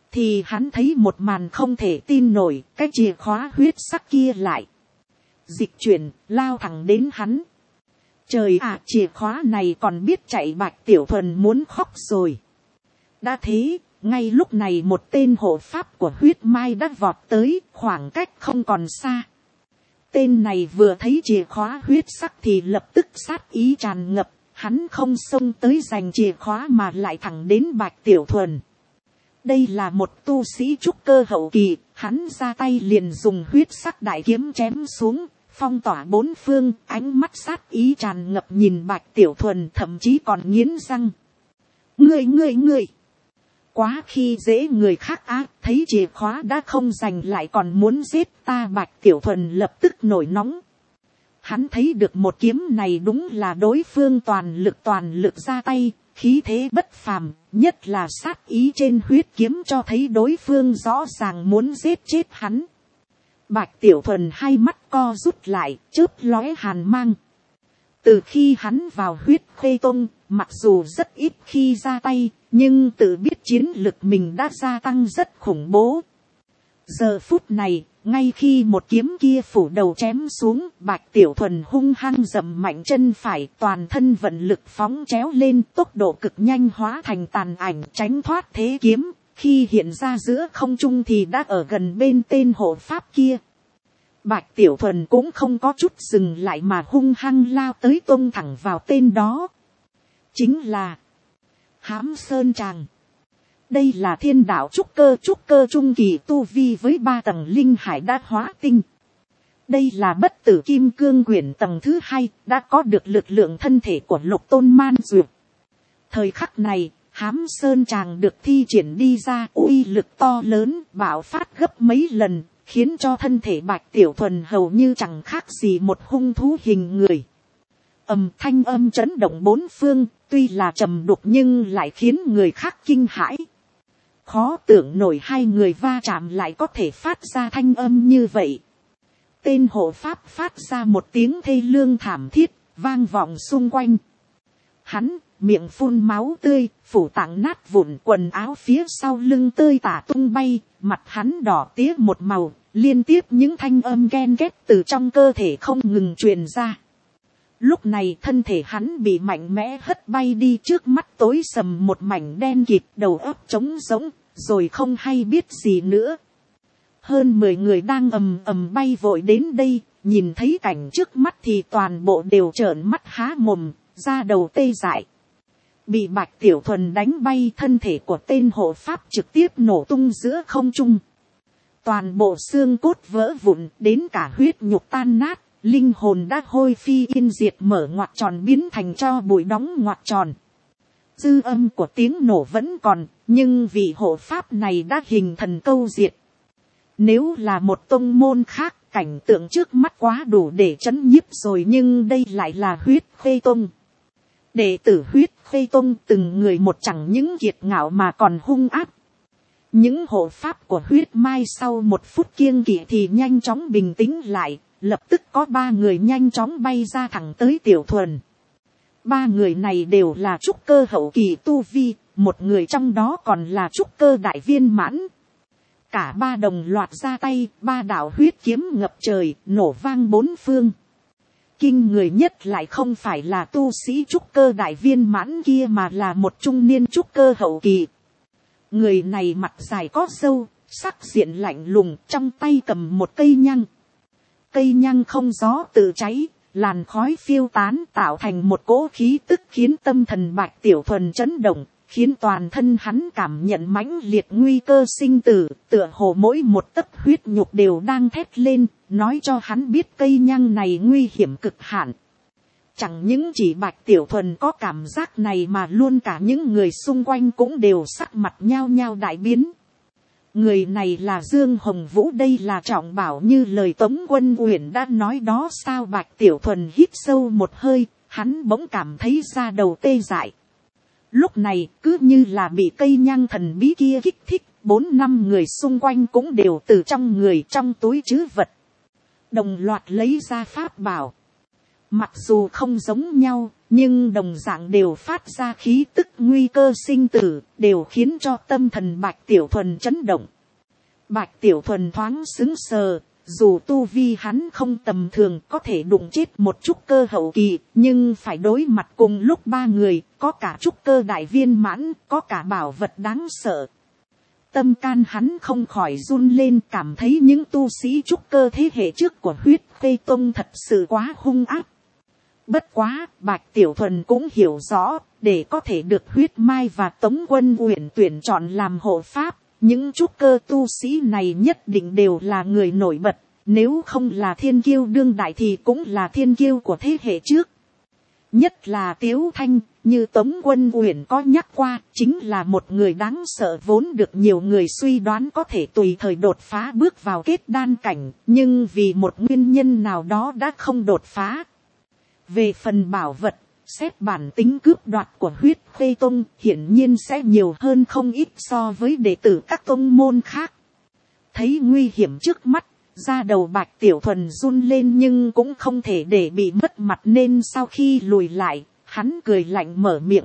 thì hắn thấy một màn không thể tin nổi, cái chìa khóa huyết sắc kia lại dịch chuyển, lao thẳng đến hắn. Trời ạ, chìa khóa này còn biết chạy. Bạch Tiểu Thuần muốn khóc rồi. Đã thế, ngay lúc này một tên hộ pháp của huyết mai đã vọt tới, khoảng cách không còn xa. Tên này vừa thấy chìa khóa huyết sắc thì lập tức sát ý tràn ngập, hắn không xông tới giành chìa khóa mà lại thẳng đến Bạch Tiểu Thuần. Đây là một tu sĩ trúc cơ hậu kỳ, hắn ra tay liền dùng huyết sắc đại kiếm chém xuống, phong tỏa bốn phương, ánh mắt sát ý tràn ngập nhìn Bạch Tiểu Thuần, thậm chí còn nghiến răng. Ngươi, quá khi dễ người khác á, thấy chìa khóa đã không giành lại còn muốn giết ta. Bạch Tiểu Thuần lập tức nổi nóng. Hắn thấy được một kiếm này đúng là đối phương toàn lực ra tay, khí thế bất phàm, nhất là sát ý trên huyết kiếm cho thấy đối phương rõ ràng muốn giết chết hắn. Bạch Tiểu Thuần hai mắt co rút lại, chớp lóe hàn mang. Từ khi hắn vào huyết khê tông, mặc dù rất ít khi ra tay, nhưng tự biết chiến lực mình đã gia tăng rất khủng bố. Giờ phút này, ngay khi một kiếm kia phủ đầu chém xuống, Bạch Tiểu Thuần hung hăng dậm mạnh chân phải, toàn thân vận lực phóng chéo lên, tốc độ cực nhanh hóa thành tàn ảnh tránh thoát thế kiếm. Khi hiện ra giữa không trung thì đã ở gần bên tên hộ pháp kia. Bạch Tiểu Thuần cũng không có chút dừng lại mà hung hăng lao tới tông thẳng vào tên đó. Chính là Hám Sơn Tràng. Đây là thiên đạo trúc cơ trung kỳ tu vi với 3 tầng linh hải đã hóa tinh. Đây là bất tử kim cương quyển tầng thứ 2, đã có được lực lượng thân thể của Lục Tôn Man Duyệt. Thời khắc này, Hám Sơn Tràng được thi triển đi ra, uy lực to lớn, bạo phát gấp mấy lần, khiến cho thân thể Bạch Tiểu Thuần hầu như chẳng khác gì một hung thú hình người. Thanh âm chấn động bốn phương, tuy là trầm đục nhưng lại khiến người khác kinh hãi. Khó tưởng nổi hai người va chạm lại có thể phát ra thanh âm như vậy. Tên hộ pháp phát ra một tiếng thê lương thảm thiết, vang vọng xung quanh. Hắn, miệng phun máu tươi, phủ tạng nát vụn, quần áo phía sau lưng tơi tả tung bay, mặt hắn đỏ tía một màu, liên tiếp những thanh âm ghen ghét từ trong cơ thể không ngừng truyền ra. Lúc này thân thể hắn bị mạnh mẽ hất bay đi, trước mắt tối sầm một mảnh đen kịt, đầu óc trống rỗng, rồi không hay biết gì nữa. Hơn 10 người đang ầm bay vội đến đây, nhìn thấy cảnh trước mắt thì toàn bộ đều trợn mắt há mồm, da đầu tê dại. Bị Bạch Tiểu Thuần đánh bay, thân thể của tên hộ pháp trực tiếp nổ tung giữa không trung. Toàn bộ xương cốt vỡ vụn, đến cả huyết nhục tan nát, linh hồn đã hôi phi yên diệt, mở ngoặc tròn biến thành tro bụi đóng ngoặc tròn. Dư âm của tiếng nổ vẫn còn, nhưng vị hộ pháp này đã hình thần câu diệt. Nếu là một tông môn khác, cảnh tượng trước mắt quá đủ để chấn nhiếp rồi, nhưng đây lại là huyết khê tông. Đệ tử huyết khê tông từng người một chẳng những kiệt ngạo mà còn hung ác. Những hộ pháp của huyết mai sau một phút kiêng kỵ thì nhanh chóng bình tĩnh lại, lập tức có 3 người nhanh chóng bay ra thẳng tới Tiểu Thuần. 3 người này đều là trúc cơ hậu kỳ tu vi, một người trong đó còn là trúc cơ đại viên mãn. Cả 3 đồng loạt ra tay, 3 đạo huyết kiếm ngập trời, nổ vang bốn phương. Kinh người nhất lại không phải là tu sĩ trúc cơ đại viên mãn kia mà là một trung niên trúc cơ hậu kỳ. Người này mặt dài có râu, sắc diện lạnh lùng, trong tay cầm một cây nhang. Cây nhang không gió tự cháy, làn khói phiêu tán tạo thành một cỗ khí tức khiến tâm thần Bạch Tiểu Thuần chấn động, khiến toàn thân hắn cảm nhận mãnh liệt nguy cơ sinh tử, tựa hồ mỗi một tấc huyết nhục đều đang thét lên, nói cho hắn biết cây nhang này nguy hiểm cực hạn. Chẳng những chỉ Bạch Tiểu Thuần có cảm giác này mà luôn cả những người xung quanh cũng đều sắc mặt nhao nhao đại biến. Người này là Dương Hồng Vũ, đây là trọng bảo như lời Tống Quân Uyển đã nói đó sao? Bạch Tiểu Thuần hít sâu một hơi, hắn bỗng cảm thấy da đầu tê dại. Lúc này cứ như là bị cây nhang thần bí kia kích thích, 4-5 người xung quanh cũng đều từ trong người trong túi trữ vật đồng loạt lấy ra pháp bảo. Mặc dù không giống nhau, nhưng đồng dạng đều phát ra khí tức nguy cơ sinh tử, đều khiến cho tâm thần Bạch Tiểu Thuần chấn động. Bạch Tiểu Thuần thoáng sững sờ, dù tu vi hắn không tầm thường, có thể đụng chết một trúc cơ hậu kỳ, nhưng phải đối mặt cùng lúc ba người, có cả trúc cơ đại viên mãn, có cả bảo vật đáng sợ. Tâm can hắn không khỏi run lên, cảm thấy những tu sĩ trúc cơ thế hệ trước của Huyết Khê Tông thật sự quá hung ác. Bất quá, Bạch Tiểu Thuần cũng hiểu rõ, để có thể được Huyết Mai và Tống Quân Uyển tuyển chọn làm hộ pháp, những trúc cơ tu sĩ này nhất định đều là người nổi bật, nếu không là thiên kiêu đương đại thì cũng là thiên kiêu của thế hệ trước. Nhất là Tiếu Thanh, như Tống Quân Uyển có nhắc qua, chính là một người đáng sợ, vốn được nhiều người suy đoán có thể tùy thời đột phá bước vào kết đan cảnh, nhưng vì một nguyên nhân nào đó đã không đột phá. Về phần bảo vật, xét bản tính cướp đoạt của Huyết Khê Tông hiển nhiên sẽ nhiều hơn không ít so với đệ tử các tông môn khác. Thấy nguy hiểm trước mắt, da đầu Bạch Tiểu Thuần run lên nhưng cũng không thể để bị mất mặt, nên sau khi lùi lại, hắn cười lạnh mở miệng.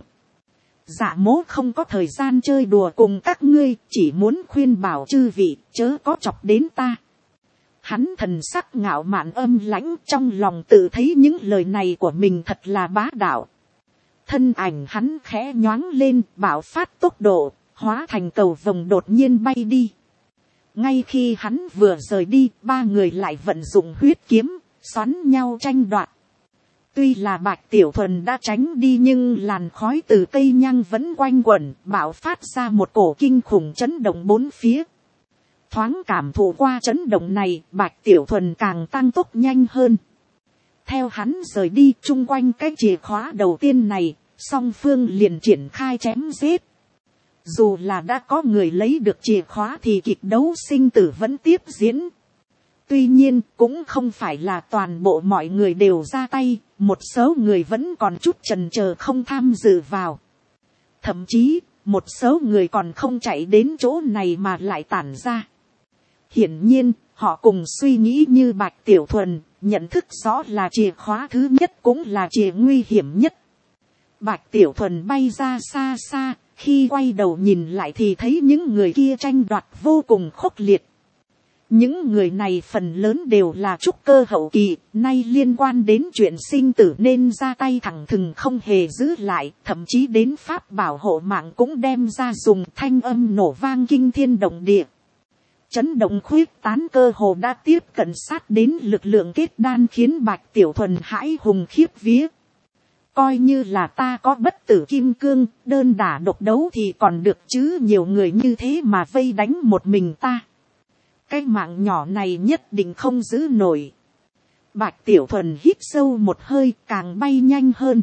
Dạ mỗ không có thời gian chơi đùa cùng các ngươi, chỉ muốn khuyên bảo chư vị chớ có chọc đến ta. Hắn thần sắc ngạo mạn âm lãnh, trong lòng tự thấy những lời này của mình thật là bá đạo. Thân ảnh hắn khẽ nhoáng lên, bạo phát tốc độ, hóa thành cầu vồng đột nhiên bay đi. Ngay khi hắn vừa rời đi, ba người lại vận dụng huyết kiếm, xoắn nhau tranh đoạt. Tuy là Bạch Tiểu Thuần đã tránh đi, nhưng làn khói từ cây nhang vẫn quanh quẩn, bạo phát ra một cổ kinh khủng chấn động bốn phía. Thoáng cảm thụ qua chấn động này, Bạch Tiểu Thuần càng tăng tốc nhanh hơn. Theo hắn rời đi, chung quanh cái chìa khóa đầu tiên này, song phương liền triển khai chém giết. Dù là đã có người lấy được chìa khóa thì kịch đấu sinh tử vẫn tiếp diễn. Tuy nhiên, cũng không phải là toàn bộ mọi người đều ra tay, một số người vẫn còn chút chần chờ không tham dự vào. Thậm chí, một số người còn không chạy đến chỗ này mà lại tản ra. Hiển nhiên, họ cùng suy nghĩ như Bạch Tiểu Thuần, nhận thức rõ là chìa khóa thứ nhất cũng là chìa nguy hiểm nhất. Bạch Tiểu Thuần bay ra xa xa, khi quay đầu nhìn lại thì thấy những người kia tranh đoạt vô cùng khốc liệt. Những người này phần lớn đều là trúc cơ hậu kỳ, nay liên quan đến chuyện sinh tử nên ra tay thẳng thừng không hề giữ lại, thậm chí đến pháp bảo hộ mạng cũng đem ra dùng, thanh âm nổ vang kinh thiên động địa. Chấn động khuyết tán cơ hồ đã tiếp cận sát đến lực lượng kết đan, khiến Bạch Tiểu Thuần hãi hùng khiếp vía. Coi như là ta có bất tử kim cương, đơn đả độc đấu thì còn được, chứ nhiều người như thế mà vây đánh một mình ta. Cái mạng nhỏ này nhất định không giữ nổi. Bạch Tiểu Thuần hít sâu một hơi, càng bay nhanh hơn.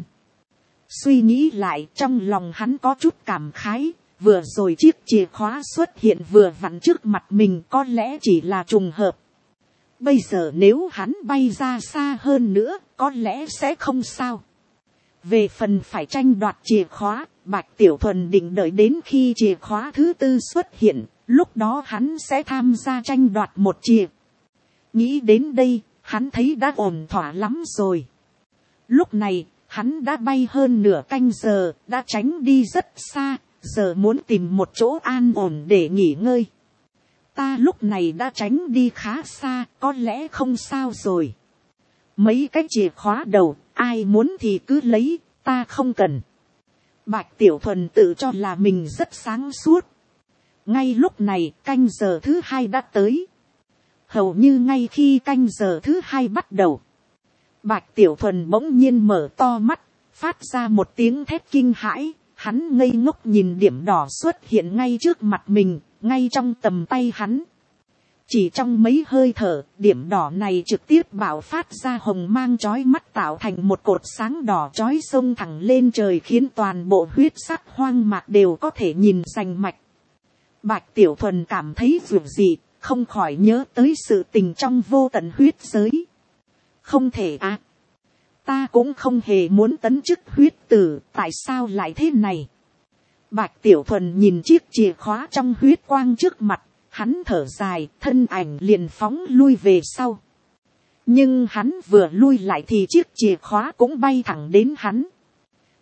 Suy nghĩ lại, trong lòng hắn có chút cảm khái. Vừa rồi chiếc chìa khóa xuất hiện vừa vặn trước mặt mình, có lẽ chỉ là trùng hợp. Bây giờ nếu hắn bay ra xa hơn nữa, có lẽ sẽ không sao. Về phần phải tranh đoạt chìa khóa, Bạch Tiểu Thuần định đợi đến khi chìa khóa thứ tư xuất hiện, lúc đó hắn sẽ tham gia tranh đoạt một chìa. Nghĩ đến đây, hắn thấy đã ổn thỏa lắm rồi. Lúc này, hắn đã bay hơn nửa canh giờ, đã tránh đi rất xa, giờ muốn tìm một chỗ an ổn để nghỉ ngơi. Ta lúc này đã tránh đi khá xa, có lẽ không sao rồi. Mấy cái chìa khóa đầu, ai muốn thì cứ lấy, ta không cần. Bạch Tiểu Thuần tự cho là mình rất sáng suốt. Ngay lúc này, canh giờ thứ hai đã tới. Hầu như ngay khi canh giờ thứ hai bắt đầu, Bạch Tiểu Thuần bỗng nhiên mở to mắt, phát ra một tiếng thét kinh hãi. Hắn ngây ngốc nhìn điểm đỏ xuất hiện ngay trước mặt mình, ngay trong tầm tay hắn. Chỉ trong mấy hơi thở, điểm đỏ này trực tiếp bạo phát ra hồng mang chói mắt, tạo thành một cột sáng đỏ chói xông thẳng lên trời, khiến toàn bộ huyết sắc hoang mạc đều có thể nhìn rành mạch. Bạch Tiểu Thuần cảm thấy dường gì, không khỏi nhớ tới sự tình trong vô tận huyết giới. Không thể à. Ta cũng không hề muốn tấn chức huyết tử, tại sao lại thế này? Bạch Tiểu Thuần nhìn chiếc chìa khóa trong huyết quang trước mặt, hắn thở dài, thân ảnh liền phóng lui về sau. Nhưng hắn vừa lui lại thì chiếc chìa khóa cũng bay thẳng đến hắn.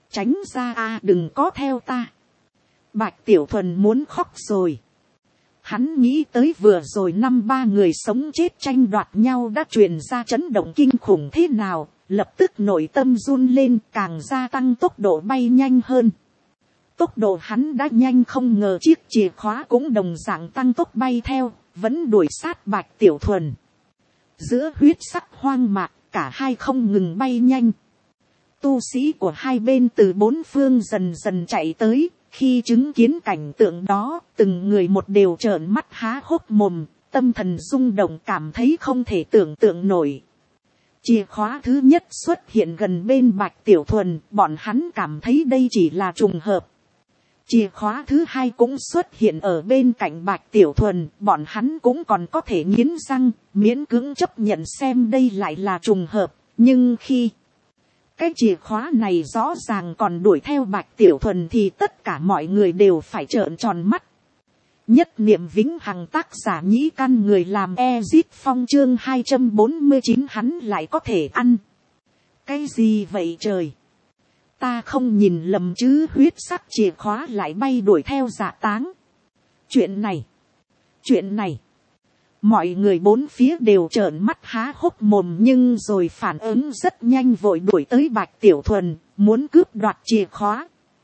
tránh ra a, đừng có theo ta. Bạch Tiểu Thuần muốn khóc rồi. Hắn nghĩ tới vừa rồi 5-3 người sống chết tranh đoạt nhau đã truyền ra chấn động kinh khủng thế nào, lập tức nội tâm run lên, càng gia tăng tốc độ bay nhanh hơn. Tốc độ hắn đã nhanh không ngờ chiếc chìa khóa cũng đồng dạng tăng tốc bay theo, vẫn đuổi sát Bạch Tiểu Thuần. Giữa huyết sắc hoang mạc, cả hai không ngừng bay nhanh. Tu sĩ của hai bên từ bốn phương dần dần chạy tới, khi chứng kiến cảnh tượng đó, từng người một đều trợn mắt há hốc mồm, tâm thần rung động, cảm thấy không thể tưởng tượng nổi. Chìa khóa thứ nhất xuất hiện gần bên Bạch Tiểu Thuần, bọn hắn cảm thấy đây chỉ là trùng hợp. Chìa khóa thứ hai cũng xuất hiện ở bên cạnh Bạch Tiểu Thuần, bọn hắn cũng còn có thể nghiến răng, miễn cưỡng chấp nhận xem đây lại là trùng hợp. Nhưng khi cái chìa khóa này rõ ràng còn đuổi theo Bạch Tiểu Thuần thì tất cả mọi người đều phải trợn tròn mắt. Nhất niệm vĩnh hằng, tác giả Nhĩ Căn, người làm Ezit Phong, chương 249, hắn lại có thể ăn. Cái gì vậy trời? Ta không nhìn lầm chứ, huyết sắc chìa khóa lại bay đuổi theo Dạ Táng. Chuyện này. Mọi người bốn phía đều trợn mắt há hốc mồm, nhưng rồi phản ứng rất nhanh, vội đuổi tới Bạch Tiểu Thuần, muốn cướp đoạt chìa khóa.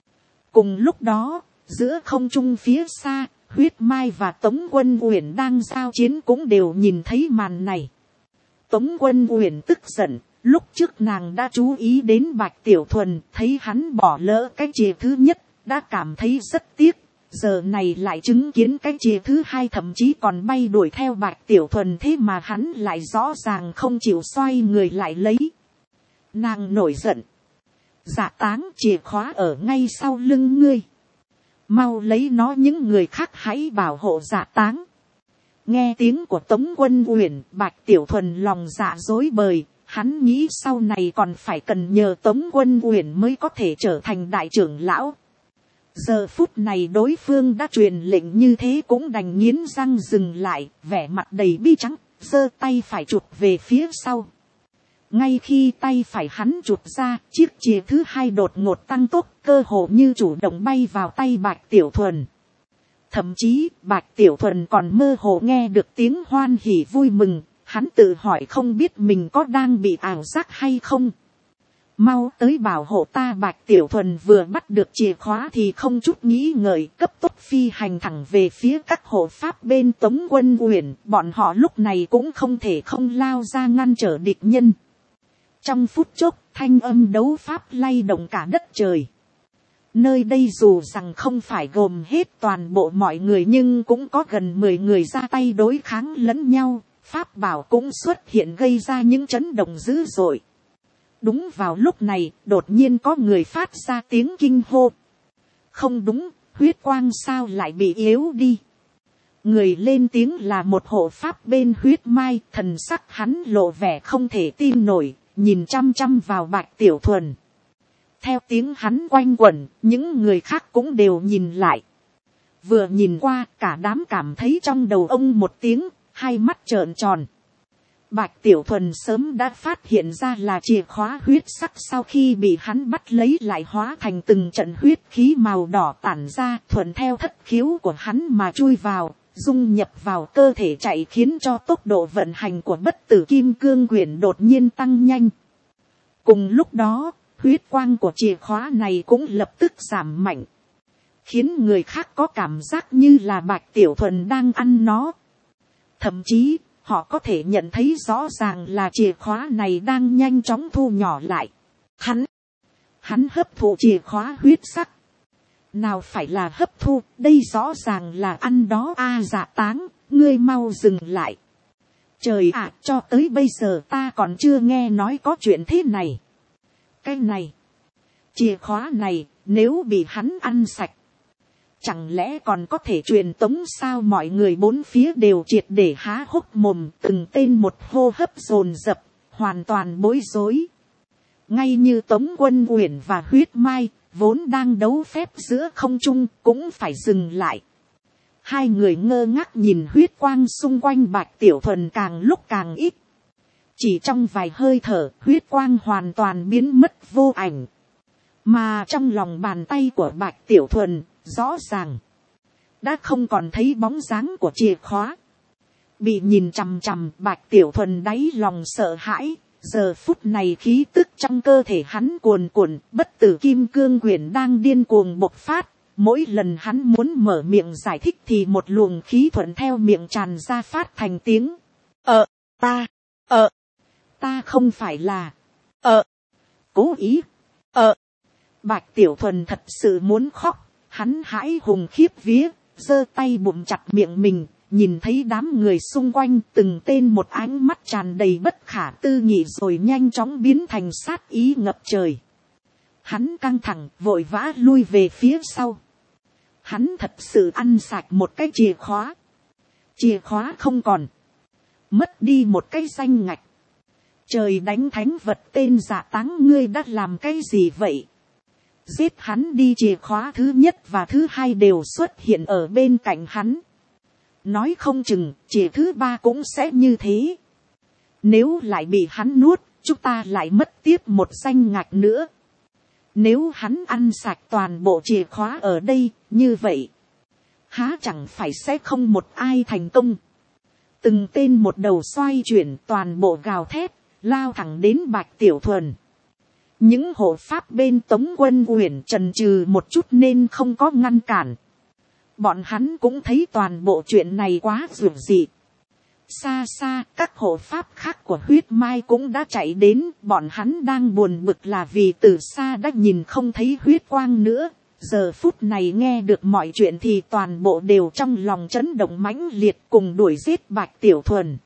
Cùng lúc đó, giữa không trung phía xa, Huyết Mai và Tống Quân Uyển đang giao chiến cũng đều nhìn thấy màn này. Tống Quân Uyển tức giận, lúc trước nàng đã chú ý đến Bạch Tiểu Thuần, thấy hắn bỏ lỡ cái chìa thứ nhất, đã cảm thấy rất tiếc. Giờ này lại chứng kiến cái chìa thứ hai thậm chí còn bay đuổi theo Bạch Tiểu Thuần, thế mà hắn lại rõ ràng không chịu xoay người lại lấy. Nàng nổi giận. Dạ Táng, chìa khóa ở ngay sau lưng ngươi. Mau lấy nó, những người khác hãy bảo hộ Dạ Táng. Nghe tiếng của Tống Quân Uyển, Bạch Tiểu Thuần lòng dạ rối bời. Hắn nghĩ sau này còn phải cần nhờ Tống Quân Uyển mới có thể trở thành đại trưởng lão. Giờ phút này đối phương đã truyền lệnh như thế cũng đành nghiến răng dừng lại, vẻ mặt đầy bi trắng, giơ tay phải chụp về phía sau. Ngay khi tay phải hắn chụp ra, chiếc chìa thứ hai đột ngột tăng tốc, cơ hồ như chủ động bay vào tay Bạch Tiểu Thuần. Thậm chí, Bạch Tiểu Thuần còn mơ hồ nghe được tiếng hoan hỉ vui mừng, hắn tự hỏi không biết mình có đang bị ảo giác hay không. Mau tới bảo hộ ta. Bạch Tiểu Thuần vừa bắt được chìa khóa thì không chút nghĩ ngợi, cấp tốc phi hành thẳng về phía các hộ pháp bên Tống Quân Uyển. Bọn họ lúc này cũng không thể không lao ra ngăn trở địch nhân. Trong phút chốc, thanh âm đấu pháp lay động cả đất trời. Nơi đây dù rằng không phải gồm hết toàn bộ mọi người, nhưng cũng có gần 10 người ra tay đối kháng lẫn nhau. Pháp bảo cũng xuất hiện gây ra những chấn động dữ dội. Đúng vào lúc này, đột nhiên có người phát ra tiếng kinh hô. Không đúng, huyết quang sao lại bị yếu đi? Người lên tiếng là một hộ pháp bên Huyết Mai, thần sắc hắn lộ vẻ không thể tin nổi, nhìn chăm chăm vào Bạch Tiểu Thuần. Theo tiếng hắn quanh quẩn, những người khác cũng đều nhìn lại. Vừa nhìn qua, cả đám cảm thấy trong đầu ông một tiếng, hai mắt trợn tròn. Bạch Tiểu Thuần sớm đã phát hiện ra là chìa khóa huyết sắc, sau khi bị hắn bắt lấy lại hóa thành từng trận huyết khí màu đỏ tản ra, thuận theo thất khiếu của hắn mà chui vào, dung nhập vào cơ thể chạy, khiến cho tốc độ vận hành của Bất Tử Kim Cương Quyển đột nhiên tăng nhanh. Cùng lúc đó, huyết quang của chìa khóa này cũng lập tức giảm mạnh, khiến người khác có cảm giác như là Bạch Tiểu Thuần đang ăn nó. Thậm chí, họ có thể nhận thấy rõ ràng là chìa khóa này đang nhanh chóng thu nhỏ lại. Hắn hấp thụ chìa khóa huyết sắc. Nào phải là hấp thu, đây rõ ràng là ăn đó. Dạ Táng, ngươi mau dừng lại. Trời ạ, cho tới bây giờ ta còn chưa nghe nói có chuyện thế này. Cái này, chìa khóa này, nếu bị hắn ăn sạch, chẳng lẽ còn có thể truyền tống sao? Mọi người bốn phía đều triệt để há hốc mồm, từng tên một hô hấp dồn dập, hoàn toàn bối rối. Ngay như Tống Quân Uyển và Huyết Mai, vốn đang đấu phép giữa không trung, cũng phải dừng lại. Hai người ngơ ngác nhìn huyết quang xung quanh Bạch Tiểu Thuần càng lúc càng ít. Chỉ trong vài hơi thở, huyết quang hoàn toàn biến mất vô ảnh. Mà trong lòng bàn tay của Bạch Tiểu Thuần, rõ ràng, đã không còn thấy bóng dáng của chìa khóa. Bị nhìn chằm chằm, Bạch Tiểu Thuần đáy lòng sợ hãi. Giờ phút này khí tức trong cơ thể hắn cuồn cuộn, bất tử kim cương quyển đang điên cuồng bộc phát. Mỗi lần hắn muốn mở miệng giải thích thì một luồng khí thuận theo miệng tràn ra phát thành tiếng. Ta không phải là, cố ý, Bạch Tiểu Thuần thật sự muốn khóc, hắn hãi hùng khiếp vía, giơ tay bụm chặt miệng mình, nhìn thấy đám người xung quanh từng tên một ánh mắt tràn đầy bất khả tư nghị rồi nhanh chóng biến thành sát ý ngập trời. Hắn căng thẳng vội vã lui về phía sau. Hắn thật sự ăn sạch một cái chìa khóa. Chìa khóa không còn. Mất đi một cái danh ngạch. Trời đánh thánh vật tên Dạ Táng, ngươi đã làm cái gì vậy? Giết hắn đi, chìa khóa thứ nhất và thứ hai đều xuất hiện ở bên cạnh hắn. Nói không chừng chìa thứ ba cũng sẽ như thế. Nếu lại bị hắn nuốt, chúng ta lại mất tiếp một danh ngạch nữa. Nếu hắn ăn sạch toàn bộ chìa khóa ở đây, như vậy, há chẳng phải sẽ không một ai thành công. Từng tên một đầu xoay chuyển, toàn bộ gào thét, lao thẳng đến Bạch Tiểu Thuần. Những hộ pháp bên Tống Quân Uyển chần chừ một chút nên không có ngăn cản. Bọn hắn cũng thấy toàn bộ chuyện này quá dữ dị. Xa xa, các hộ pháp khác của huyết mai cũng đã chạy đến. Bọn hắn đang buồn bực là vì từ xa đã nhìn không thấy huyết quang nữa. Giờ phút này nghe được mọi chuyện thì toàn bộ đều trong lòng chấn động mãnh liệt, cùng đuổi giết Bạch Tiểu Thuần.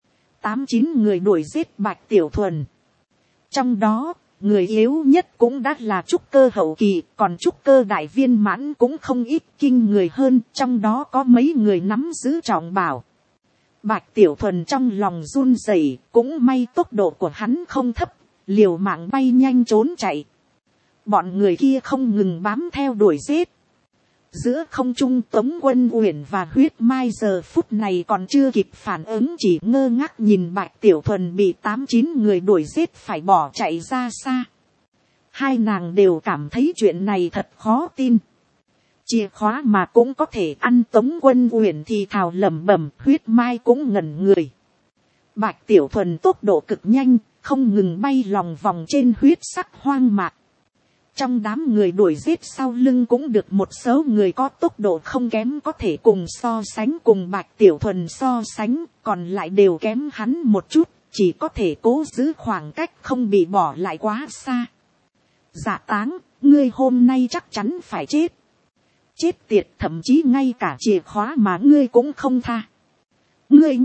8-9 người đuổi giết Bạch Tiểu Thuần. Trong đó, người yếu nhất cũng đã là trúc cơ hậu kỳ, còn trúc cơ đại viên mãn cũng không ít kinh người hơn, trong đó có mấy người nắm giữ trọng bảo. Bạch Tiểu Thuần trong lòng run rẩy, cũng may tốc độ của hắn không thấp, liều mạng bay nhanh trốn chạy. Bọn người kia không ngừng bám theo đuổi giết. Giữa không trung Tống Quân Uyển và huyết mai giờ phút này còn chưa kịp phản ứng, chỉ ngơ ngác nhìn Bạch Tiểu Thuần bị 8-9 người đuổi giết phải bỏ chạy ra xa. Hai nàng đều cảm thấy chuyện này thật khó tin. Chìa khóa mà cũng có thể ăn, Tống Quân Uyển thì thào lẩm bẩm, huyết mai cũng ngẩn người. Bạch Tiểu Thuần tốc độ cực nhanh, không ngừng bay lòng vòng trên huyết sắc hoang mạc. Trong đám người đuổi giết sau lưng cũng được một số người có tốc độ không kém, có thể cùng so sánh, cùng Bạch Tiểu Thuần so sánh, còn lại đều kém hắn một chút, chỉ có thể cố giữ khoảng cách không bị bỏ lại quá xa. Dạ Táng, ngươi hôm nay chắc chắn phải chết. Chết tiệt, thậm chí ngay cả chìa khóa mà ngươi cũng không tha. Ngươi.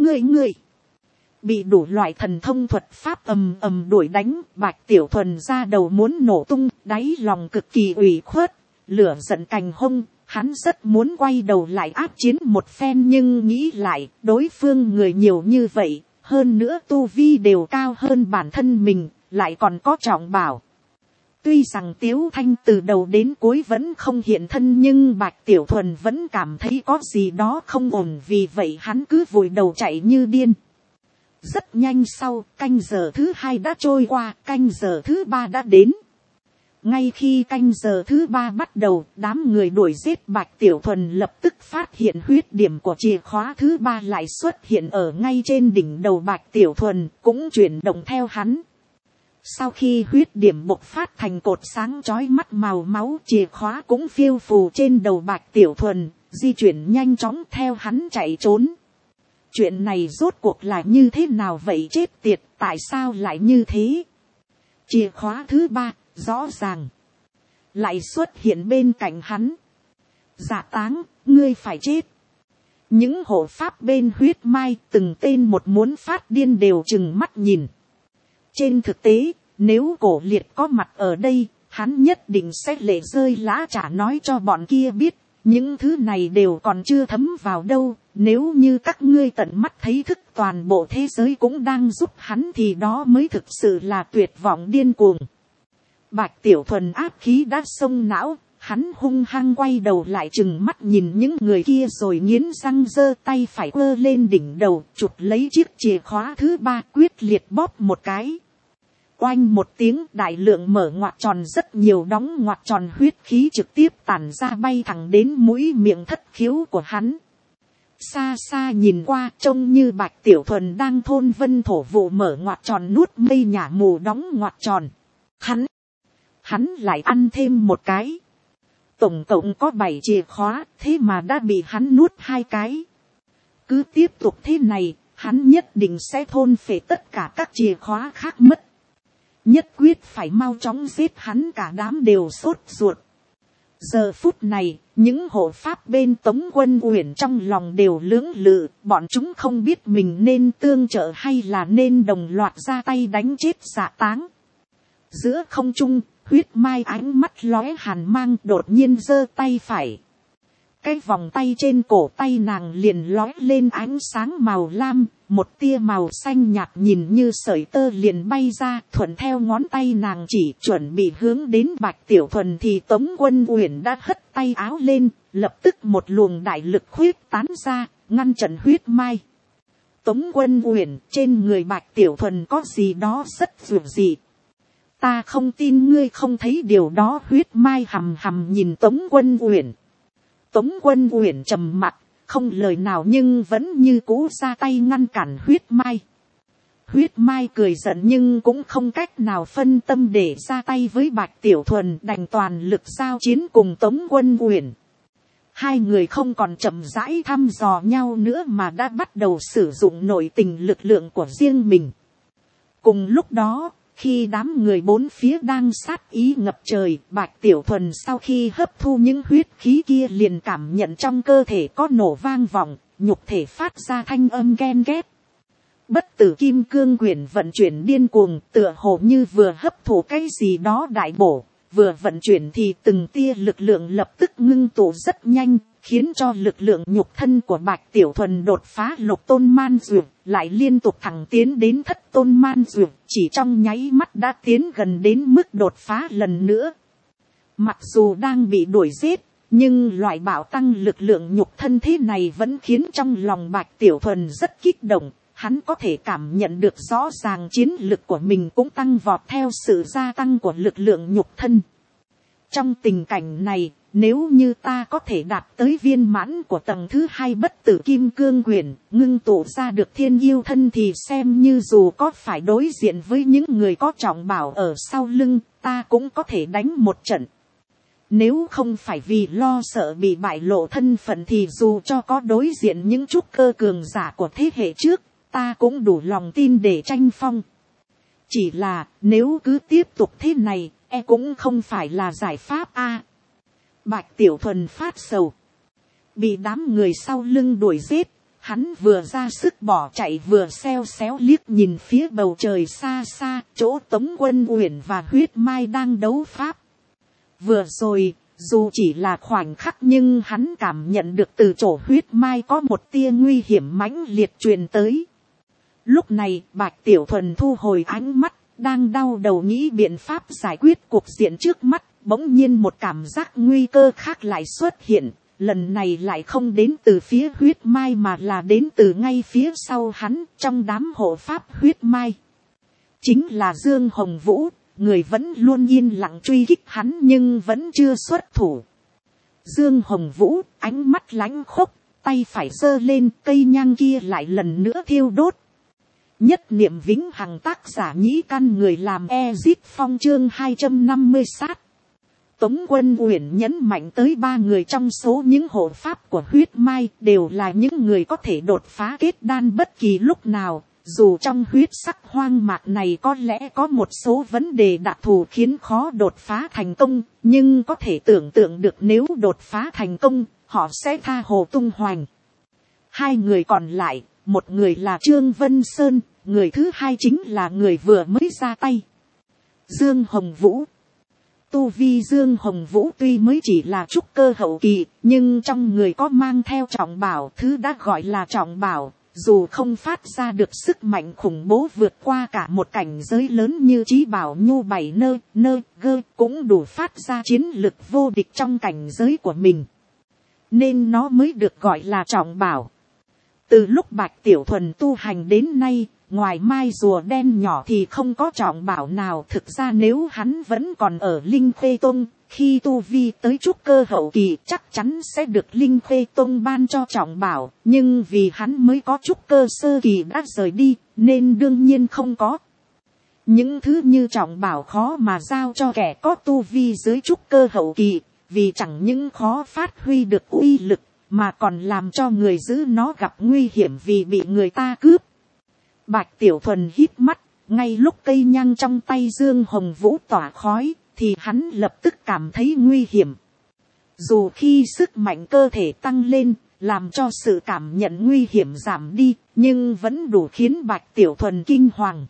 Bị đủ loại thần thông thuật pháp ầm ầm đuổi đánh, Bạch Tiểu Thuần ra đầu muốn nổ tung, đáy lòng cực kỳ ủy khuất, lửa giận cành hông, hắn rất muốn quay đầu lại áp chiến một phen, nhưng nghĩ lại, đối phương người nhiều như vậy, hơn nữa tu vi đều cao hơn bản thân mình, lại còn có trọng bảo. Tuy rằng Tiếu Thanh từ đầu đến cuối vẫn không hiện thân, nhưng Bạch Tiểu Thuần vẫn cảm thấy có gì đó không ổn, vì vậy hắn cứ vùi đầu chạy như điên. Rất nhanh sau, canh giờ thứ 2 đã trôi qua, canh giờ thứ 3 đã đến. Ngay khi canh giờ thứ 3 bắt đầu, đám người đuổi giết Bạch Tiểu Thuần lập tức phát hiện huyết điểm của chìa khóa thứ 3 lại xuất hiện ở ngay trên đỉnh đầu Bạch Tiểu Thuần, cũng chuyển động theo hắn. Sau khi huyết điểm bộc phát thành cột sáng chói mắt màu máu, chìa khóa cũng phiêu phù trên đầu Bạch Tiểu Thuần, di chuyển nhanh chóng theo hắn chạy trốn. Chuyện này rốt cuộc là như thế nào vậy, chết tiệt, tại sao lại như thế? Chìa khóa thứ 3, rõ ràng, lại xuất hiện bên cạnh hắn. Dạ Táng, ngươi phải chết. Những hộ pháp bên huyết mai từng tên một muốn phát điên đều trừng mắt nhìn. Trên thực tế, nếu Cổ Liệt có mặt ở đây, hắn nhất định sẽ lệ rơi lã chả nói cho bọn kia biết. Những thứ này đều còn chưa thấm vào đâu, nếu như các ngươi tận mắt thấy thức toàn bộ thế giới cũng đang giúp hắn thì đó mới thực sự là tuyệt vọng điên cuồng. Bạch Tiểu Thuần áp khí đã xông não, hắn hung hăng quay đầu lại trừng mắt nhìn những người kia rồi nghiến răng giơ tay phải quơ lên đỉnh đầu, chụp lấy chiếc chìa khóa thứ 3 quyết liệt bóp một cái. Oanh một tiếng, đại lượng mở ngoặt tròn rất nhiều đóng ngoặt tròn huyết khí trực tiếp tản ra bay thẳng đến mũi miệng thất khiếu của hắn. Xa xa nhìn qua trông như Bạch Tiểu Thuần đang thôn vân thổ vụ mở ngoặt tròn nuốt mây nhả mù đóng ngoặt tròn. Hắn lại ăn thêm một cái. Tổng cộng có 7 chìa khóa, thế mà đã bị hắn nuốt 2 cái. Cứ tiếp tục thế này, hắn nhất định sẽ thôn phệ tất cả các chìa khóa khác mất. Nhất quyết phải mau chóng giết hắn, cả đám đều sốt ruột. Giờ phút này, những hộ pháp bên Tống Quân Uyển trong lòng đều lưỡng lự, bọn chúng không biết mình nên tương trợ hay là nên đồng loạt ra tay đánh chết Dạ Táng. Giữa không trung, Huyết Mai ánh mắt lóe hàn mang, đột nhiên giơ tay phải. Cái vòng tay trên cổ tay nàng liền lóe lên ánh sáng màu lam, một tia màu xanh nhạt nhìn như sợi tơ liền bay ra, thuận theo ngón tay nàng chỉ chuẩn bị hướng đến Bạch Tiểu Thuần thì Tống Quân Uyển đã hất tay áo lên, lập tức một luồng đại lực khuyết tán ra, ngăn chặn Huyết Mai. Tống Quân Uyển, trên người Bạch Tiểu Thuần có gì đó rất dường dị. Ta không tin ngươi không thấy điều đó. Huyết Mai hầm hầm nhìn Tống Quân Uyển. Tống Quân Uyển trầm mặc, không lời nào nhưng vẫn như cũ ra tay ngăn cản Huyết Mai. Huyết Mai cười giận nhưng cũng không cách nào phân tâm để ra tay với Bạch Tiểu Thuần, đành toàn lực giao chiến cùng Tống Quân Uyển. Hai người không còn chậm rãi thăm dò nhau nữa mà đã bắt đầu sử dụng nội tình lực lượng của riêng mình. Cùng lúc đó, khi đám người bốn phía đang sát ý ngập trời, Bạch Tiểu Thuần sau khi hấp thu những huyết khí kia liền cảm nhận trong cơ thể có nổ vang vọng, nhục thể phát ra thanh âm ghen ghét. Bất tử kim cương quyển vận chuyển điên cuồng, tựa hồ như vừa hấp thụ cái gì đó đại bổ, vừa vận chuyển thì từng tia lực lượng lập tức ngưng tụ rất nhanh, khiến cho lực lượng nhục thân của Bạch Tiểu Thuần đột phá lục tôn man dược, lại liên tục thẳng tiến đến thất tôn man dược, chỉ trong nháy mắt đã tiến gần đến mức đột phá lần nữa. Mặc dù đang bị đuổi giết, nhưng loại bạo tăng lực lượng nhục thân thế này vẫn khiến trong lòng Bạch Tiểu Thuần rất kích động. Hắn có thể cảm nhận được rõ ràng chiến lực của mình cũng tăng vọt theo sự gia tăng của lực lượng nhục thân. Trong tình cảnh này, nếu như ta có thể đạt tới viên mãn của tầng thứ 2 bất tử kim cương quyển, ngưng tụ ra được thiên yêu thân thì xem như dù có phải đối diện với những người có trọng bảo ở sau lưng, ta cũng có thể đánh một trận. Nếu không phải vì lo sợ bị bại lộ thân phận thì dù cho có đối diện những trúc cơ cường giả của thế hệ trước, ta cũng đủ lòng tin để tranh phong. Chỉ là nếu cứ tiếp tục thế này, cũng không phải là giải pháp a. Bạch Tiểu Thuần phát sầu. Bị đám người sau lưng đuổi giết, hắn vừa ra sức bỏ chạy vừa xeo xéo liếc nhìn phía bầu trời xa xa, chỗ Tống Quân Uyển và Huyết Mai đang đấu pháp. Vừa rồi, dù chỉ là khoảnh khắc nhưng hắn cảm nhận được từ chỗ Huyết Mai có một tia nguy hiểm mãnh liệt truyền tới. Lúc này, Bạch Tiểu Thuần thu hồi ánh mắt, đang đau đầu nghĩ biện pháp giải quyết cuộc diện trước mắt, bỗng nhiên một cảm giác nguy cơ khác lại xuất hiện, lần này lại không đến từ phía Huyết Mai mà là đến từ ngay phía sau hắn, trong đám hộ pháp Huyết Mai. Chính là Dương Hồng Vũ, người vẫn luôn yên lặng truy kích hắn nhưng vẫn chưa xuất thủ. Dương Hồng Vũ, ánh mắt lãnh khốc, tay phải giơ lên, cây nhang kia lại lần nữa thiêu đốt. Nhất niệm vĩnh hằng, tác giả Nhĩ Căn, người làm Ezit Phong, chương 250 sát. Tống Quân Uyển nhấn mạnh tới 3 người trong số những hộ pháp của Huyết Mai đều là những người có thể đột phá kết đan bất kỳ lúc nào. Dù trong huyết sắc hoang mạc này có lẽ có một số vấn đề đặc thù khiến khó đột phá thành công, nhưng có thể tưởng tượng được nếu đột phá thành công, họ sẽ tha hồ tung hoành. 2 người còn lại, một người là Trương Vân Sơn, người thứ hai chính là người vừa mới ra tay, Dương Hồng Vũ. Tu vi Dương Hồng Vũ tuy mới chỉ là trúc cơ hậu kỳ, nhưng trong người có mang theo trọng bảo, thứ đã gọi là trọng bảo, dù không phát ra được sức mạnh khủng bố vượt qua cả một cảnh giới lớn như Chí Bảo Nhu 7 nơ gơ, cũng đủ phát ra chiến lực vô địch trong cảnh giới của mình, nên nó mới được gọi là trọng bảo. Từ lúc Bạch Tiểu Thuần tu hành đến nay, ngoài mai rùa đen nhỏ thì không có trọng bảo nào. Thực ra nếu hắn vẫn còn ở Linh Khê Tông, khi tu vi tới trúc cơ hậu kỳ chắc chắn sẽ được Linh Khê Tông ban cho trọng bảo, nhưng vì hắn mới có trúc cơ sơ kỳ đã rời đi, nên đương nhiên không có. Những thứ như trọng bảo khó mà giao cho kẻ có tu vi dưới trúc cơ hậu kỳ, vì chẳng những khó phát huy được uy lực, mà còn làm cho người giữ nó gặp nguy hiểm vì bị người ta cướp. Bạch Tiểu Thuần hít mắt, ngay lúc cây nhang trong tay Dương Hồng Vũ tỏa khói, thì hắn lập tức cảm thấy nguy hiểm. Dù khi sức mạnh cơ thể tăng lên, làm cho sự cảm nhận nguy hiểm giảm đi, nhưng vẫn đủ khiến Bạch Tiểu Thuần kinh hoàng.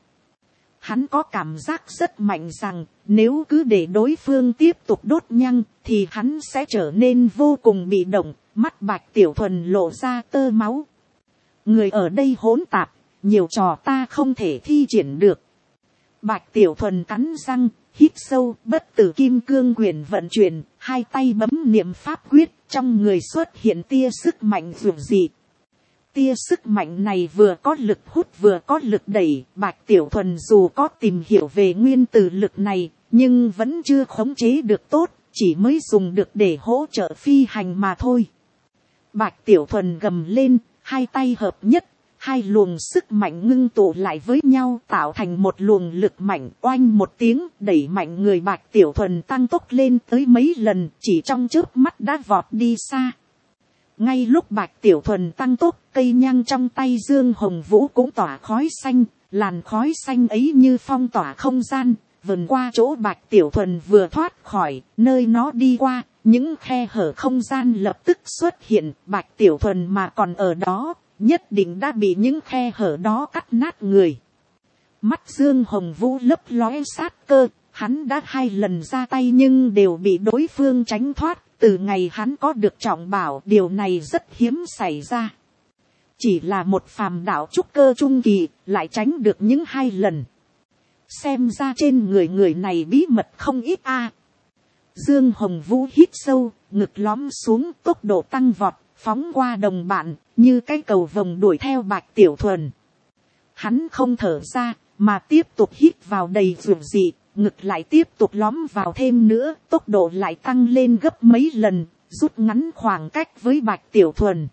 Hắn có cảm giác rất mạnh rằng, nếu cứ để đối phương tiếp tục đốt nhang, thì hắn sẽ trở nên vô cùng bị động. Mắt Bạch Tiểu Thuần lộ ra tơ máu. Người ở đây hỗn tạp, nhiều trò ta không thể thi triển được. Bạch Tiểu Thuần cắn răng, hít sâu, bất tử kim cương quyền vận chuyển, hai tay bấm niệm pháp quyết, trong người xuất hiện tia sức mạnh dường dị. Tia sức mạnh này vừa có lực hút vừa có lực đẩy. Bạch Tiểu Thuần dù có tìm hiểu về nguyên tử lực này, nhưng vẫn chưa khống chế được tốt, chỉ mới dùng được để hỗ trợ phi hành mà thôi. Bạch Tiểu Thuần gầm lên, hai tay hợp nhất, hai luồng sức mạnh ngưng tụ lại với nhau tạo thành một luồng lực mạnh. Oanh một tiếng, đẩy mạnh người Bạch Tiểu Thuần tăng tốc lên tới mấy lần, chỉ trong chớp mắt đã vọt đi xa. Ngay lúc Bạch Tiểu Thuần tăng tốc, cây nhang trong tay Dương Hồng Vũ cũng tỏa khói xanh, làn khói xanh ấy như phong tỏa không gian, vần qua chỗ Bạch Tiểu Thuần vừa thoát khỏi, nơi nó đi qua, những khe hở không gian lập tức xuất hiện. Bạch Tiểu Thuần mà còn ở đó, nhất định đã bị những khe hở đó cắt nát người. Mắt Dương Hồng Vũ lấp lóe sát cơ, hắn đã 2 lần ra tay nhưng đều bị đối phương tránh thoát. Từ ngày hắn có được trọng bảo, điều này rất hiếm xảy ra. Chỉ là một phàm đạo trúc cơ trung kỳ, lại tránh được những 2 lần. Xem ra trên người này bí mật không ít a. Dương Hồng Vũ hít sâu, ngực lõm xuống, tốc độ tăng vọt, phóng qua đồng bạn, như cái cầu vồng đuổi theo Bạch Tiểu Thuần. Hắn không thở ra, mà tiếp tục hít vào đầy dường dị, ngực lại tiếp tục lõm vào thêm nữa, tốc độ lại tăng lên gấp mấy lần, rút ngắn khoảng cách với Bạch Tiểu Thuần.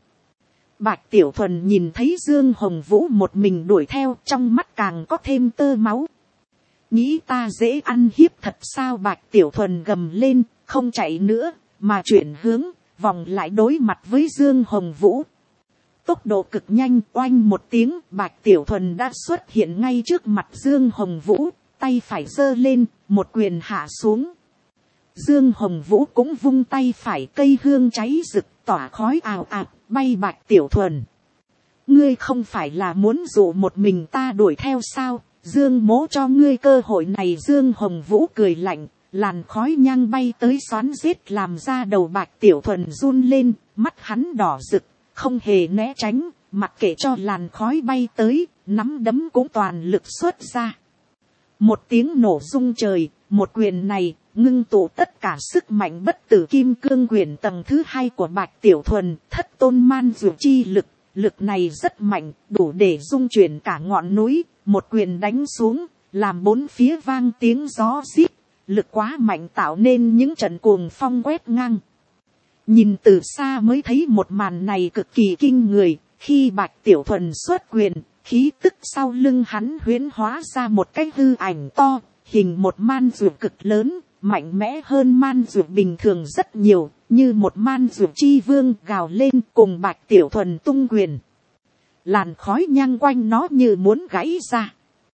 Bạch Tiểu Thuần nhìn thấy Dương Hồng Vũ một mình đuổi theo, trong mắt càng có thêm tơ máu. Nghĩ ta dễ ăn hiếp thật sao? Bạch Tiểu Thuần gầm lên, không chạy nữa, mà chuyển hướng, vòng lại đối mặt với Dương Hồng Vũ. Tốc độ cực nhanh, oanh một tiếng, Bạch Tiểu Thuần đã xuất hiện ngay trước mặt Dương Hồng Vũ, tay phải giơ lên, một quyền hạ xuống. Dương Hồng Vũ cũng vung tay phải, cây hương cháy rực, tỏa khói ào ạt, bay Bạch Tiểu Thuần. Ngươi không phải là muốn dụ một mình ta đuổi theo sao? Dương mỗ cho ngươi cơ hội này. Dương Hồng Vũ cười lạnh, làn khói nhang bay tới xoắn giết làm ra đầu Bạch Tiểu Thuần run lên, mắt hắn đỏ rực, không hề né tránh, mặc kệ cho làn khói bay tới, nắm đấm cũng toàn lực xuất ra. Một tiếng nổ rung trời, một quyền này ngưng tụ tất cả sức mạnh bất tử kim cương quyền tầng thứ 2 của Bạch Tiểu Thuần, thất tôn man dược chi lực. Lực này rất mạnh, đủ để rung chuyển cả ngọn núi. Một quyền đánh xuống, làm 4 phía vang tiếng gió rít. Lực quá mạnh tạo nên những trận cuồng phong quét ngang. Nhìn từ xa mới thấy một màn này cực kỳ kinh người. Khi Bạch Tiểu Thuần xuất quyền, khí tức sau lưng hắn huyễn hóa ra một cái hư ảnh to, hình một man dược cực lớn, mạnh mẽ hơn man dược bình thường rất nhiều, như một man dược chi vương gào lên cùng Bạch Tiểu Thuần tung quyền. Làn khói nhang quanh nó như muốn gãy ra.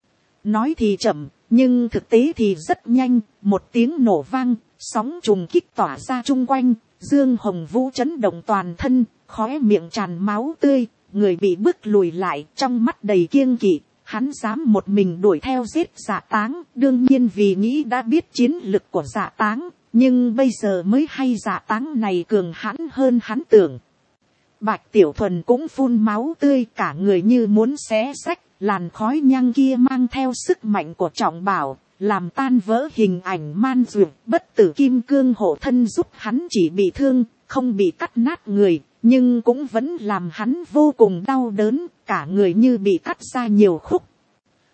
Nói thì chậm, nhưng thực tế thì rất nhanh, một tiếng nổ vang, sóng trùng kích tỏa ra chung quanh, Dương Hồng Vũ chấn động toàn thân, khóe miệng tràn máu tươi, người bị bước lùi lại, trong mắt đầy kiêng kỵ. Hắn dám một mình đuổi theo giết Dạ Táng, đương nhiên vì nghĩ đã biết chiến lực của Dạ Táng, nhưng bây giờ mới hay Dạ Táng này cường hãn hơn hắn tưởng. Bạch Tiểu Thuần cũng phun máu tươi, cả người như muốn xé rách, làn khói nhang kia mang theo sức mạnh của trọng bảo, làm tan vỡ hình ảnh man dược. Bất tử kim cương hộ thân giúp hắn chỉ bị thương, không bị cắt nát người, nhưng cũng vẫn làm hắn vô cùng đau đớn, cả người như bị cắt ra nhiều khúc.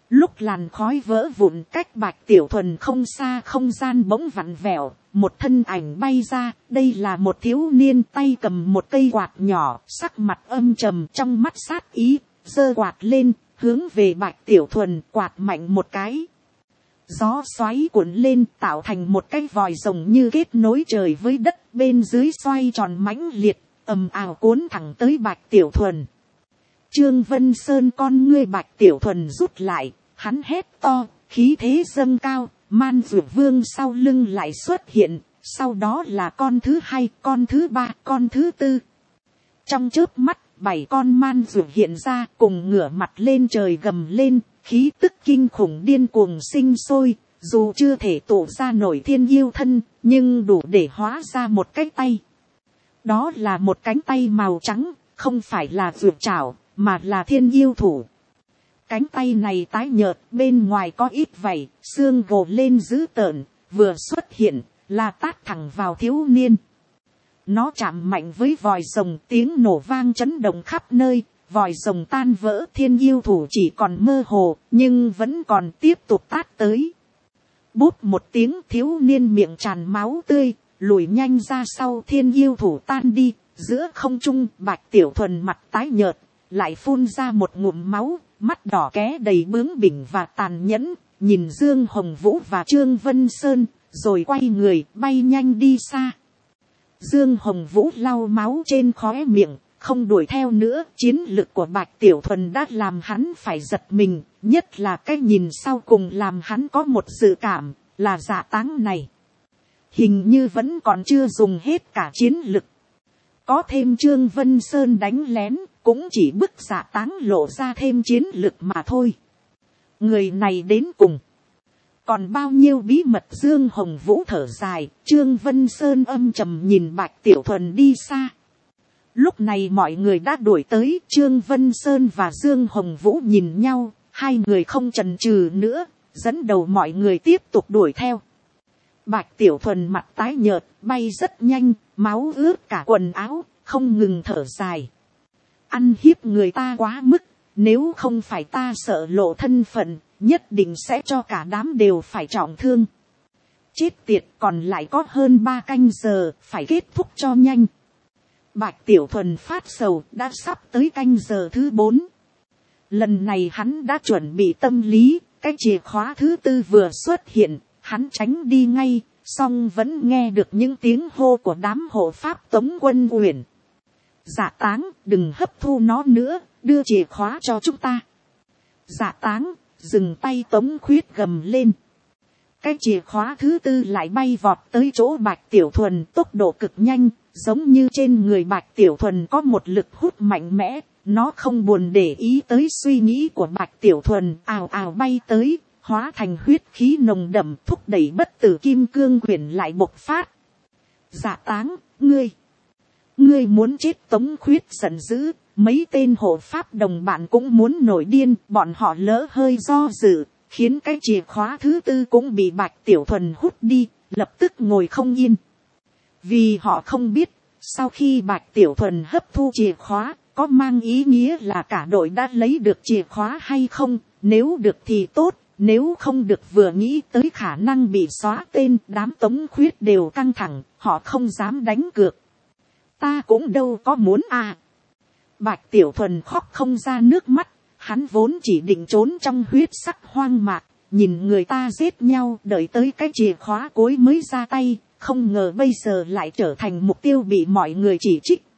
Lúc làn khói vỡ vụn cách Bạch Tiểu Thuần không xa, không gian bỗng vặn vẹo, một thân ảnh bay ra. Đây là một thiếu niên tay cầm một cây quạt nhỏ, sắc mặt âm trầm, trong mắt sát ý, giơ quạt lên, hướng về Bạch Tiểu Thuần quạt mạnh một cái. Gió xoáy cuộn lên tạo thành một cái vòi rồng như kết nối trời với đất, bên dưới xoay tròn mãnh liệt, ầm ào cuốn thẳng tới Bạch Tiểu Thuần. Trương Vân Sơn con ngươi Bạch Tiểu Thuần rút lại, hắn hét to, khí thế dâng cao, Man Dược Vương sau lưng lại xuất hiện, sau đó là con thứ hai, con thứ ba, con thứ tư. Trong chớp mắt, 7 con man dược hiện ra, cùng ngửa mặt lên trời gầm lên, khí tức kinh khủng điên cuồng sinh sôi, dù chưa thể tụ ra nổi thiên yêu thân, nhưng đủ để hóa ra một cái tay. Đó là một cánh tay màu trắng, không phải là dược trảo, mà là thiên yêu thủ. Cánh tay này tái nhợt, bên ngoài có ít vảy, xương gồ lên dữ tợn, vừa xuất hiện, là tát thẳng vào thiếu niên. Nó chạm mạnh với vòi rồng, tiếng nổ vang chấn động khắp nơi, vòi rồng tan vỡ, thiên yêu thủ chỉ còn mơ hồ, nhưng vẫn còn tiếp tục tát tới. Bút một tiếng, thiếu niên miệng tràn máu tươi, lùi nhanh ra sau, thiên yêu thủ tan đi, giữa không trung Bạch Tiểu Thuần mặt tái nhợt, lại phun ra một ngụm máu, mắt đỏ ké đầy bướng bỉnh và tàn nhẫn, nhìn Dương Hồng Vũ và Trương Vân Sơn, rồi quay người bay nhanh đi xa. Dương Hồng Vũ lau máu trên khóe miệng, không đuổi theo nữa. Chiến lực của Bạch Tiểu Thuần đã làm hắn phải giật mình, nhất là cái nhìn sau cùng làm hắn có một dự cảm, là Dạ Táng này hình như vẫn còn chưa dùng hết cả chiến lực. Có thêm Trương Vân Sơn đánh lén, cũng chỉ bức Dạ Táng lộ ra thêm chiến lực mà thôi. Người này đến cùng còn bao nhiêu bí mật? Dương Hồng Vũ thở dài, Trương Vân Sơn âm trầm nhìn Bạch Tiểu Thuần đi xa. Lúc này mọi người đã đuổi tới, Trương Vân Sơn và Dương Hồng Vũ nhìn nhau, hai người không chần chừ nữa, dẫn đầu mọi người tiếp tục đuổi theo. Bạch Tiểu Thuần mặt tái nhợt, bay rất nhanh, máu ướt cả quần áo, không ngừng thở dài. Ăn hiếp người ta quá mức, nếu không phải ta sợ lộ thân phận, nhất định sẽ cho cả đám đều phải trọng thương. Chết tiệt, còn lại có hơn 3 canh giờ, phải kết thúc cho nhanh. Bạch Tiểu Thuần phát sầu, đã sắp tới canh giờ thứ 4. Lần này hắn đã chuẩn bị tâm lý, cái chìa khóa thứ 4 vừa xuất hiện, hắn tránh đi ngay, song vẫn nghe được những tiếng hô của đám hộ pháp Tống Quân Uyển. Dạ Táng, đừng hấp thu nó nữa, đưa chìa khóa cho chúng ta. Dạ Táng, dừng tay, Tống Khuyết gầm lên. Cái chìa khóa thứ 4 lại bay vọt tới chỗ Bạch Tiểu Thuần, tốc độ cực nhanh, giống như trên người Bạch Tiểu Thuần có một lực hút mạnh mẽ. Nó không buồn để ý tới suy nghĩ của Bạch Tiểu Thuần, ào ào bay tới, hóa thành huyết khí nồng đậm, thúc đẩy bất tử kim cương quyển lại bộc phát. Dạ Táng, ngươi muốn chết? Tống Khuyết giận dữ, mấy tên hộ pháp đồng bạn cũng muốn nổi điên, bọn họ lỡ hơi do dự, khiến cái chìa khóa thứ 4 cũng bị Bạch Tiểu Thuần hút đi, lập tức ngồi không yên. Vì họ không biết, sau khi Bạch Tiểu Thuần hấp thu chìa khóa, có mang ý nghĩa là cả đội đã lấy được chìa khóa hay không, nếu được thì tốt, nếu không được vừa nghĩ tới khả năng bị xóa tên, đám Tống Khuyết đều căng thẳng, họ không dám đánh cược. Ta cũng đâu có muốn à. Bạch Tiểu Thuần khóc không ra nước mắt, hắn vốn chỉ định trốn trong huyết sắc hoang mạc, nhìn người ta giết nhau, đợi tới cái chìa khóa cuối mới ra tay, không ngờ bây giờ lại trở thành mục tiêu bị mọi người chỉ trích.